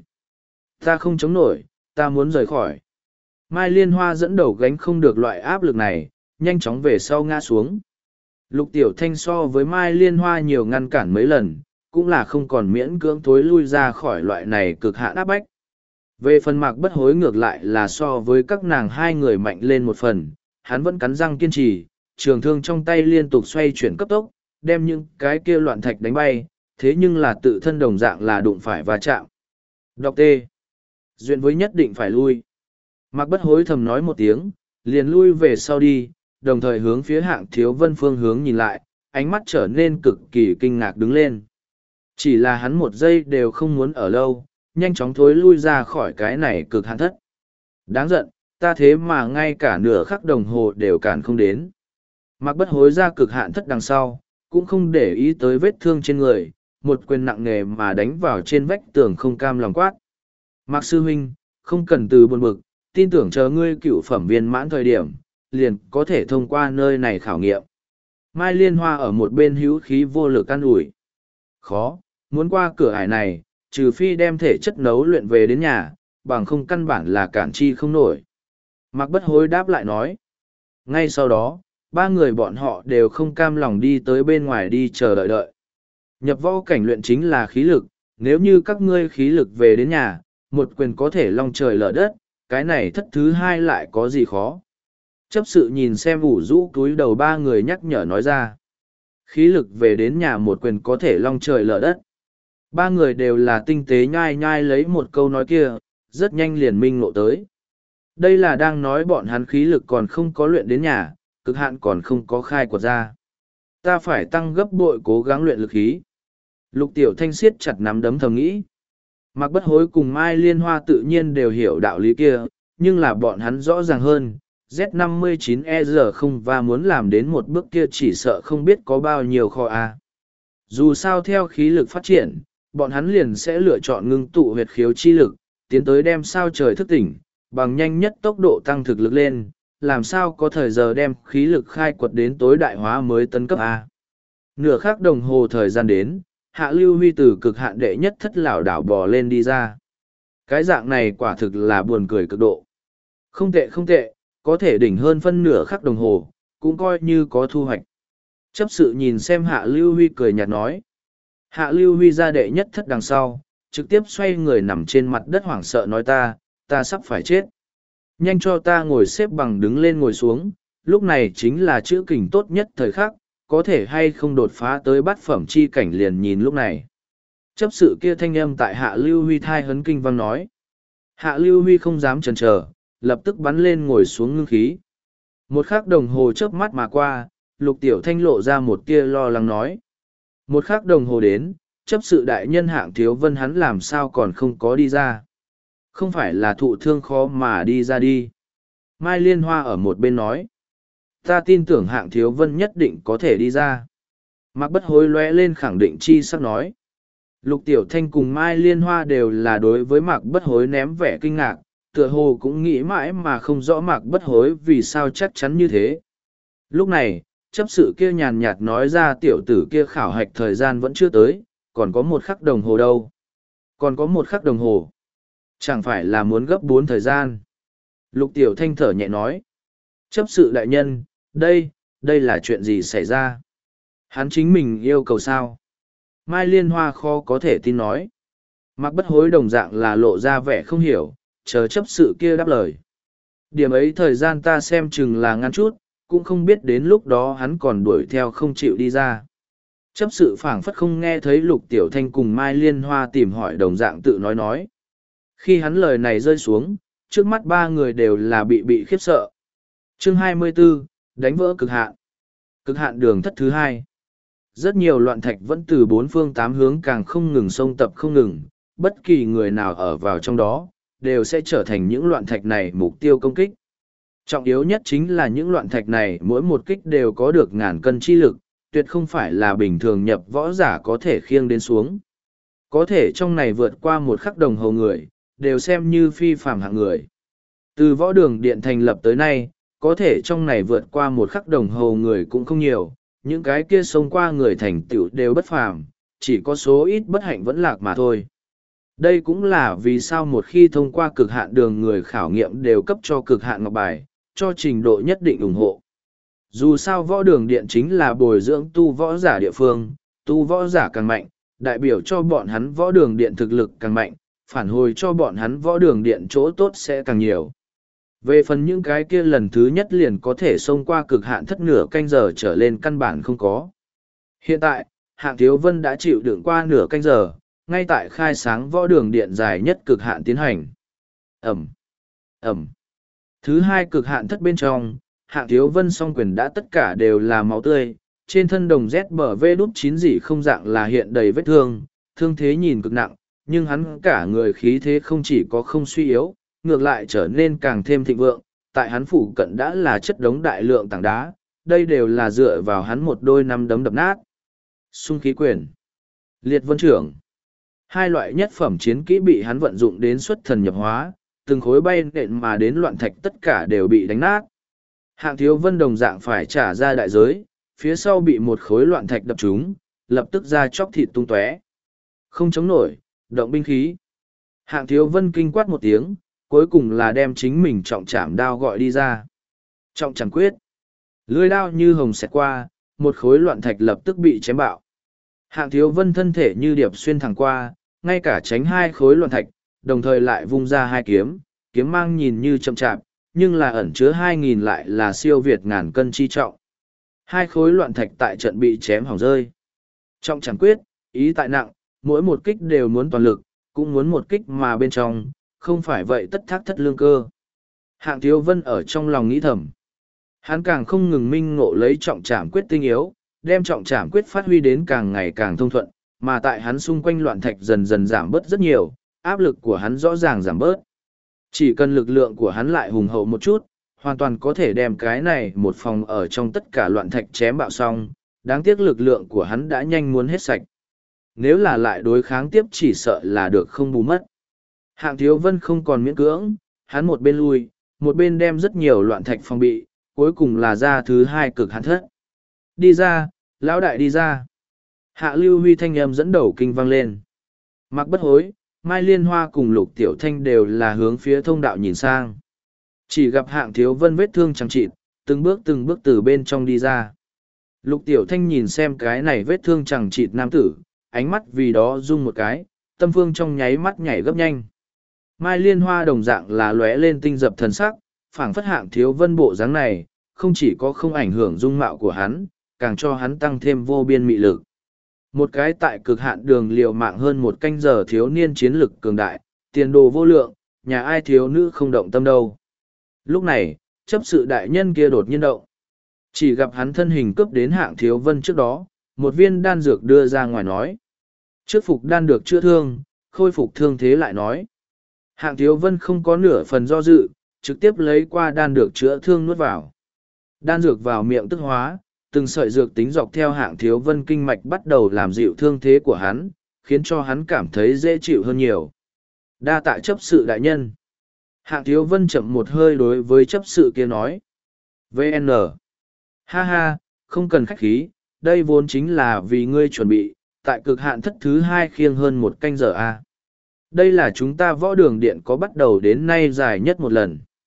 Ta không chống nổi, ta muốn rời khỏi. Mai Liên Hoa dẫn đầu gánh không được loại áp lực này, nhanh chóng về sau ngã xuống. Lục Tiểu Thanh so với Mai Liên Hoa nhiều ngăn cản mấy lần, cũng là không còn miễn cưỡng thối lui ra khỏi loại này cực hạn áp bách. Về phần Mạc Bất Hối ngược lại là so với các nàng hai người mạnh lên một phần, hắn vẫn cắn răng kiên trì, trường thương trong tay liên tục xoay chuyển cấp tốc, đem những cái kia loạn thạch đánh bay, thế nhưng là tự thân đồng dạng là đụng phải va chạm. Đọc T. Duyện với nhất định phải lui. Mạc Bất Hối thầm nói một tiếng, liền lui về sau đi, đồng thời hướng phía Hạng Thiếu Vân phương hướng nhìn lại, ánh mắt trở nên cực kỳ kinh ngạc đứng lên. Chỉ là hắn một giây đều không muốn ở lâu, nhanh chóng thối lui ra khỏi cái này cực hạn thất. Đáng giận, ta thế mà ngay cả nửa khắc đồng hồ đều cản không đến. Mạc Bất Hối ra cực hạn thất đằng sau, cũng không để ý tới vết thương trên người, một quyền nặng nề mà đánh vào trên vách tường không cam lòng quát. Mạc sư huynh, không cần từ buồn bực, tin tưởng chờ ngươi cựu phẩm viên mãn thời điểm, liền có thể thông qua nơi này khảo nghiệm. Mai Liên Hoa ở một bên hữu khí vô lực an ủi. Khó, muốn qua cửa ải này, trừ phi đem thể chất nấu luyện về đến nhà, bằng không căn bản là cản chi không nổi. Mạc Bất Hối đáp lại nói. Ngay sau đó, 3 người bọn họ đều không cam lòng đi tới bên ngoài đi chờ đợi. Nhập võ cảnh luyện chính là khí lực, nếu như các ngươi khí lực về đến nhà, một quyền có thể long trời lở đất, cái này thất thứ hai lại có gì khó. Chấp sự nhìn xem ủ rũ túi đầu 3 người nhắc nhở nói ra. Khí lực về đến nhà một quyền có thể long trời lở đất. 3 người đều là tinh tế nhai nhai lấy một câu nói kia, rất nhanh liền minh lộ tới. Đây là đang nói bọn hắn khí lực còn không có luyện đến nhà, cực hạn còn không có khai quật ra. Ta phải tăng gấp bội cố gắng luyện lực khí. Lục Tiểu Thanh siết chặt nắm đấm thầm nghĩ. Mạc Bất Hối cùng Mai Liên Hoa tự nhiên đều hiểu đạo lý kia, nhưng là bọn hắn rõ ràng hơn. Z59ER không và muốn làm đến một bước kia chỉ sợ không biết có bao nhiêu kho A. Dù sao theo khí lực phát triển, bọn hắn liền sẽ lựa chọn ngưng tụ huyệt khiếu chi lực, tiến tới đem sao trời thức tỉnh, bằng nhanh nhất tốc độ tăng thực lực lên, làm sao có thời giờ đem khí lực khai quật đến tối đại hóa mới tấn cấp A. Nửa khắc đồng hồ thời gian đến, Hạ Lưu Huy từ cực hạn đệ nhất thất lảo đảo bò lên đi ra. Cái dạng này quả thực là buồn cười cực độ. Không tệ không tệ, có thể đỉnh hơn phân nửa khắc đồng hồ, cũng coi như có thu hoạch. Chấp sự nhìn xem Hạ Lưu Huy cười nhạt nói. Hạ Lưu Huy ra đệ nhất thất đằng sau, trực tiếp xoay người nằm trên mặt đất hoảng sợ nói ta sắp phải chết. Nhanh cho ta ngồi xếp bằng đứng lên ngồi xuống, lúc này chính là chữ kình tốt nhất thời khắc, có thể hay không đột phá tới bát phẩm chi cảnh liền nhìn lúc này. Chấp sự kia thanh âm tại Hạ Lưu Huy thai hấn kinh vang nói. Hạ Lưu Huy không dám chần chờ, lập tức bắn lên ngồi xuống ngưng khí. Một khắc đồng hồ chớp mắt mà qua, Lục Tiểu Thanh lộ ra một tia lo lắng nói. Một khắc đồng hồ đến, chấp sự đại nhân Hạng Thiếu Vân hắn làm sao còn không có đi ra. Không phải là thụ thương khó mà đi ra đi. Mai Liên Hoa ở một bên nói. Ta tin tưởng Hạng Thiếu Vân nhất định có thể đi ra. Mạc Bất Hối lóe lên khẳng định chi sắp nói. Lục Tiểu Thanh cùng Mai Liên Hoa đều là đối với Mạc Bất Hối ném vẻ kinh ngạc, tựa hồ cũng nghĩ mãi mà không rõ Mạc Bất Hối vì sao chắc chắn như thế. Lúc này, chấp sự kia nhàn nhạt nói ra tiểu tử kia khảo hạch thời gian vẫn chưa tới, còn có 1 khắc đồng hồ đâu. Còn có 1 khắc đồng hồ. Chẳng phải là muốn gấp 4 thời gian. Lục Tiểu Thanh thở nhẹ nói. Chấp sự đại nhân, đây là chuyện gì xảy ra? Hắn chính mình yêu cầu sao? Mai Liên Hoa khó có thể tin nói. Mặc Bất Hối đồng dạng là lộ ra vẻ không hiểu, chờ chấp sự kia đáp lời. Điểm ấy thời gian ta xem chừng là ngắn chút, cũng không biết đến lúc đó hắn còn đuổi theo không chịu đi ra. Chấp sự phảng phất không nghe thấy Lục Tiểu Thanh cùng Mai Liên Hoa tìm hỏi đồng dạng tự nói. Khi hắn lời này rơi xuống, trước mắt ba người đều là bị khiếp sợ. Chương 24, đánh vỡ cực hạn. Cực hạn đường thất thứ hai. Rất nhiều loạn thạch vẫn từ bốn phương tám hướng càng không ngừng xông tập không ngừng, bất kỳ người nào ở vào trong đó, đều sẽ trở thành những loạn thạch này mục tiêu công kích. Trọng yếu nhất chính là những loạn thạch này mỗi một kích đều có được ngàn cân chi lực, tuyệt không phải là bình thường nhập võ giả có thể khiêng đến xuống. Có thể trong này vượt qua một khắc đồng hồ người, đều xem như phi phàm hạng người. Từ võ đường điện thành lập tới nay, có thể trong này vượt qua một khắc đồng hồ người cũng không nhiều, những cái kia xông qua người thành tựu đều bất phàm, chỉ có số ít bất hạnh vẫn lạc mà thôi. Đây cũng là vì sao một khi thông qua cực hạn đường người khảo nghiệm đều cấp cho cực hạn ngọc bài, cho trình độ nhất định ủng hộ. Dù sao võ đường điện chính là bồi dưỡng tu võ giả địa phương, tu võ giả càng mạnh, đại biểu cho bọn hắn võ đường điện thực lực càng mạnh, phản hồi cho bọn hắn võ đường điện chỗ tốt sẽ càng nhiều. Về phần những cái kia lần thứ nhất liền có thể xông qua cực hạn thất nửa canh giờ trở lên căn bản không có. Hiện tại, Hạng Thiếu Vân đã chịu đựng qua nửa canh giờ, ngay tại khai sáng võ đường điện dài nhất cực hạn tiến hành. Ẩm, Ẩm. Thứ hai cực hạn thất bên trong, Hạng Thiếu Vân song quyền đã tất cả đều là máu tươi, trên thân đồng ZBV-9 gì không dạng là hiện đầy vết thương, thương thế nhìn cực nặng, nhưng hắn cả người khí thế không chỉ có không suy yếu, ngược lại trở nên càng thêm thịnh vượng, tại hắn phụ cận đã là chất đống đại lượng tảng đá, đây đều là dựa vào hắn một đôi năm đấm đập nát. Xung khí quyền, liệt vân trưởng. Hai loại nhất phẩm chiến kỹ bị hắn vận dụng đến xuất thần nhập hóa, từng khối bay nện mà đến loạn thạch tất cả đều bị đánh nát. Hạng Thiếu Vân đồng dạng phải trả ra đại giới, phía sau bị một khối loạn thạch đập trúng, lập tức ra chóc thịt tung tóe. Không chống nổi, động binh khí. Hạng Thiếu Vân kinh quát một tiếng, cuối cùng là đem chính mình trọng trảm đao gọi đi ra. Trọng trảm quyết. Lưỡi đao như hồng xẹt qua, một khối loạn thạch lập tức bị chém bạo. Hạng Thiếu Vân thân thể như điệp xuyên thẳng qua, ngay cả tránh hai khối loạn thạch, đồng thời lại vung ra hai kiếm, kiếm mang nhìn như chậm chạp, nhưng là ẩn chứa 2.000 lại là siêu việt ngàn cân chi trọng. Hai khối loạn thạch tại trận bị chém hỏng rơi. Trọng trảm quyết, ý tại nặng, mỗi một kích đều muốn toàn lực, cũng muốn một kích mà bên trong, không phải vậy tất thác thất lương cơ. Hạng Thiếu Vân ở trong lòng nghĩ thầm. Hắn càng không ngừng minh ngộ lấy trọng trảm quyết tinh yếu, đem trọng trảm quyết phát huy đến càng ngày càng thông thuận, mà tại hắn xung quanh loạn thạch dần dần giảm bớt rất nhiều, áp lực của hắn rõ ràng giảm bớt. Chỉ cần lực lượng của hắn lại hùng hậu một chút, hoàn toàn có thể đem cái này một phòng ở trong tất cả loạn thạch chém bạo xong, đáng tiếc lực lượng của hắn đã nhanh muốn hết sạch. Nếu là lại đối kháng tiếp chỉ sợ là được không bù mất. Hạng Thiếu Vân không còn miễn cưỡng, hắn một bên lui, một bên đem rất nhiều loạn thạch phòng bị, cuối cùng là ra thứ hai cực hạn thất. Đi ra, lão đại đi ra. Hạ Lưu Huy thanh âm dẫn đầu kinh vang lên. Mặc Bất Hối, Mai Liên Hoa cùng Lục Tiểu Thanh đều là hướng phía thông đạo nhìn sang. Chỉ gặp Hạng Thiếu Vân vết thương chẳng chịt, từng bước từ bên trong đi ra. Lục Tiểu Thanh nhìn xem cái này vết thương chẳng chịt nam tử, ánh mắt vì đó rung một cái, tâm phương trong nháy mắt nhảy gấp nhanh. Mai Liên Hoa đồng dạng là lóe lên tinh dập thần sắc, phảng phất Hạng Thiếu Vân bộ dáng này, không chỉ có không ảnh hưởng dung mạo của hắn, càng cho hắn tăng thêm vô biên mị lực. Một cái tại cực hạn đường liều mạng hơn một canh giờ thiếu niên chiến lực cường đại, tiền đồ vô lượng, nhà ai thiếu nữ không động tâm đâu. Lúc này, chấp sự đại nhân kia đột nhiên động. Chỉ gặp hắn thân hình cướp đến Hạng Thiếu Vân trước đó, một viên đan dược đưa ra ngoài nói. Trước phục đan được chữa thương, khôi phục thương thế lại nói. Hạng Thiếu Vân không có nửa phần do dự, trực tiếp lấy qua đan dược chữa thương nuốt vào. Đan dược vào miệng tức hóa, từng sợi dược tính dọc theo Hạng Thiếu Vân kinh mạch bắt đầu làm dịu thương thế của hắn, khiến cho hắn cảm thấy dễ chịu hơn nhiều. Đa tạ chấp sự đại nhân. Hạng Thiếu Vân chậm một hơi đối với chấp sự kia nói. VN. Ha ha, không cần khách khí, đây vốn chính là vì ngươi chuẩn bị, tại cực hạn thất thứ hai khiêng hơn một canh giờ a. Đây là chúng ta võ đường điện có bắt đầu đến nay dài nhất một lần.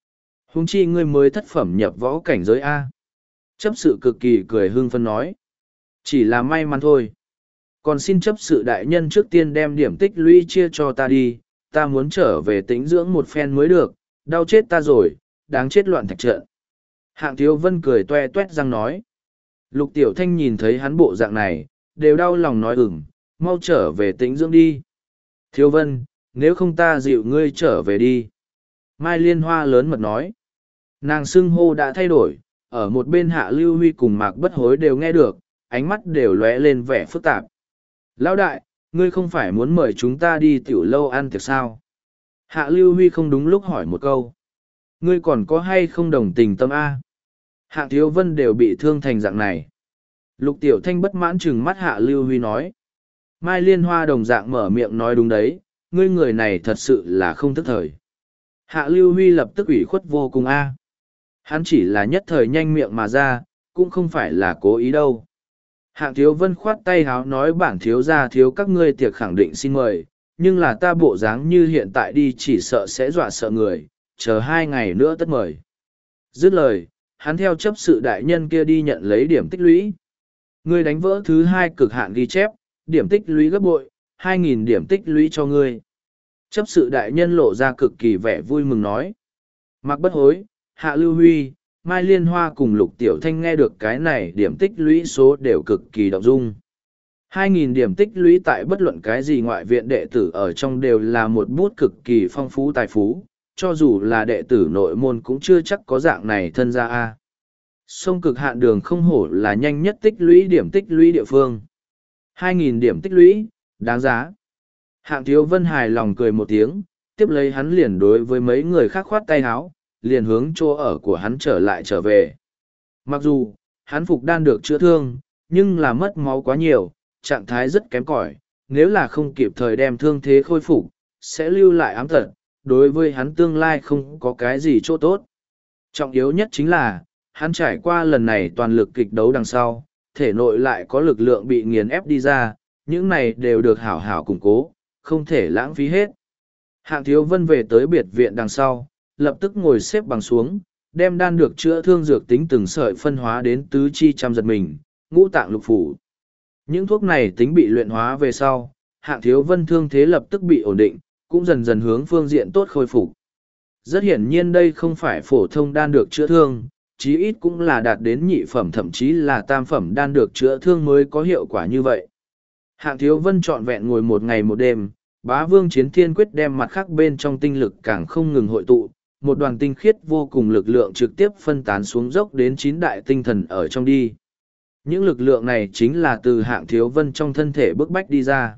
Huống chi ngươi mới thất phẩm nhập võ cảnh giới A. Chấp sự cực kỳ cười hưng phấn nói. Chỉ là may mắn thôi. Còn xin chấp sự đại nhân trước tiên đem điểm tích lũy chia cho ta đi, ta muốn trở về tĩnh dưỡng một phen mới được, đau chết ta rồi, đáng chết loạn thạch trận. Hạng Thiếu Vân cười toe toét răng nói. Lục Tiểu Thanh nhìn thấy hắn bộ dạng này, đều đau lòng nói mau trở về tĩnh dưỡng đi. Thiếu Vân, nếu không ta dịu ngươi trở về đi. Mai Liên Hoa lớn mật nói. Nàng xưng hô đã thay đổi, ở một bên Hạ Lưu Huy cùng Mạc Bất Hối đều nghe được, ánh mắt đều lóe lên vẻ phức tạp. Lão đại, ngươi không phải muốn mời chúng ta đi tiểu lâu ăn tiệc sao? Hạ Lưu Huy không đúng lúc hỏi một câu. Ngươi còn có hay không đồng tình tâm A? Hạng Thiếu Vân đều bị thương thành dạng này. Lục Tiểu Thanh bất mãn chừng mắt Hạ Lưu Huy nói. Mai Liên Hoa đồng dạng mở miệng nói đúng đấy, ngươi người này thật sự là không thức thời. Hạ Lưu Huy lập tức ủy khuất vô cùng A. Hắn chỉ là nhất thời nhanh miệng mà ra, cũng không phải là cố ý đâu. Hạng Thiếu Vân khoát tay háo nói bản thiếu gia thiếu các ngươi tiệc khẳng định xin mời, nhưng là ta bộ dáng như hiện tại đi chỉ sợ sẽ dọa sợ người, chờ 2 ngày nữa tất mời. Dứt lời, hắn theo chấp sự đại nhân kia đi nhận lấy điểm tích lũy. Ngươi đánh vỡ thứ 2 cực hạn ghi chép, điểm tích lũy gấp bội, 2.000 điểm tích lũy cho ngươi. Chấp sự đại nhân lộ ra cực kỳ vẻ vui mừng nói. Mạc Bất Hối, Hạ Lưu Huy, Mai Liên Hoa cùng Lục Tiểu Thanh nghe được cái này điểm tích lũy số đều cực kỳ động dung. 2.000 điểm tích lũy tại bất luận cái gì ngoại viện đệ tử ở trong đều là một bút cực kỳ phong phú tài phú, cho dù là đệ tử nội môn cũng chưa chắc có dạng này thân ra A. Sông cực hạn đường không hổ là nhanh nhất tích lũy điểm tích lũy địa phương. 2.000 điểm tích lũy, đáng giá. Hạng Thiếu Vân hài lòng cười một tiếng, tiếp lấy hắn liền đối với mấy người khác khoát tay háo, liền hướng chỗ ở của hắn trở về. Mặc dù, hắn phục đan được chữa thương, nhưng là mất máu quá nhiều, trạng thái rất kém cỏi, nếu là không kịp thời đem thương thế khôi phục, sẽ lưu lại ám tật, đối với hắn tương lai không có cái gì chỗ tốt. Trọng yếu nhất chính là, hắn trải qua lần này toàn lực kịch đấu đằng sau, thể nội lại có lực lượng bị nghiền ép đi ra, những này đều được hảo hảo củng cố, không thể lãng phí hết. Hạng Thiếu Vân về tới biệt viện đằng sau, lập tức ngồi xếp bằng xuống, đem đan được chữa thương dược tính từng sợi phân hóa đến tứ chi trăm giật mình, ngũ tạng lục phủ. Những thuốc này tính bị luyện hóa về sau, Hạng Thiếu Vân thương thế lập tức bị ổn định, cũng dần dần hướng phương diện tốt khôi phục. Rất hiển nhiên đây không phải phổ thông đan được chữa thương, chí ít cũng là đạt đến nhị phẩm thậm chí là tam phẩm đan được chữa thương mới có hiệu quả như vậy. Hạng Thiếu Vân trọn vẹn ngồi 1 ngày 1 đêm, Bá Vương Chiến Thiên Quyết đem mặt khác bên trong tinh lực càng không ngừng hội tụ, một đoàn tinh khiết vô cùng lực lượng trực tiếp phân tán xuống dốc đến 9 đại tinh thần ở trong đi. Những lực lượng này chính là từ Hạng Thiếu Vân trong thân thể bức bách đi ra.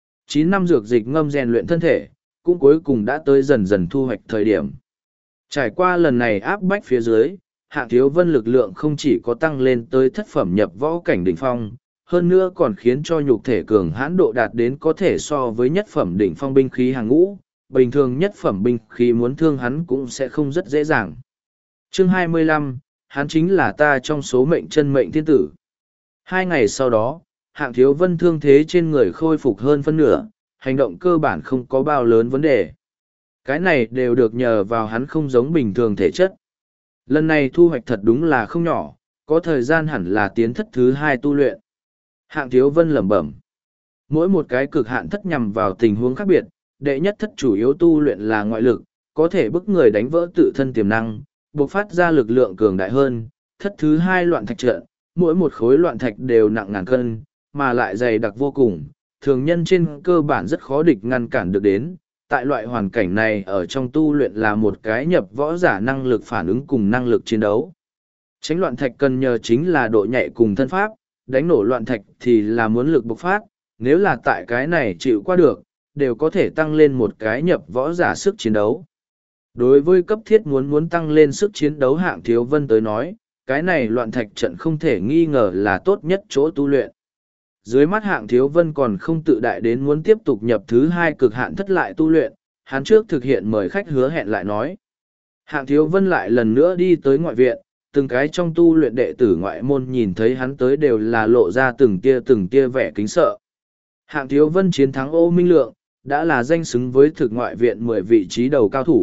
9 năm dược dịch ngâm rèn luyện thân thể, cũng cuối cùng đã tới dần dần thu hoạch thời điểm. Trải qua lần này áp bách phía dưới, Hạng Thiếu Vân lực lượng không chỉ có tăng lên tới thất phẩm nhập võ cảnh đỉnh phong, hơn nữa còn khiến cho nhục thể cường hãn độ đạt đến có thể so với nhất phẩm đỉnh phong binh khí hàng ngũ, bình thường nhất phẩm binh khí muốn thương hắn cũng sẽ không rất dễ dàng. Chương 25, hắn chính là ta trong số mệnh chân mệnh thiên tử. 2 ngày sau đó, Hạng Thiếu Vân thương thế trên người khôi phục hơn phân nửa, hành động cơ bản không có bao lớn vấn đề. Cái này đều được nhờ vào hắn không giống bình thường thể chất. Lần này thu hoạch thật đúng là không nhỏ, có thời gian hẳn là tiến thất thứ 2 tu luyện. Hạng Thiếu Vân lẩm bẩm. Mỗi một cái cực hạn thất nhằm vào tình huống khác biệt, đệ nhất thất chủ yếu tu luyện là ngoại lực, có thể bức người đánh vỡ tự thân tiềm năng, bộc phát ra lực lượng cường đại hơn. Thất thứ 2 loạn thạch trận, mỗi một khối loạn thạch đều nặng ngàn cân, mà lại dày đặc vô cùng, thường nhân trên cơ bản rất khó địch ngăn cản được đến. Tại loại hoàn cảnh này ở trong tu luyện là một cái nhập võ giả năng lực phản ứng cùng năng lực chiến đấu. Tránh loạn thạch cần nhờ chính là độ nhạy cùng thân pháp, đánh nổ loạn thạch thì là muốn lực bộc phát, nếu là tại cái này chịu qua được, đều có thể tăng lên một cái nhập võ giả sức chiến đấu. Đối với cấp thiết muốn tăng lên sức chiến đấu Hạng Thiếu Vân tới nói, cái này loạn thạch trận không thể nghi ngờ là tốt nhất chỗ tu luyện. Dưới mắt Hạng Thiếu Vân còn không tự đại đến muốn tiếp tục nhập thứ 2 cực hạn thất lại tu luyện, hắn trước thực hiện mời khách hứa hẹn lại nói. Hạng Thiếu Vân lại lần nữa đi tới ngoại viện, từng cái trong tu luyện đệ tử ngoại môn nhìn thấy hắn tới đều là lộ ra từng tia vẻ kính sợ. Hạng Thiếu Vân chiến thắng Ô Minh Lượng, đã là danh xứng với thực ngoại viện 10 vị trí đầu cao thủ,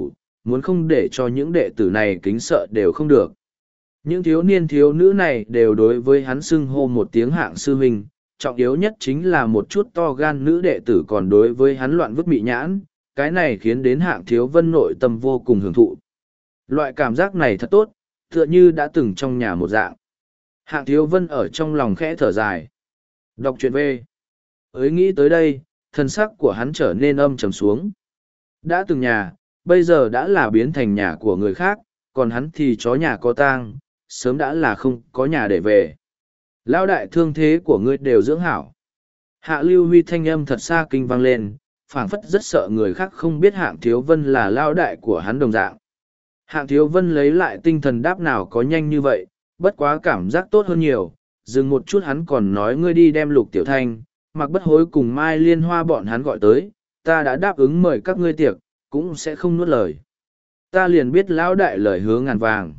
muốn không để cho những đệ tử này kính sợ đều không được. Những thiếu niên thiếu nữ này đều đối với hắn xưng hô một tiếng hạng sư huynh, trọng yếu nhất chính là một chút to gan nữ đệ tử còn đối với hắn loạn vứt mị nhãn, cái này khiến đến hạng thiếu vân nội tâm vô cùng hưởng thụ. Loại cảm giác này thật tốt, tựa như đã từng trong nhà một dạng. Hạng thiếu vân ở trong lòng khẽ thở dài. Đọc truyện về. Ấy nghĩ tới đây, thân sắc của hắn trở nên âm trầm xuống. Đã từng nhà, bây giờ đã là biến thành nhà của người khác, còn hắn thì chó nhà có tang, sớm đã là không có nhà để về. Lão đại thương thế của ngươi đều dưỡng hảo. Hạ Lưu Huy thanh âm thật xa kinh vang lên, phảng phất rất sợ người khác không biết Hạng Thiếu Vân là lão đại của hắn đồng dạng. Hạng Thiếu Vân lấy lại tinh thần đáp nào có nhanh như vậy, bất quá cảm giác tốt hơn nhiều, dừng một chút hắn còn nói ngươi đi đem Lục Tiểu Thanh, Mặc Bất Hối cùng Mai Liên Hoa bọn hắn gọi tới, ta đã đáp ứng mời các ngươi tiệc, cũng sẽ không nuốt lời. Ta liền biết lão đại lời hứa ngàn vàng.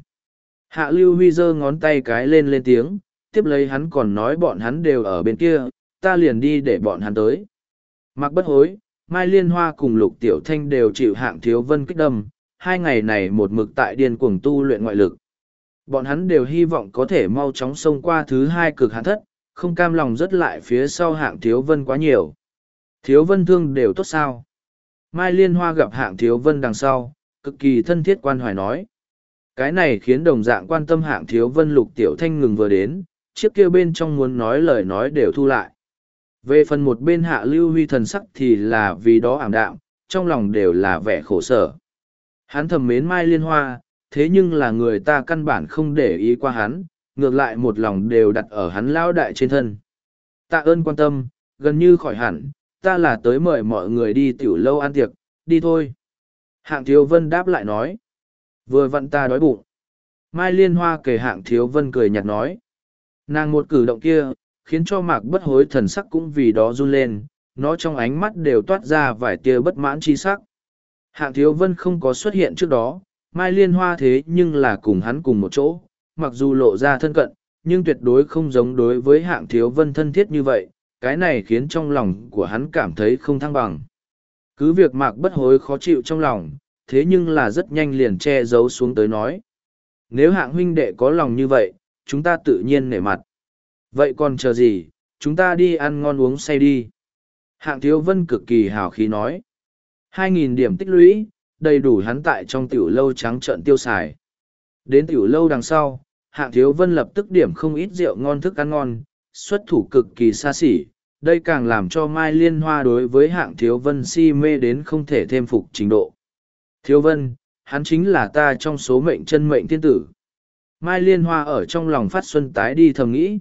Hạ Lưu Huy giơ ngón tay cái lên tiếng, tiếp lấy hắn còn nói bọn hắn đều ở bên kia, ta liền đi để bọn hắn tới. Mặc Bất Hối, Mai Liên Hoa cùng Lục Tiểu Thanh đều chịu Hạng Thiếu Vân kích đâm, 2 ngày này một mực tại điên cuồng tu luyện ngoại lực. Bọn hắn đều hy vọng có thể mau chóng xông qua thứ 2 cực hạn thất, không cam lòng rớt lại phía sau Hạng Thiếu Vân quá nhiều. Thiếu Vân thương đều tốt sao? Mai Liên Hoa gặp Hạng Thiếu Vân đằng sau, cực kỳ thân thiết quan hoài nói. Cái này khiến đồng dạng quan tâm Hạng Thiếu Vân Lục Tiểu Thanh ngừng vừa đến, chiếc kia bên trong muốn nói lời nói đều thu lại. Về phần một bên Hạ Lưu Huy thần sắc thì là vì đó ảm đạm, trong lòng đều là vẻ khổ sở. Hắn thầm mến Mai Liên Hoa, thế nhưng là người ta căn bản không để ý qua hắn, ngược lại một lòng đều đặt ở hắn lão đại trên thân. Tạ ơn quan tâm, gần như khỏi hẳn, ta là tới mời mọi người đi tiểu lâu ăn tiệc, đi thôi. Hạng Thiếu Vân đáp lại nói. Vừa vặn ta đói bụng. Mai Liên Hoa kể Hạng Thiếu Vân cười nhạt nói. Nàng một cử động kia, khiến cho Mạc Bất Hối thần sắc cũng vì đó run lên, nó trong ánh mắt đều toát ra vài tia bất mãn chi sắc. Hạng Thiếu Vân không có xuất hiện trước đó, Mai Liên Hoa thế nhưng là cùng hắn cùng một chỗ, mặc dù lộ ra thân cận, nhưng tuyệt đối không giống đối với Hạng Thiếu Vân thân thiết như vậy, cái này khiến trong lòng của hắn cảm thấy không thăng bằng. Cứ việc Mạc Bất Hối khó chịu trong lòng, thế nhưng là rất nhanh liền che giấu xuống tới nói. Nếu Hạng huynh đệ có lòng như vậy, chúng ta tự nhiên nể mặt. Vậy còn chờ gì, chúng ta đi ăn ngon uống say đi. Hạng Thiếu Vân cực kỳ hào khí nói. 2.000 điểm tích lũy, đầy đủ hắn tại trong tiểu lâu trắng trợn tiêu xài. Đến tiểu lâu đằng sau, Hạng Thiếu Vân lập tức điểm không ít rượu ngon thức ăn ngon, xuất thủ cực kỳ xa xỉ. Đây càng làm cho Mai Liên Hoa đối với Hạng Thiếu Vân si mê đến không thể thêm phục trình độ. Thiếu Vân, hắn chính là ta trong số mệnh chân mệnh thiên tử. Mai Liên Hoa ở trong lòng phát xuân tái đi thầm nghĩ.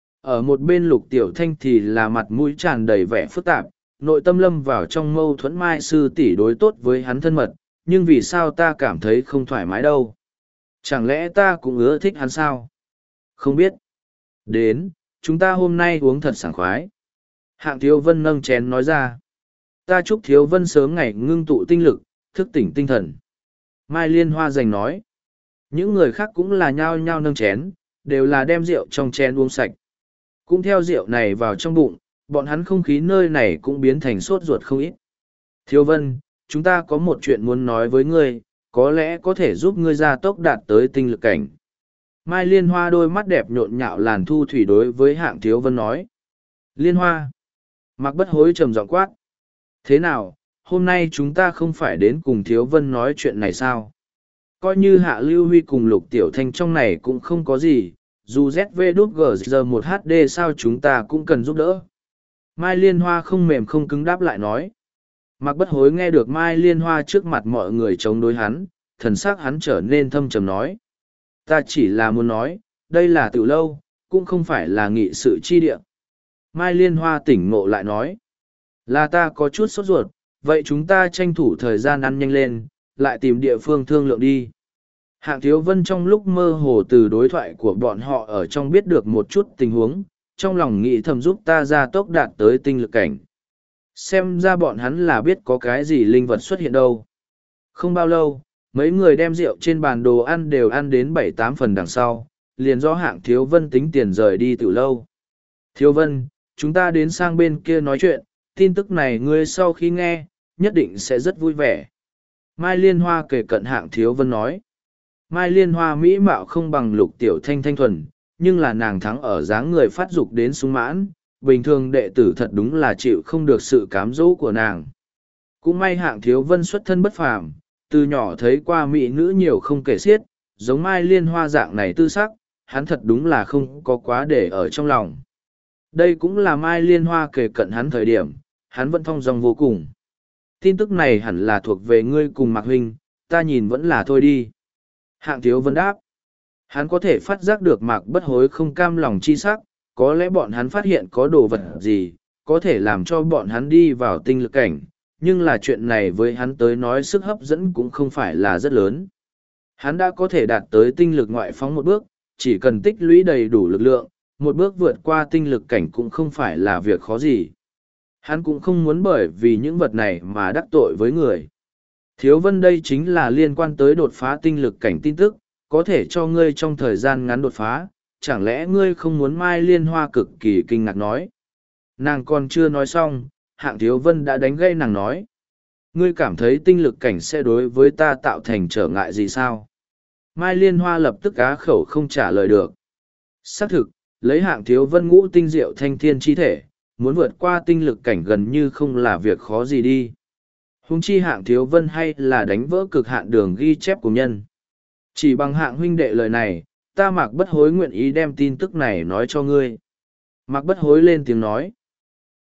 Ở một bên Lục Tiểu Thanh thì là mặt mũi tràn đầy vẻ phức tạp, nội tâm lâm vào trong mâu thuẫn Mai sư tỷ đối tốt với hắn thân mật, nhưng vì sao ta cảm thấy không thoải mái đâu? Chẳng lẽ ta cũng ưa thích hắn sao? Không biết. Đến, chúng ta hôm nay uống thật sảng khoái. Hạng Thiếu Vân nâng chén nói ra. Ta chúc Thiếu Vân sớm ngày ngưng tụ tinh lực, thức tỉnh tinh thần. Mai Liên Hoa giành nói. Những người khác cũng là nhao nhao nâng chén, đều là đem rượu trong chén uống sạch. Cũng theo rượu này vào trong bụng, bọn hắn không khí nơi này cũng biến thành sốt ruột không ít. Thiếu Vân, chúng ta có một chuyện muốn nói với ngươi, có lẽ có thể giúp ngươi gia tốc đạt tới tinh lực cảnh. Mai Liên Hoa đôi mắt đẹp nhộn nhạo làn thu thủy đối với Hạng Thiếu Vân nói. Liên Hoa. Mạc Bất Hối trầm giọng quát. Thế nào, hôm nay chúng ta không phải đến cùng Thiếu Vân nói chuyện này sao? Coi như Hạ Lưu Huy cùng Lục Tiểu Thanh trong này cũng không có gì, dù ZVđG1HD sao chúng ta cũng cần giúp đỡ. Mai Liên Hoa không mềm không cứng đáp lại nói. Mạc Bất Hối nghe được Mai Liên Hoa trước mặt mọi người chống đối hắn, thần sắc hắn trở nên thâm trầm nói. Ta chỉ là muốn nói, đây là tiểu lâu, cũng không phải là nghị sự chi địa. Mai Liên Hoa tỉnh ngộ lại nói. Là ta có chút sốt ruột, vậy chúng ta tranh thủ thời gian ăn nhanh lên, lại tìm địa phương thương lượng đi. Hạng Thiếu Vân trong lúc mơ hồ từ đối thoại của bọn họ ở trong biết được một chút tình huống, trong lòng nghĩ thầm giúp ta ra tốc đạt tới tinh lực cảnh. Xem ra bọn hắn là biết có cái gì linh vật xuất hiện đâu. Không bao lâu, mấy người đem rượu trên bàn đồ ăn đều ăn đến 7-8 phần đằng sau, liền do Hạng Thiếu Vân tính tiền rời đi từ lâu. Thiếu Vân, chúng ta đến sang bên kia nói chuyện, tin tức này ngươi sau khi nghe, nhất định sẽ rất vui vẻ. Mai Liên Hoa kể cận Hạng Thiếu Vân nói. Mai Liên Hoa mỹ mạo không bằng Lục Tiểu Thanh thanh thuần, nhưng là nàng thắng ở dáng người phát dục đến sung mãn, bình thường đệ tử thật đúng là chịu không được sự cám dỗ của nàng. Cũng may Hạng Thiếu Vân xuất thân bất phàm, từ nhỏ thấy qua mỹ nữ nhiều không kể xiết, giống Mai Liên Hoa dạng này tư sắc, hắn thật đúng là không có quá để ở trong lòng. Đây cũng là Mai Liên Hoa kể cận hắn thời điểm, hắn vẫn thong dong vô cùng. Tin tức này hẳn là thuộc về ngươi cùng Mạc Huynh, ta nhìn vẫn là thôi đi. Hạng Thiếu Vân đáp. Hắn có thể phát giác được Mạc Bất Hối không cam lòng chi sắc, có lẽ bọn hắn phát hiện có đồ vật gì, có thể làm cho bọn hắn đi vào tinh lực cảnh, nhưng là chuyện này với hắn tới nói sức hấp dẫn cũng không phải là rất lớn. Hắn đã có thể đạt tới tinh lực ngoại phóng một bước, chỉ cần tích lũy đầy đủ lực lượng, một bước vượt qua tinh lực cảnh cũng không phải là việc khó gì. Hắn cũng không muốn bởi vì những vật này mà đắc tội với người. Thiếu Vân, đây chính là liên quan tới đột phá tinh lực cảnh tin tức, có thể cho ngươi trong thời gian ngắn đột phá, chẳng lẽ ngươi không muốn? Mai Liên Hoa cực kỳ kinh ngạc nói. Nàng còn chưa nói xong, Hạng Thiếu Vân đã đánh gây nàng nói. Ngươi cảm thấy tinh lực cảnh sẽ đối với ta tạo thành trở ngại gì sao? Mai Liên Hoa lập tức á khẩu không trả lời được. Xác thực, lấy Hạng Thiếu Vân ngũ tinh diệu thanh thiên chi thể, muốn vượt qua tinh lực cảnh gần như không là việc khó gì đi. Huống chi Hạng Thiếu Vân hay là đánh vỡ cực hạn đường ghi chép của nhân. Chỉ bằng Hạng huynh đệ lời này, ta Mạc Bất Hối nguyện ý đem tin tức này nói cho ngươi. Mạc Bất Hối lên tiếng nói.